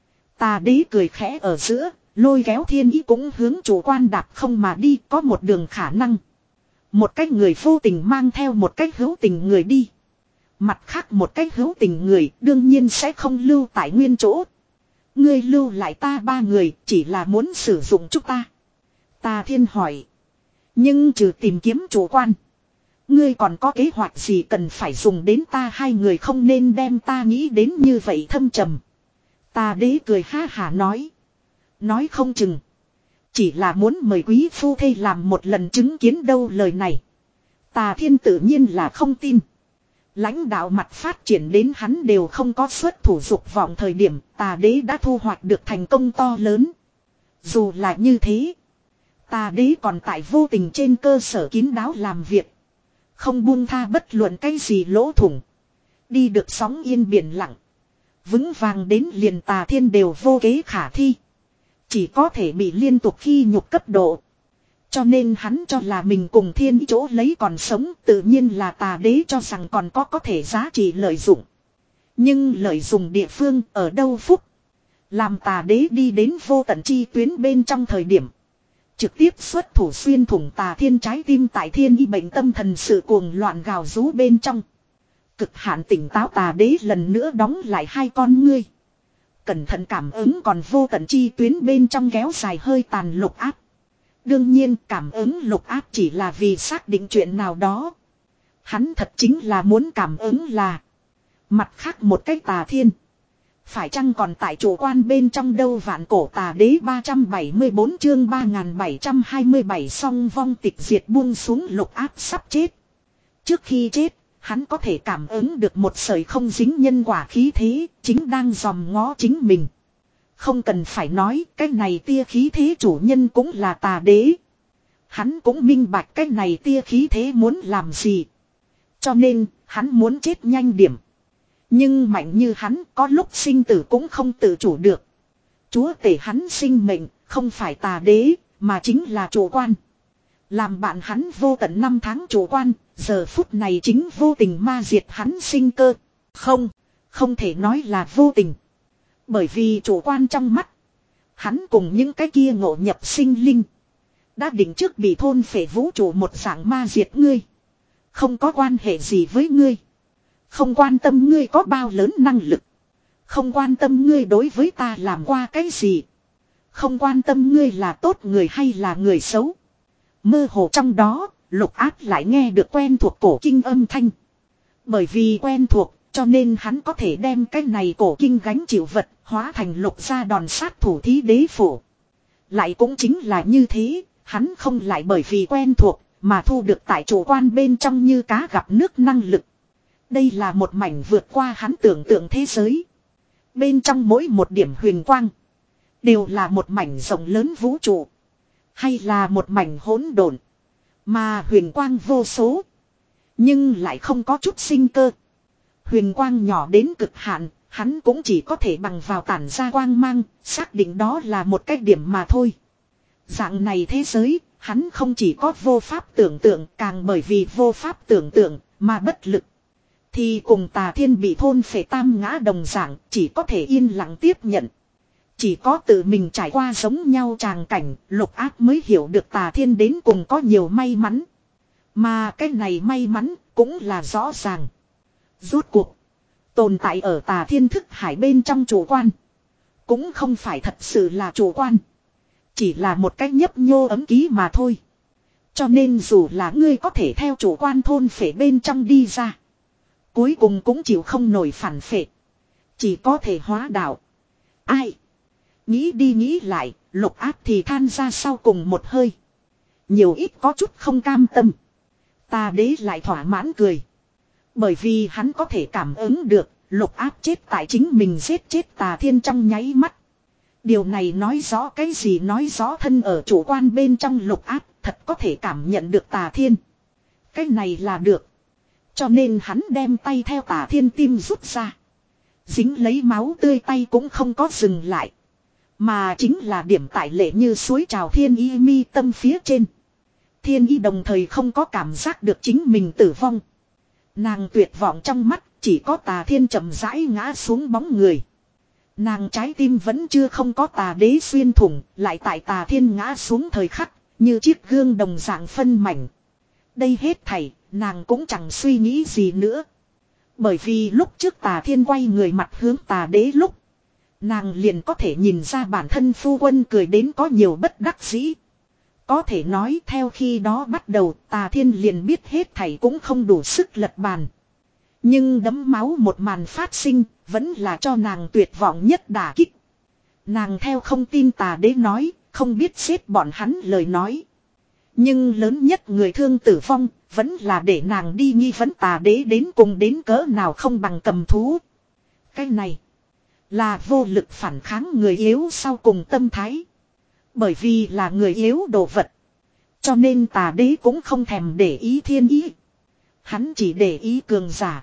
Tà đế cười khẽ ở giữa, lôi kéo Thiên Ý cũng hướng chủ quan đạp không mà đi có một đường khả năng. Một cách người vô tình mang theo một cách hữu tình người đi. Mặt khác một cách hữu tình người đương nhiên sẽ không lưu tại nguyên chỗ. Ngươi lưu lại ta ba người chỉ là muốn sử dụng chúng ta. Tà Thiên hỏi. Nhưng trừ tìm kiếm chủ quan. Ngươi còn có kế hoạch gì cần phải dùng đến ta hai người không nên đem ta nghĩ đến như vậy thâm trầm. Tà đế cười ha hả nói. Nói không chừng. Chỉ là muốn mời quý phu thê làm một lần chứng kiến đâu lời này. Tà Thiên tự nhiên là không tin. Lãnh đạo mặt phát triển đến hắn đều không có xuất thủ dục vọng thời điểm tà đế đã thu hoạch được thành công to lớn. Dù là như thế. Tà đế còn tại vô tình trên cơ sở kín đáo làm việc. Không buông tha bất luận cái gì lỗ thủng. Đi được sóng yên biển lặng. Vững vàng đến liền Tà Thiên đều vô kế khả thi. Chỉ có thể bị liên tục khi nhục cấp độ. Cho nên hắn cho là mình cùng Thiên chỗ lấy còn sống tự nhiên là Tà đế cho rằng còn có có thể giá trị lợi dụng. Nhưng lợi dụng địa phương ở đâu phúc. Làm tà đế đi đến vô tận chi tuyến bên trong thời điểm. Trực tiếp xuất thủ xuyên thủng tà thiên trái tim tại thiên y bệnh tâm thần sự cuồng loạn gào rú bên trong. Cực hạn tỉnh táo tà đế lần nữa đóng lại hai con ngươi. Cẩn thận cảm ứng còn vô tận chi tuyến bên trong kéo dài hơi tàn lục áp. Đương nhiên cảm ứng lục áp chỉ là vì xác định chuyện nào đó. Hắn thật chính là muốn cảm ứng là. Mặt khác một cách tà thiên. Phải chăng còn tại chủ quan bên trong đâu vạn cổ tà đế ba trăm bảy mươi tư chương ba nghìn bảy trăm hai mươi bảy song vong tịch diệt buông xuống lục áp sắp chết. Trước khi chết, hắn có thể cảm ứng được một sợi không dính nhân quả khí thế, chính đang dòm ngó chính mình. Không cần phải nói, cái này tia khí thế chủ nhân cũng là tà đế. Hắn cũng minh bạch cái này tia khí thế muốn làm gì. Cho nên, hắn muốn chết nhanh điểm. Nhưng mạnh như hắn có lúc sinh tử cũng không tự chủ được. Chúa tể hắn sinh mệnh, không phải tà đế, mà chính là chủ quan. Làm bạn hắn vô tận năm tháng chủ quan, giờ phút này chính vô tình ma diệt hắn sinh cơ. Không, không thể nói là vô tình. Bởi vì chủ quan trong mắt, hắn cùng những cái kia ngộ nhập sinh linh. Đã định trước bị thôn phệ vũ trụ một dạng ma diệt ngươi. Không có quan hệ gì với ngươi. Không quan tâm ngươi có bao lớn năng lực. Không quan tâm ngươi đối với ta làm qua cái gì. Không quan tâm ngươi là tốt người hay là người xấu. Mơ hồ trong đó, lục áp lại nghe được quen thuộc cổ kinh âm thanh. Bởi vì quen thuộc, cho nên hắn có thể đem cái này cổ kinh gánh chịu vật, hóa thành lục gia đòn sát thủ thí đế phổ. Lại cũng chính là như thế, hắn không lại bởi vì quen thuộc, mà thu được tại chủ quan bên trong như cá gặp nước năng lực. Đây là một mảnh vượt qua hắn tưởng tượng thế giới. Bên trong mỗi một điểm huyền quang, đều là một mảnh rộng lớn vũ trụ. Hay là một mảnh hỗn độn. Mà huyền quang vô số. Nhưng lại không có chút sinh cơ. Huyền quang nhỏ đến cực hạn, hắn cũng chỉ có thể bằng vào tản ra quang mang, xác định đó là một cái điểm mà thôi. Dạng này thế giới, hắn không chỉ có vô pháp tưởng tượng, càng bởi vì vô pháp tưởng tượng, mà bất lực. Thì cùng tà thiên bị thôn phệ tam ngã đồng dạng, chỉ có thể yên lặng tiếp nhận. Chỉ có tự mình trải qua giống nhau tràng cảnh, lục áp mới hiểu được tà thiên đến cùng có nhiều may mắn. Mà cái này may mắn cũng là rõ ràng. Rốt cuộc, tồn tại ở tà thiên thức hải bên trong chủ quan. Cũng không phải thật sự là chủ quan. Chỉ là một cách nhấp nhô ấm ký mà thôi. Cho nên dù là ngươi có thể theo chủ quan thôn phệ bên trong đi ra. Cuối cùng cũng chịu không nổi phản phệ. Chỉ có thể hóa đạo. Ai? Nghĩ đi nghĩ lại, lục áp thì than ra sau cùng một hơi. Nhiều ít có chút không cam tâm. Tà đế lại thỏa mãn cười. Bởi vì hắn có thể cảm ứng được, lục áp chết tại chính mình giết chết tà thiên trong nháy mắt. Điều này nói rõ cái gì, nói rõ thân ở chủ quan bên trong lục áp thật có thể cảm nhận được tà thiên. Cái này là được. Cho nên hắn đem tay theo tà thiên tim rút ra. Dính lấy máu tươi tay cũng không có dừng lại. Mà chính là điểm tại lệ như suối trào thiên y mi tâm phía trên. Thiên y đồng thời không có cảm giác được chính mình tử vong. Nàng tuyệt vọng trong mắt, chỉ có tà thiên chậm rãi ngã xuống bóng người. Nàng trái tim vẫn chưa không có tà đế xuyên thủng, lại tại tà thiên ngã xuống thời khắc, như chiếc gương đồng dạng phân mảnh. Đây hết thảy, nàng cũng chẳng suy nghĩ gì nữa. Bởi vì lúc trước tà thiên quay người mặt hướng tà đế lúc, nàng liền có thể nhìn ra bản thân phu quân cười đến có nhiều bất đắc dĩ. Có thể nói theo khi đó bắt đầu tà thiên liền biết hết thảy cũng không đủ sức lật bàn. Nhưng đấm máu một màn phát sinh vẫn là cho nàng tuyệt vọng nhất đả kích. Nàng theo không tin tà đế nói, không biết xếp bọn hắn lời nói. Nhưng lớn nhất người thương tử vong vẫn là để nàng đi nghi vấn tà đế đến cùng đến cỡ nào không bằng cầm thú. Cái này là vô lực phản kháng người yếu sau cùng tâm thái. Bởi vì là người yếu đồ vật. Cho nên tà đế cũng không thèm để ý thiên ý. Hắn chỉ để ý cường giả.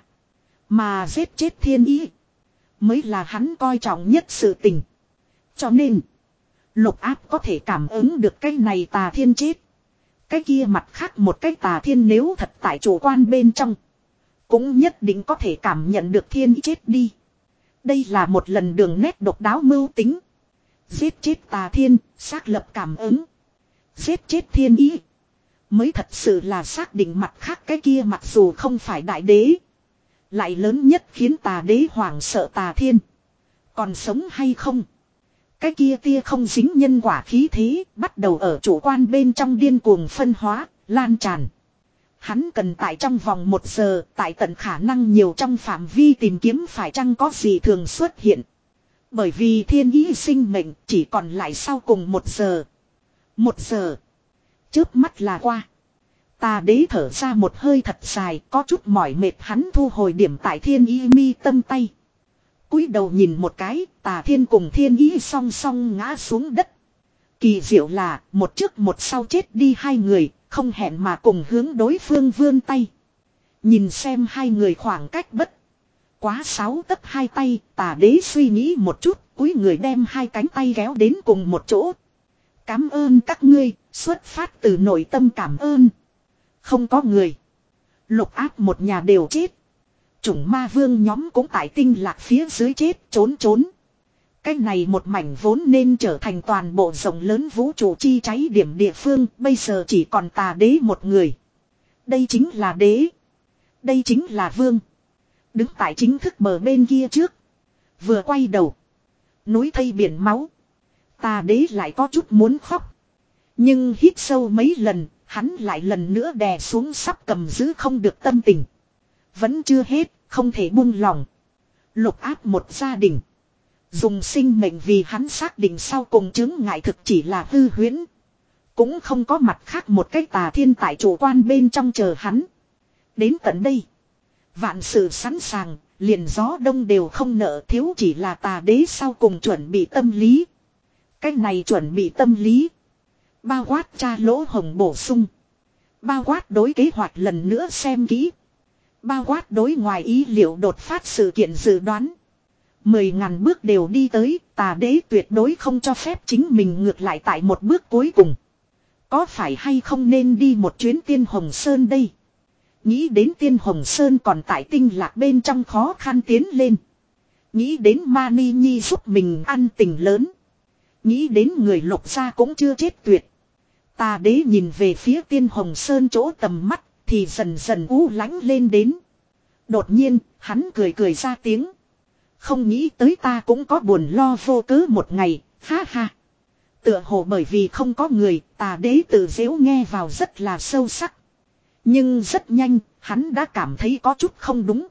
Mà giết chết thiên ý mới là hắn coi trọng nhất sự tình. Cho nên lục áp có thể cảm ứng được cái này tà thiên chết. Cái kia mặt khác một cái tà thiên nếu thật tại chủ quan bên trong, cũng nhất định có thể cảm nhận được thiên ý chết đi. Đây là một lần đường nét độc đáo mưu tính. Giết chết tà thiên, xác lập cảm ứng. Giết chết thiên ý. Mới thật sự là xác định mặt khác cái kia mặc dù không phải đại đế. Lại lớn nhất khiến tà đế hoảng sợ tà thiên. Còn sống hay không? Cái kia tia không dính nhân quả khí thế, bắt đầu ở chủ quan bên trong điên cuồng phân hóa, lan tràn. Hắn cần tại trong vòng một giờ, tại tận khả năng nhiều trong phạm vi tìm kiếm phải chăng có gì thường xuất hiện. Bởi vì thiên ý sinh mệnh chỉ còn lại sau cùng một giờ. Một giờ. Chớp mắt là qua. Tà đế thở ra một hơi thật dài, có chút mỏi mệt, hắn thu hồi điểm tại thiên ý mi tâm tay. Cúi đầu nhìn một cái, tà thiên cùng thiên ý song song ngã xuống đất. Kỳ diệu là, một trước một sau chết đi hai người, không hẹn mà cùng hướng đối phương vươn tay. Nhìn xem hai người khoảng cách bất quá sáu tấc hai tay, tà đế suy nghĩ một chút, cúi người đem hai cánh tay kéo đến cùng một chỗ. Cảm ơn các ngươi, xuất phát từ nội tâm cảm ơn. Không có người. Lục áp một nhà đều chết. Chủng ma vương nhóm cũng tại tinh lạc phía dưới chết trốn trốn. Cái này một mảnh vốn nên trở thành toàn bộ rộng lớn vũ trụ chi cháy điểm địa phương, bây giờ chỉ còn tà đế một người. Đây chính là đế. Đây chính là vương. Đứng tại chính thức bờ bên kia trước. Vừa quay đầu. Núi thây biển máu. Tà đế lại có chút muốn khóc. Nhưng hít sâu mấy lần, hắn lại lần nữa đè xuống sắp cầm giữ không được tâm tình. Vẫn chưa hết, không thể buông lòng. Lục áp một gia đình. Dùng sinh mệnh vì hắn xác định sau cùng chứng ngại thực chỉ là hư huyễn. Cũng không có mặt khác một cách tà thiên tại chủ quan bên trong chờ hắn. Đến tận đây. Vạn sự sẵn sàng, liền gió đông đều không nợ, thiếu chỉ là tà đế sau cùng chuẩn bị tâm lý. Cách này chuẩn bị tâm lý. Bao quát tra lỗ hồng bổ sung. Bao quát đối kế hoạch lần nữa xem kỹ. Bao quát đối ngoài ý liệu đột phát sự kiện dự đoán. Mười ngàn bước đều đi tới, tà đế tuyệt đối không cho phép chính mình ngược lại tại một bước cuối cùng. Có phải hay không nên đi một chuyến Tiên Hồng Sơn đây? Nghĩ đến Tiên Hồng Sơn còn tại tinh lạc bên trong khó khăn tiến lên. Nghĩ đến Mani Nhi giúp mình ăn tình lớn. Nghĩ đến người Lục gia cũng chưa chết tuyệt. Tà đế nhìn về phía Tiên Hồng Sơn chỗ tầm mắt thì dần dần u lãnh lên đến. Đột nhiên hắn cười cười ra tiếng. Không nghĩ tới ta cũng có buồn lo vô cớ một ngày, ha ha. Tựa hồ bởi vì không có người, tà đế tự dễu nghe vào rất là sâu sắc. Nhưng rất nhanh, hắn đã cảm thấy có chút không đúng.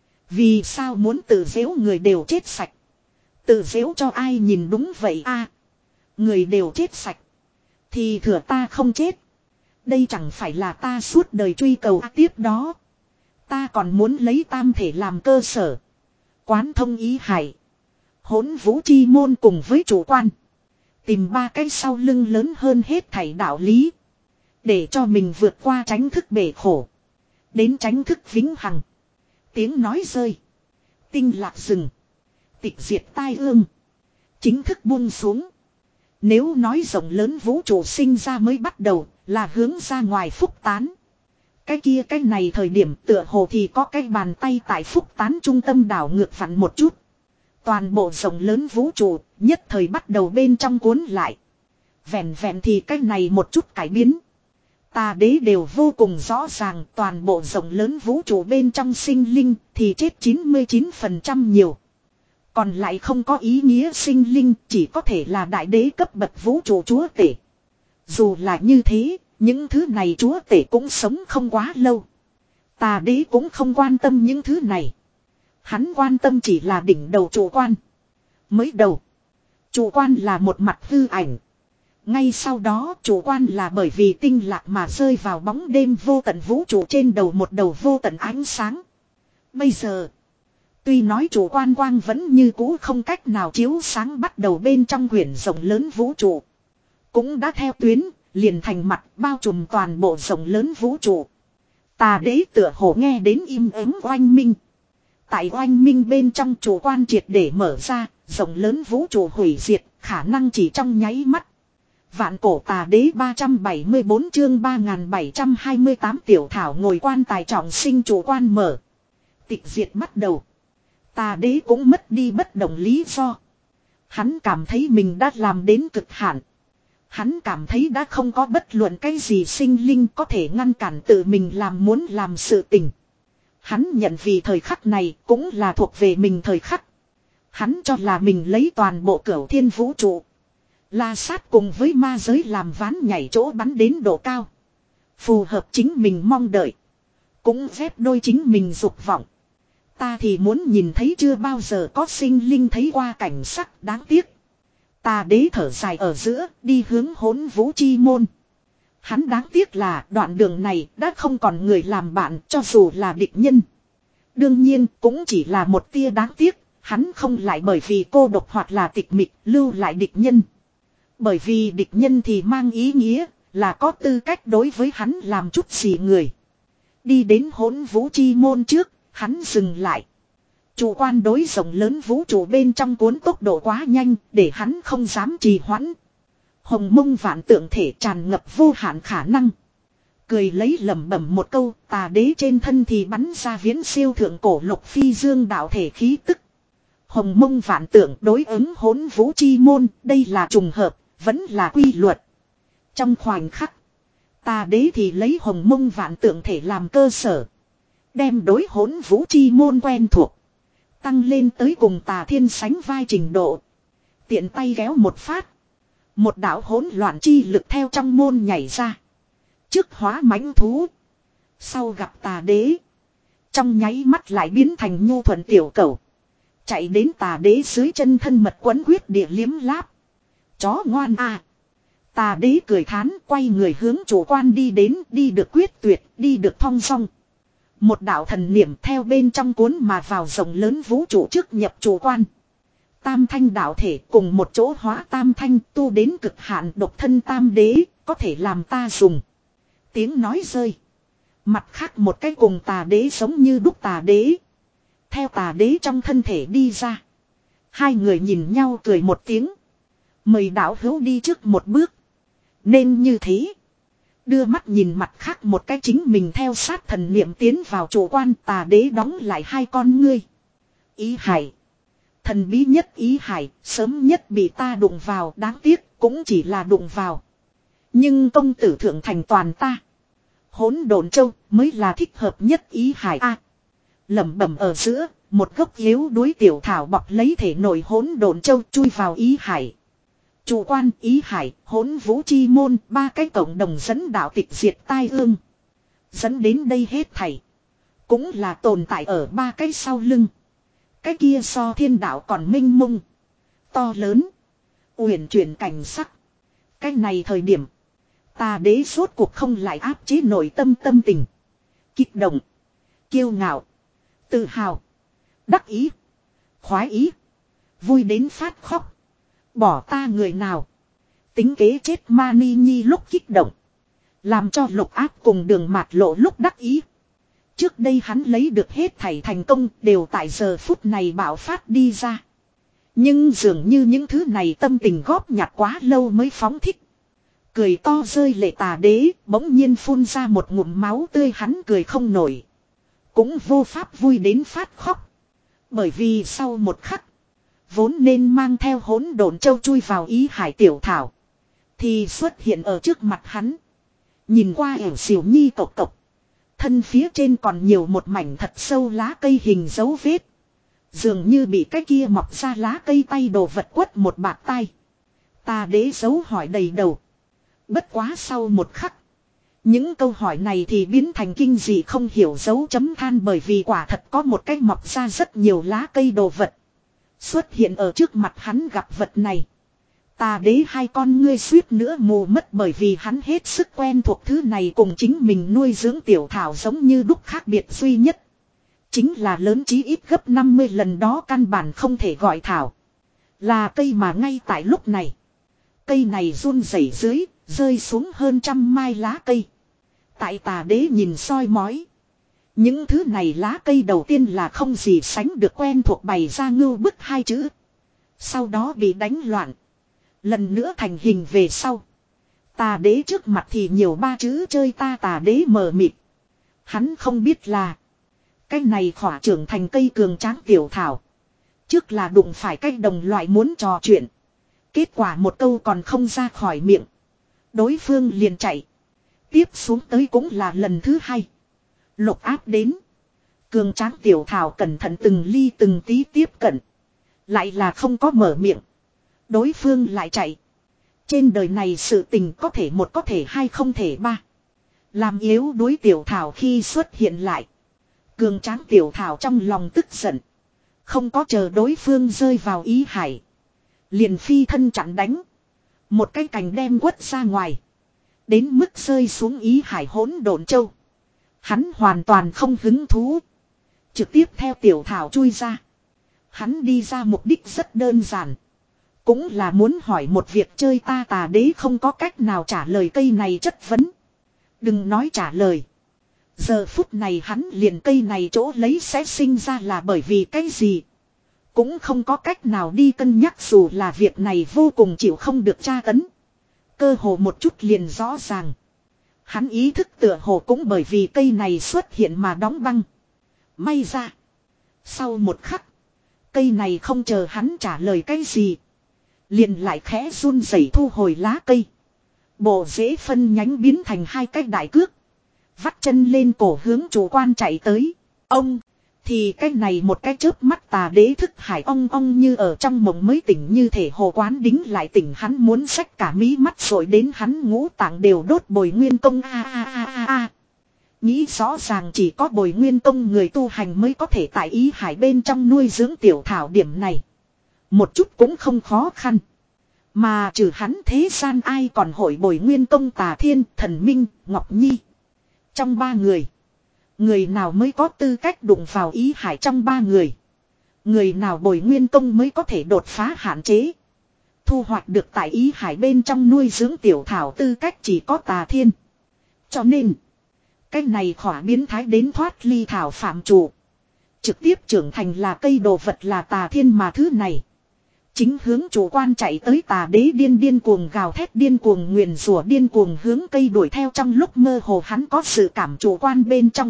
Vì sao muốn tự dễu người đều chết sạch? Tự dễu cho ai nhìn đúng vậy a? Người đều chết sạch. Thì thừa ta không chết. Đây chẳng phải là ta suốt đời truy cầu à, tiếp đó. Ta còn muốn lấy tam thể làm cơ sở. Quán thông ý hải. Hỗn vũ chi môn cùng với chủ quan. Tìm ba cái sau lưng lớn hơn hết thảy đạo lý. Để cho mình vượt qua tránh thức bể khổ. Đến tránh thức vĩnh hằng. Tiếng nói rơi. Tinh lạc rừng. Tịch diệt tai ương. Chính thức buông xuống. Nếu nói rộng lớn vũ trụ sinh ra mới bắt đầu là hướng ra ngoài phúc tán. Cái kia cái này thời điểm tựa hồ thì có cái bàn tay tại phúc tán trung tâm đảo ngược vặn một chút. Toàn bộ rộng lớn vũ trụ nhất thời bắt đầu bên trong cuốn lại. Vẹn vẹn thì cái này một chút cải biến. Tà đế đều vô cùng rõ ràng, toàn bộ rộng lớn vũ trụ bên trong sinh linh thì chết chín mươi chín phần trăm nhiều. Còn lại không có ý nghĩa sinh linh, chỉ có thể là đại đế cấp bậc vũ trụ chúa tể. Dù là như thế, những thứ này chúa tể cũng sống không quá lâu. Tà đế cũng không quan tâm những thứ này. Hắn quan tâm chỉ là đỉnh đầu chủ quan. Mới đầu, chủ quan là một mặt hư ảnh. Ngay sau đó chủ quan là bởi vì tinh lạc mà rơi vào bóng đêm vô tận vũ trụ trên đầu một đầu vô tận ánh sáng. Bây giờ, tuy nói chủ quan quang vẫn như cũ không cách nào chiếu sáng bắt đầu bên trong quyển rộng lớn vũ trụ. Cũng đã theo tuyến, liền thành mặt bao trùm toàn bộ rộng lớn vũ trụ. Tà đế tựa hồ nghe đến im ắng oanh minh. Tại oanh minh bên trong chủ quan triệt để mở ra, rộng lớn vũ trụ hủy diệt, khả năng chỉ trong nháy mắt. Vạn cổ tà đế ba trăm bảy mươi bốn chương ba nghìn bảy trăm hai mươi tám tiểu thảo ngồi quan tài trọng sinh chủ quan mở. Tịch diệt bắt đầu. Tà đế cũng mất đi bất động lý do. Hắn cảm thấy mình đã làm đến cực hạn. Hắn cảm thấy đã không có bất luận cái gì sinh linh có thể ngăn cản tự mình làm muốn làm sự tình. Hắn nhận vì thời khắc này cũng là thuộc về mình thời khắc. Hắn cho là mình lấy toàn bộ cửu thiên vũ trụ. La sát cùng với ma giới làm ván nhảy chỗ bắn đến độ cao. Phù hợp chính mình mong đợi. Cũng phép đôi chính mình dục vọng. Ta thì muốn nhìn thấy chưa bao giờ có sinh linh thấy qua cảnh sắc đáng tiếc. Tà đế thở dài ở giữa đi hướng hỗn vũ chi môn. Hắn đáng tiếc là đoạn đường này đã không còn người làm bạn cho dù là địch nhân. Đương nhiên cũng chỉ là một tia đáng tiếc. Hắn không lại bởi vì cô độc hoặc là tịch mịch lưu lại địch nhân. Bởi vì địch nhân thì mang ý nghĩa là có tư cách đối với hắn làm chút gì người. Đi đến hỗn vũ chi môn trước, hắn dừng lại. Chủ quan đối rộng lớn vũ trụ bên trong cuốn tốc độ quá nhanh để hắn không dám trì hoãn. Hồng mông vạn tượng thể tràn ngập vô hạn khả năng. Cười lấy lẩm bẩm một câu, tà đế trên thân thì bắn ra viễn siêu thượng cổ lục phi dương đạo thể khí tức. Hồng mông vạn tượng đối ứng hỗn vũ chi môn, đây là trùng hợp, vẫn là quy luật. Trong khoảnh khắc, tà đế thì lấy hồng mông vạn tượng thể làm cơ sở. Đem đối hỗn vũ chi môn quen thuộc. Tăng lên tới cùng tà thiên sánh vai trình độ. Tiện tay kéo một phát. Một đạo hỗn loạn chi lực theo trong môn nhảy ra. Trước hóa mãnh thú. Sau gặp tà đế. Trong nháy mắt lại biến thành nhu thuận tiểu cẩu. Chạy đến tà đế dưới chân thân mật quấn quyết địa liếm láp. Chó ngoan à. Tà đế cười thán quay người hướng chủ quan đi đến. Đi được quyết tuyệt, đi được thong song. Một đạo thần niệm theo bên trong cuốn mà vào rộng lớn vũ trụ trước nhập chủ quan. Tam thanh đạo thể cùng một chỗ hóa tam thanh tu đến cực hạn độc thân tam đế, có thể làm ta dùng. Tiếng nói rơi. Mặt khác một cái cùng tà đế giống như đúc tà đế. Theo tà đế trong thân thể đi ra. Hai người nhìn nhau cười một tiếng. Mời đạo hữu đi trước một bước. Nên như thế. Đưa mắt nhìn mặt khác một cái chính mình theo sát thần niệm tiến vào chủ quan tà đế đóng lại hai con ngươi. Ý hải. Thần bí nhất ý hải, sớm nhất bị ta đụng vào đáng tiếc cũng chỉ là đụng vào. Nhưng công tử thượng thành toàn ta. Hỗn độn châu mới là thích hợp nhất ý hải a. Lẩm bẩm ở giữa, một gốc yếu đuối tiểu thảo bọc lấy thể nội hỗn độn châu chui vào ý hải. Chủ quan, ý hải, hỗn vũ chi môn, ba cái cộng đồng dẫn đạo tịch diệt tai ương. Dẫn đến đây hết thảy. Cũng là tồn tại ở ba cái sau lưng. Cái kia so thiên đạo còn minh mông. To lớn. Uyển chuyển cảnh sắc. Cái này thời điểm. Tà đế suốt cuộc không lại áp chế nội tâm tâm tình. Kích động. Kiêu ngạo. Tự hào. Đắc ý. Khoái ý. Vui đến phát khóc. Bỏ ta người nào. Tính kế chết ma ni nhi lúc kích động. Làm cho lục áp cùng đường mạt lộ lúc đắc ý. Trước đây hắn lấy được hết thảy thành công đều tại giờ phút này bạo phát đi ra. Nhưng dường như những thứ này tâm tình góp nhặt quá lâu mới phóng thích. Cười to rơi lệ tà đế bỗng nhiên phun ra một ngụm máu tươi hắn cười không nổi. Cũng vô pháp vui đến phát khóc. Bởi vì sau một khắc. Vốn nên mang theo hỗn độn châu chui vào ý hải tiểu thảo. Thì xuất hiện ở trước mặt hắn. Nhìn qua ẻo xìu nhi cộc cộc. Thân phía trên còn nhiều một mảnh thật sâu lá cây hình dấu vết. Dường như bị cái kia mọc ra lá cây tay đồ vật quất một bạt tay. Tà đế dấu hỏi đầy đầu. Bất quá sau một khắc. Những câu hỏi này thì biến thành kinh dị không hiểu dấu chấm than bởi vì quả thật có một cái mọc ra rất nhiều lá cây đồ vật. Xuất hiện ở trước mặt hắn gặp vật này. Tà đế hai con ngươi suýt nữa mù mất bởi vì hắn hết sức quen thuộc thứ này cùng chính mình nuôi dưỡng tiểu thảo giống như đúc khác biệt duy nhất. Chính là lớn chí ít gấp năm mươi lần đó căn bản không thể gọi thảo. Là cây mà ngay tại lúc này. Cây này run rẩy dưới, rơi xuống hơn trăm mai lá cây. Tại tà đế nhìn soi mói. Những thứ này lá cây đầu tiên là không gì sánh được quen thuộc bày ra ngưu bức hai chữ. Sau đó bị đánh loạn. Lần nữa thành hình về sau. Tà đế trước mặt thì nhiều ba chữ chơi ta tà đế mờ mịt. Hắn không biết là. Cái này khỏa trưởng thành cây cường tráng tiểu thảo. Trước là đụng phải cái đồng loại muốn trò chuyện. Kết quả một câu còn không ra khỏi miệng. Đối phương liền chạy. Tiếp xuống tới cũng là lần thứ hai. Lục áp đến. Cường tráng tiểu thảo cẩn thận từng ly từng tí tiếp cận. Lại là không có mở miệng. Đối phương lại chạy. Trên đời này sự tình có thể một có thể hai không thể ba. Làm yếu đuối tiểu thảo khi xuất hiện lại. Cường tráng tiểu thảo trong lòng tức giận. Không có chờ đối phương rơi vào ý hải. Liền phi thân chặn đánh. Một cái cành đem quất ra ngoài. Đến mức rơi xuống ý hải hỗn độn châu. Hắn hoàn toàn không hứng thú. Trực tiếp theo tiểu thảo chui ra. Hắn đi ra mục đích rất đơn giản. Cũng là muốn hỏi một việc chơi ta tà đế không có cách nào trả lời cây này chất vấn. Đừng nói trả lời. Giờ phút này hắn liền cây này chỗ lấy sẽ sinh ra là bởi vì cái gì. Cũng không có cách nào đi cân nhắc dù là việc này vô cùng chịu không được tra tấn. Cơ hồ một chút liền rõ ràng. Hắn ý thức tựa hồ cũng bởi vì cây này xuất hiện mà đóng băng. May ra. Sau một khắc. Cây này không chờ hắn trả lời cái gì. Liền lại khẽ run rẩy thu hồi lá cây. Bộ rễ phân nhánh biến thành hai cái đại cước. Vắt chân lên cổ hướng chủ quan chạy tới. Ông. Thì cái này một cái chớp mắt tà đế thức hải ong ong như ở trong mộng mới tỉnh như thể hồ quán đính lại tỉnh hắn muốn xách cả mí mắt rồi đến hắn ngũ tạng đều đốt bồi nguyên công a a a a a. Nghĩ rõ ràng chỉ có bồi nguyên công người tu hành mới có thể tại ý hải bên trong nuôi dưỡng tiểu thảo điểm này. Một chút cũng không khó khăn. Mà trừ hắn thế gian ai còn hội bồi nguyên công Tà Thiên, Thần Minh, Ngọc Nhi. Trong ba người. Người nào mới có tư cách đụng vào ý hải trong ba người. Người nào bồi nguyên công mới có thể đột phá hạn chế. Thu hoạch được tại ý hải bên trong nuôi dưỡng tiểu thảo tư cách chỉ có Tà Thiên. Cho nên. Cái này khỏa biến thái đến thoát ly thảo phạm chủ. Trực tiếp trưởng thành là cây đồ vật là Tà Thiên mà thứ này. Chính hướng chủ quan chạy tới tà đế điên điên cuồng gào thét điên cuồng nguyền rủa điên cuồng hướng cây đuổi theo trong lúc mơ hồ hắn có sự cảm chủ quan bên trong.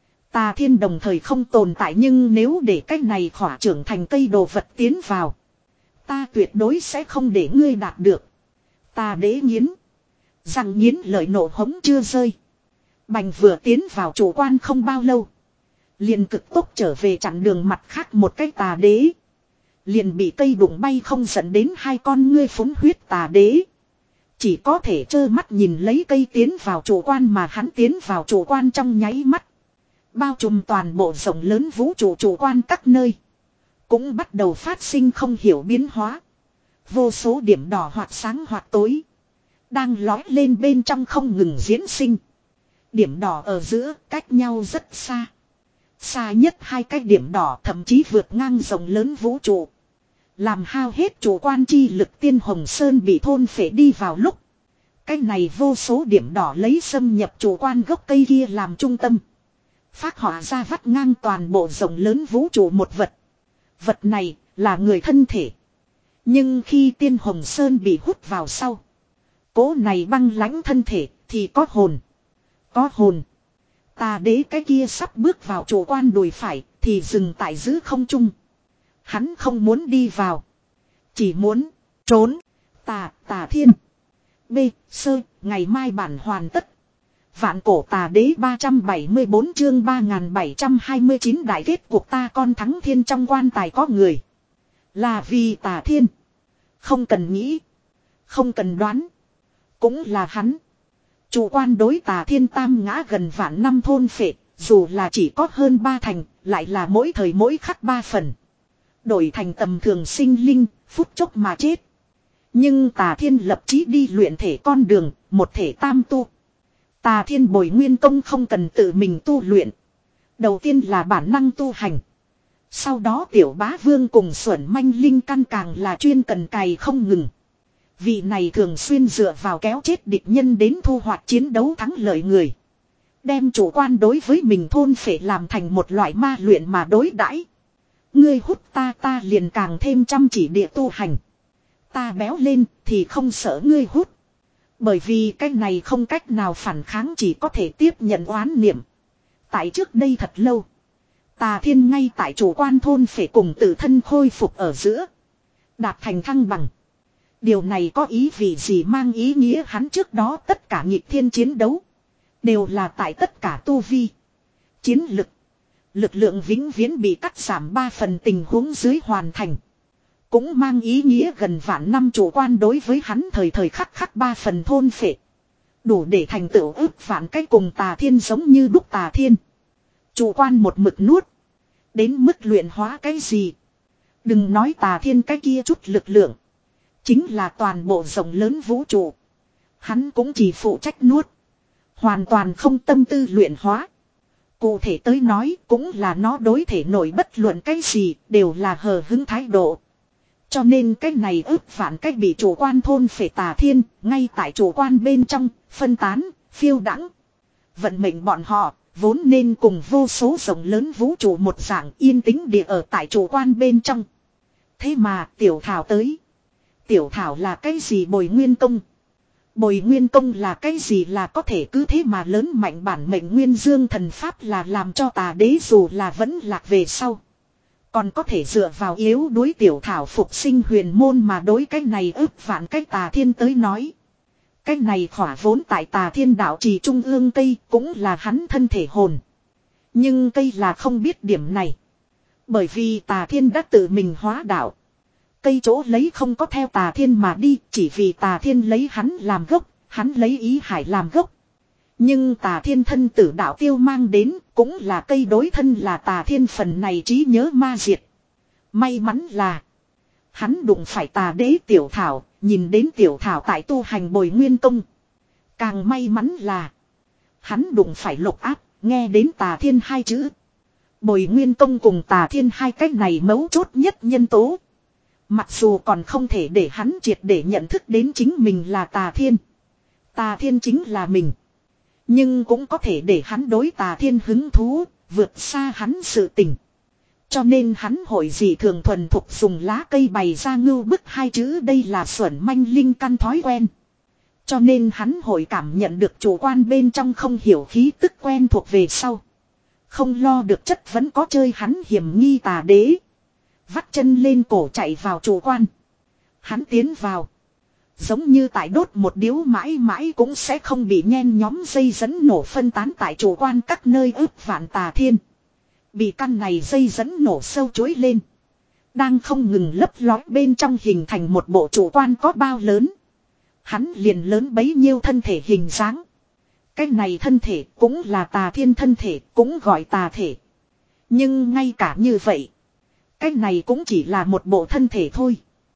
Tà Thiên đồng thời không tồn tại nhưng nếu để cái này khỏa trưởng thành cây đồ vật tiến vào. Ta tuyệt đối sẽ không để ngươi đạt được. Tà đế nghiến. Răng nghiến lời nổ hống chưa rơi. Bành vừa tiến vào chủ quan không bao lâu. Liền cực tốc trở về chặn đường mặt khác một cái tà đế. Liền bị cây đụng bay không dẫn đến hai con ngươi phúng huyết tà đế. Chỉ có thể trơ mắt nhìn lấy cây tiến vào chủ quan mà hắn tiến vào chủ quan trong nháy mắt. Bao trùm toàn bộ rộng lớn vũ trụ chủ quan các nơi. Cũng bắt đầu phát sinh không hiểu biến hóa. Vô số điểm đỏ hoặc sáng hoặc tối. Đang lói lên bên trong không ngừng diễn sinh. Điểm đỏ ở giữa cách nhau rất xa. Xa nhất hai cái điểm đỏ thậm chí vượt ngang rộng lớn vũ trụ. Làm hao hết chủ quan chi lực Tiên Hồng Sơn bị thôn phệ đi vào lúc. Cái này vô số điểm đỏ lấy xâm nhập chủ quan gốc cây kia làm trung tâm. Phác họa ra vắt ngang toàn bộ rộng lớn vũ trụ một vật. Vật này là người thân thể. Nhưng khi Tiên Hồng Sơn bị hút vào sau. Cố này băng lãnh thân thể thì có hồn. Có hồn. Tà đế cái kia sắp bước vào chủ quan đùi phải thì dừng tại giữa không trung. Hắn không muốn đi vào. Chỉ muốn trốn. Tà, tà thiên. B, sơ, ngày mai bản hoàn tất. Vạn cổ tà đế ba trăm bảy mươi bốn chương ba nghìn bảy trăm hai mươi chín đại kết cuộc ta con thắng thiên trong quan tài có người. Là vì tà thiên. Không cần nghĩ. Không cần đoán. Cũng là hắn. Chủ quan đối tà thiên tam ngã gần vạn năm thôn phệ. Dù là chỉ có hơn ba thành. Lại là mỗi thời mỗi khắc ba phần. Đổi thành tầm thường sinh linh. Phút chốc mà chết. Nhưng tà thiên lập chí đi luyện thể con đường. Một thể tam tu. Tà thiên bồi nguyên công không cần tự mình tu luyện. Đầu tiên là bản năng tu hành. Sau đó tiểu bá vương cùng xuẩn manh linh căn càng là chuyên cần cày không ngừng. Vị này thường xuyên dựa vào kéo chết địch nhân đến thu hoạch chiến đấu thắng lợi người. Đem chủ quan đối với mình thôn phệ làm thành một loại ma luyện mà đối đãi. Ngươi hút ta ta liền càng thêm chăm chỉ địa tu hành. Ta béo lên thì không sợ ngươi hút. Bởi vì cái này không cách nào phản kháng chỉ có thể tiếp nhận oán niệm. Tại trước đây thật lâu. Tà Thiên ngay tại chủ quan thôn phải cùng tự thân khôi phục ở giữa. Đạt thành thăng bằng. Điều này có ý vị gì, mang ý nghĩa hắn trước đó tất cả nghịch thiên chiến đấu. Đều là tại tất cả tu vi. Chiến lực. Lực lượng vĩnh viễn bị cắt giảm ba phần tình huống dưới hoàn thành. Cũng mang ý nghĩa gần vạn năm chủ quan đối với hắn thời thời khắc khắc ba phần thôn phệ. Đủ để thành tựu ước vạn cái cùng Tà Thiên giống như đúc Tà Thiên. Chủ quan một mực nuốt. Đến mức luyện hóa cái gì. Đừng nói Tà Thiên cái kia chút lực lượng. Chính là toàn bộ rộng lớn vũ trụ. Hắn cũng chỉ phụ trách nuốt. Hoàn toàn không tâm tư luyện hóa. Cụ thể tới nói cũng là nó đối thể nổi bất luận cái gì đều là hờ hứng thái độ. Cho nên cái này ước phản cách bị chủ quan thôn phệ Tà Thiên ngay tại chủ quan bên trong phân tán, phiêu đãng. Vận mệnh bọn họ vốn nên cùng vô số rộng lớn vũ trụ một dạng yên tĩnh địa ở tại chủ quan bên trong. Thế mà Tiểu Thảo tới. Tiểu Thảo là cái gì? Bồi Nguyên Công. Bồi Nguyên Công là cái gì? Là có thể cứ thế mà lớn mạnh bản mệnh Nguyên Dương thần pháp, là làm cho Tà Đế dù là vẫn lạc về sau. Còn có thể dựa vào yếu đuối Tiểu Thảo phục sinh huyền môn, mà đối cái này ước vạn cái Tà Thiên tới nói. Cái này khỏa vốn tại Tà Thiên đạo trì trung ương cây cũng là hắn thân thể hồn. Nhưng cây là không biết điểm này. Bởi vì Tà Thiên đã tự mình hóa đạo. Cây chỗ lấy không có theo Tà Thiên mà đi, chỉ vì Tà Thiên lấy hắn làm gốc, hắn lấy ý hải làm gốc. Nhưng Tà Thiên thân tử đạo tiêu mang đến, cũng là cây đối thân là Tà Thiên phần này trí nhớ ma diệt. May mắn là, hắn đụng phải Tà Đế Tiểu Thảo, nhìn đến Tiểu Thảo tại tu hành Bồi Nguyên Công. Càng may mắn là, hắn đụng phải Lục Áp, nghe đến Tà Thiên hai chữ. Bồi Nguyên Công cùng Tà Thiên hai cách này mấu chốt nhất nhân tố. Mặc dù còn không thể để hắn triệt để nhận thức đến chính mình là Tà Thiên. Tà Thiên chính là mình. Nhưng cũng có thể để hắn đối Tà Thiên hứng thú, vượt xa hắn sự tình. Cho nên hắn hội dị thường thuần thục dùng lá cây bày ra ngưu bức hai chữ, đây là xuẩn manh linh căn thói quen. Cho nên hắn hội cảm nhận được chủ quan bên trong không hiểu khí tức quen thuộc về sau. Không lo được chất vẫn có chơi hắn hiểm nghi Tà Đế. Vắt chân lên cổ chạy vào chủ quan. Hắn tiến vào. Giống như tại đốt một điếu mãi mãi cũng sẽ không bị nhen nhóm dây dẫn nổ phân tán tại chủ quan các nơi ước vạn Tà Thiên. Bị căn này dây dẫn nổ sâu chuối lên. Đang không ngừng lấp lói bên trong hình thành một bộ chủ quan có bao lớn. Hắn liền lớn bấy nhiêu thân thể hình dáng. Cái này thân thể cũng là Tà Thiên thân thể, cũng gọi tà thể. Nhưng ngay cả như vậy, cái này cũng chỉ là một bộ thân thể thôi.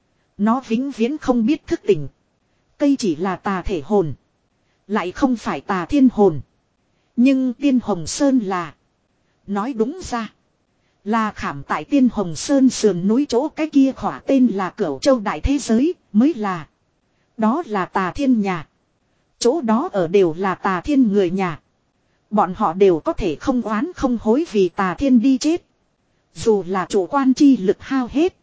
Nó vĩnh viễn không biết thức tỉnh. Cây chỉ là tà thể hồn, lại không phải Tà Thiên hồn. Nhưng Tiên Hồng Sơn là. Nói đúng ra, là khảm tại Tiên Hồng Sơn sườn núi chỗ cái kia khỏa tên là Cửu Châu Đại Thế Giới mới là. Đó là Tà Thiên nhà. Chỗ đó ở đều là Tà Thiên người nhà. Bọn họ đều có thể không oán không hối vì Tà Thiên đi chết. Dù là chủ quan chi lực hao hết.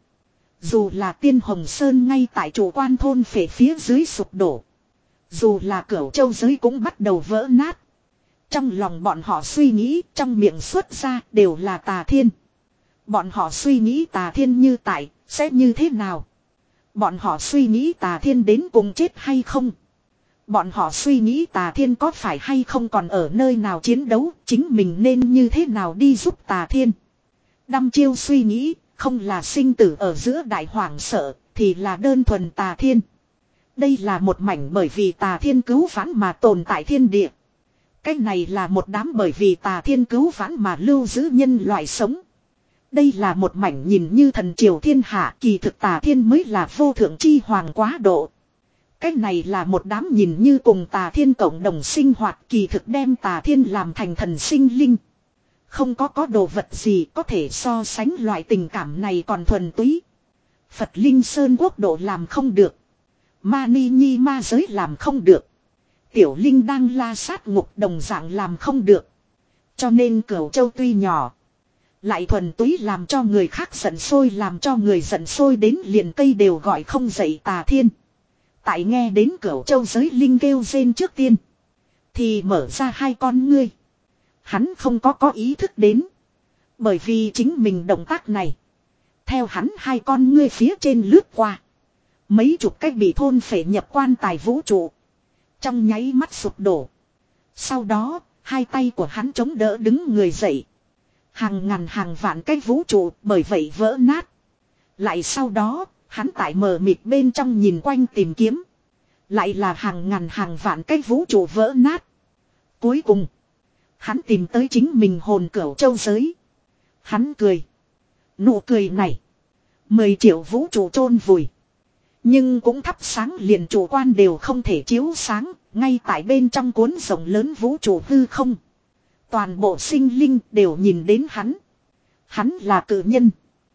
Dù là Tiên Hồng Sơn ngay tại chủ quan thôn phệ phía dưới sụp đổ. Dù là Cửu Châu giới cũng bắt đầu vỡ nát. Trong lòng bọn họ suy nghĩ, trong miệng xuất ra đều là Tà Thiên. Bọn họ suy nghĩ Tà Thiên như tại, sẽ như thế nào? Bọn họ suy nghĩ Tà Thiên đến cùng chết hay không? Bọn họ suy nghĩ Tà Thiên có phải hay không còn ở nơi nào chiến đấu, chính mình nên như thế nào đi giúp Tà Thiên? Đăm chiêu suy nghĩ, không là sinh tử ở giữa đại hoảng sợ, thì là đơn thuần Tà Thiên. Đây là một mảnh bởi vì Tà Thiên cứu vãn mà tồn tại thiên địa. Cái này là một đám bởi vì Tà Thiên cứu vãn mà lưu giữ nhân loại sống. Đây là một mảnh nhìn như thần triều thiên hạ, kỳ thực Tà Thiên mới là vô thượng chi hoàng quá độ. Cái này là một đám nhìn như cùng Tà Thiên cộng đồng sinh hoạt, kỳ thực đem Tà Thiên làm thành thần sinh linh. Không có có đồ vật gì có thể so sánh loại tình cảm này còn thuần túy. Phật Linh Sơn quốc độ làm không được. Ma Ni Nhi ma giới làm không được. Tiểu Linh đang la sát ngục đồng dạng làm không được. Cho nên Cửu Châu tuy nhỏ, lại thuần túy làm cho người khác giận sôi, làm cho người giận sôi đến liền cây đều gọi không dậy Tà Thiên. Tại nghe đến Cửu Châu giới linh kêu rên trước tiên, thì mở ra hai con ngươi. Hắn không có có ý thức đến. Bởi vì chính mình động tác này. Theo hắn hai con ngươi phía trên lướt qua. Mấy chục cách bị thôn phệ nhập quan tài vũ trụ. Trong nháy mắt sụp đổ. Sau đó, hai tay của hắn chống đỡ đứng người dậy. Hàng ngàn hàng vạn cái vũ trụ bởi vậy vỡ nát. Lại sau đó, hắn tại mờ mịt bên trong nhìn quanh tìm kiếm. Lại là hàng ngàn hàng vạn cái vũ trụ vỡ nát. Cuối cùng, hắn tìm tới chính mình hồn cửu châu giới. Hắn cười. Nụ cười này. Mười triệu vũ trụ chôn vùi. Nhưng cũng thắp sáng liền chủ quan đều không thể chiếu sáng. Ngay tại bên trong cuốn rộng lớn vũ trụ hư không. Toàn bộ sinh linh đều nhìn đến hắn. Hắn là cự nhân.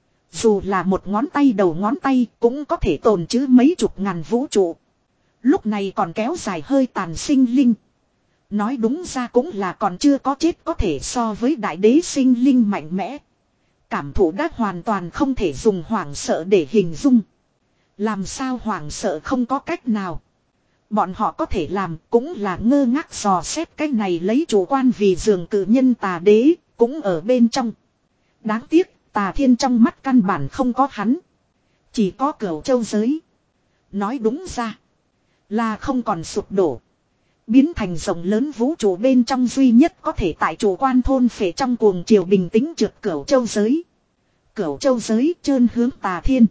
Dù là một ngón tay đầu ngón tay cũng có thể tồn trữ mấy chục ngàn vũ trụ. Lúc này còn kéo dài hơi tàn sinh linh. Nói đúng ra cũng là còn chưa có chết có thể so với đại đế sinh linh mạnh mẽ. Cảm thụ đã hoàn toàn không thể dùng hoảng sợ để hình dung. Làm sao hoảng sợ không có cách nào. Bọn họ có thể làm cũng là ngơ ngác dò xét cái này lấy chủ quan vì giường cự nhân tà đế cũng ở bên trong. Đáng tiếc tà thiên trong mắt căn bản không có hắn. Chỉ có cửu châu giới. Nói đúng ra là không còn sụp đổ. Biến thành rộng lớn vũ trụ bên trong duy nhất có thể tại chủ quan thôn phệ trong cuồng triều bình tĩnh trượt cửu châu giới. Cửu châu giới trơn hướng tà thiên.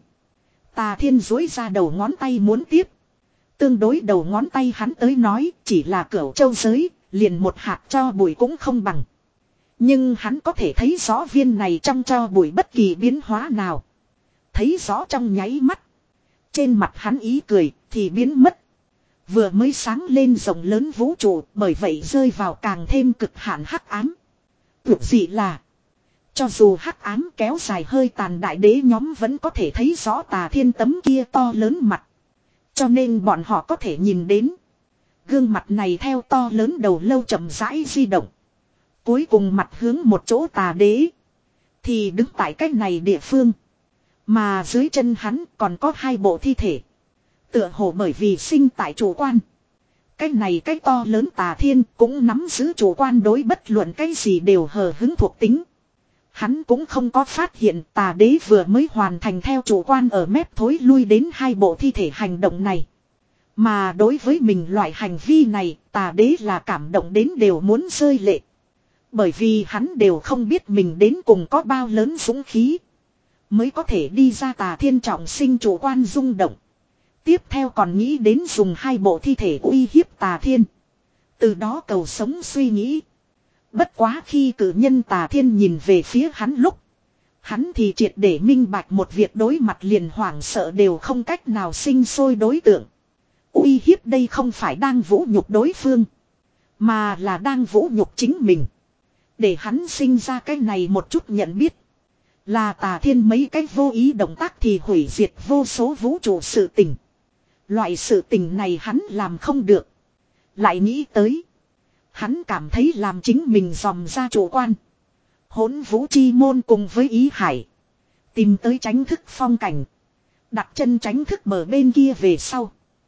Tà thiên duỗi ra đầu ngón tay muốn tiếp. Tương đối đầu ngón tay hắn tới nói chỉ là cửu châu giới, liền một hạt cho bụi cũng không bằng. Nhưng hắn có thể thấy rõ viên này trong cho bụi bất kỳ biến hóa nào. Thấy rõ trong nháy mắt. Trên mặt hắn ý cười thì biến mất. Vừa mới sáng lên rộng lớn vũ trụ bởi vậy rơi vào càng thêm cực hạn hắc ám. Tuyệt dị là. Cho dù hắc ám kéo dài hơi tàn đại đế nhóm vẫn có thể thấy rõ tà thiên tấm kia to lớn mặt. Cho nên bọn họ có thể nhìn đến. Gương mặt này theo to lớn đầu lâu chậm rãi di động. Cuối cùng mặt hướng một chỗ tà đế. Thì đứng tại cách này địa phương. Mà dưới chân hắn còn có hai bộ thi thể. Tựa hồ bởi vì sinh tại chủ quan. Cái này cái to lớn tà thiên cũng nắm giữ chủ quan đối bất luận cái gì đều hờ hứng thuộc tính. Hắn cũng không có phát hiện tà đế vừa mới hoàn thành theo chủ quan ở mép thối lui đến hai bộ thi thể hành động này. Mà đối với mình loại hành vi này tà đế là cảm động đến đều muốn rơi lệ. Bởi vì hắn đều không biết mình đến cùng có bao lớn dũng khí. Mới có thể đi ra tà thiên trọng sinh chủ quan rung động. Tiếp theo còn nghĩ đến dùng hai bộ thi thể uy hiếp tà thiên. Từ đó cầu sống suy nghĩ. Bất quá khi cử nhân tà thiên nhìn về phía hắn lúc. Hắn thì triệt để minh bạch một việc đối mặt liền hoảng sợ đều không cách nào sinh sôi đối tượng. Uy hiếp đây không phải đang vũ nhục đối phương. Mà là đang vũ nhục chính mình. Để hắn sinh ra cái này một chút nhận biết. Là tà thiên mấy cái vô ý động tác thì hủy diệt vô số vũ trụ sự tình. Loại sự tình này hắn làm không được. Lại nghĩ tới. Hắn cảm thấy làm chính mình dòm ra chủ quan. Hỗn vũ chi môn cùng với ý hải. Tìm tới tránh thức phong cảnh. Đặt chân tránh thức bờ bên kia về sau.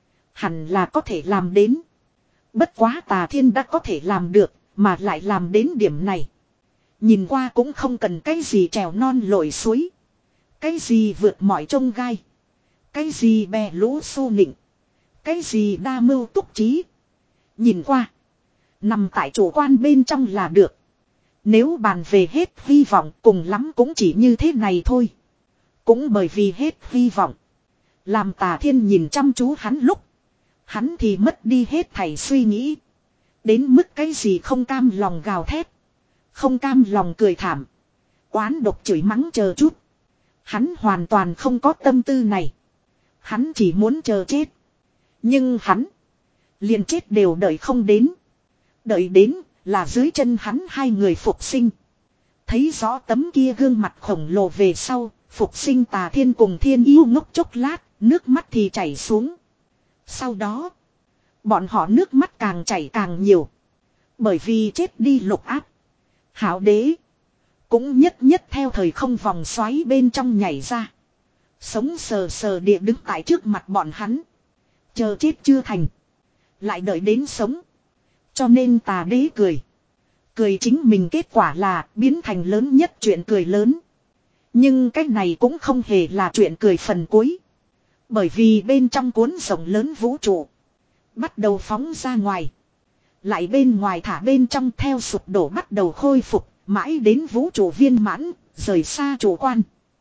Hẳn là có thể làm đến. Bất quá tà thiên đã có thể làm được. Mà lại làm đến điểm này. Nhìn qua cũng không cần cái gì trèo non lội suối. Cái gì vượt mọi trông gai. Cái gì bè lũ xô nịnh. Cái gì đa mưu túc trí. Nhìn qua. Nằm tại chủ quan bên trong là được. Nếu bàn về hết hy vọng cùng lắm cũng chỉ như thế này thôi. Cũng bởi vì hết hy vọng. Làm tà thiên nhìn chăm chú hắn lúc. Hắn thì mất đi hết thảy suy nghĩ. Đến mức cái gì không cam lòng gào thét. Không cam lòng cười thảm. Oán độc chửi mắng chờ chút. Hắn hoàn toàn không có tâm tư này. Hắn chỉ muốn chờ chết. Nhưng hắn. Liền chết đều đợi không đến. Đợi đến là dưới chân hắn hai người phục sinh. Thấy rõ tấm kia gương mặt khổng lồ về sau. Phục sinh tà thiên cùng thiên yêu ngốc chốc lát. Nước mắt thì chảy xuống. Sau đó. Bọn họ nước mắt càng chảy càng nhiều. Bởi vì chết đi lục áp. Hảo đế. Cũng nhất nhất theo thời không vòng xoáy bên trong nhảy ra. Sống sờ sờ địa đứng tại trước mặt bọn hắn. Chờ chết chưa thành. Lại đợi đến sống. Cho nên tà đế cười. Cười chính mình kết quả là biến thành lớn nhất chuyện cười lớn. Nhưng cái này cũng không hề là chuyện cười phần cuối. Bởi vì bên trong cuốn rộng lớn vũ trụ. Bắt đầu phóng ra ngoài. Lại bên ngoài thả bên trong theo sụp đổ bắt đầu khôi phục. Mãi đến vũ trụ viên mãn. Rời xa chủ quan.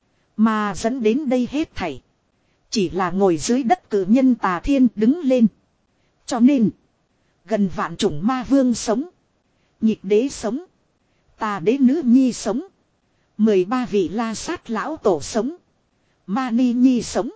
Mà dẫn đến đây hết thảy. Chỉ là ngồi dưới đất cử nhân Tà Thiên đứng lên. Cho nên. Gần vạn chủng ma vương sống. Nhịp đế sống. Tà đế nữ nhi sống. mười ba vị la sát lão tổ sống. Ma ni nhi sống.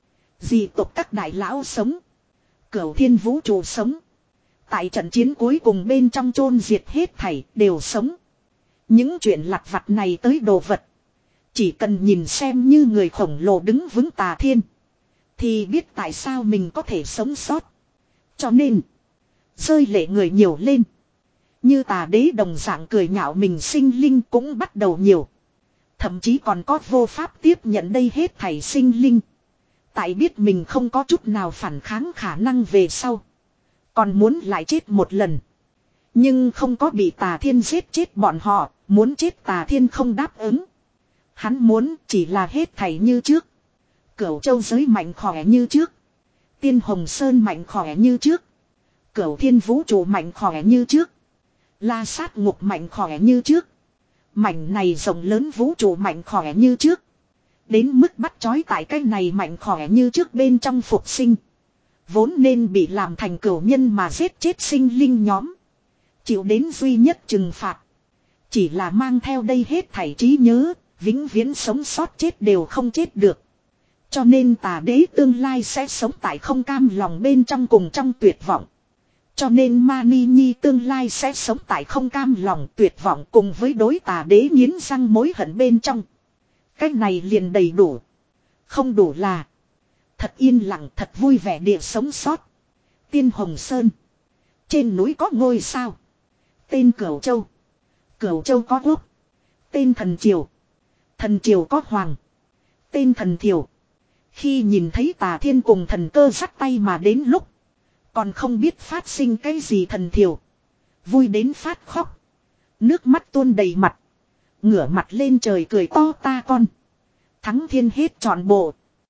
Dị tộc các đại lão sống. Cửu thiên vũ trụ sống. Tại trận chiến cuối cùng bên trong chôn diệt hết thảy đều sống. Những chuyện lặt vặt này tới đồ vật. Chỉ cần nhìn xem như người khổng lồ đứng vững Tà Thiên. Thì biết tại sao mình có thể sống sót. Cho nên. Rơi lệ người nhiều lên. Như Tà đế đồng dạng cười nhạo mình sinh linh cũng bắt đầu nhiều. Thậm chí còn có vô pháp tiếp nhận đây hết thảy sinh linh. Tại biết mình không có chút nào phản kháng khả năng về sau. Còn muốn lại chết một lần. Nhưng không có bị Tà Thiên giết chết bọn họ. Muốn chết Tà Thiên không đáp ứng. Hắn muốn chỉ là hết thảy như trước. Cửu châu giới mạnh khỏe như trước. Tiên Hồng Sơn mạnh khỏe như trước. Cửu thiên vũ trụ mạnh khỏe như trước. La sát ngục mạnh khỏe như trước. Mảnh này rộng lớn vũ trụ mạnh khỏe như trước. Đến mức bắt chói tại cái này mạnh khỏe như trước bên trong phục sinh. Vốn nên bị làm thành cửu nhân mà giết chết sinh linh nhóm. Chịu đến duy nhất trừng phạt. Chỉ là mang theo đây hết thảy trí nhớ. Vĩnh viễn sống sót chết đều không chết được. Cho nên Tà đế tương lai sẽ sống tại không cam lòng bên trong cùng trong tuyệt vọng. Cho nên Ma Ni Nhi tương lai sẽ sống tại không cam lòng tuyệt vọng cùng với đối Tà đế nghiến răng mối hận bên trong. Cách này liền đầy đủ. Không đủ là. Thật yên lặng thật vui vẻ địa sống sót. Tiên Hồng Sơn. Trên núi có ngôi sao. Tên Cửu Châu. Cửu Châu có quốc. Tên Thần Triều. Thần Triều có hoàng. Tên Thần Thiều. Khi nhìn thấy Tà Thiên cùng thần cơ dắt tay mà đến lúc. Còn không biết phát sinh cái gì Thần Thiều. Vui đến phát khóc. Nước mắt tuôn đầy mặt. Ngửa mặt lên trời cười to ta con. Thắng thiên hết trọn bộ.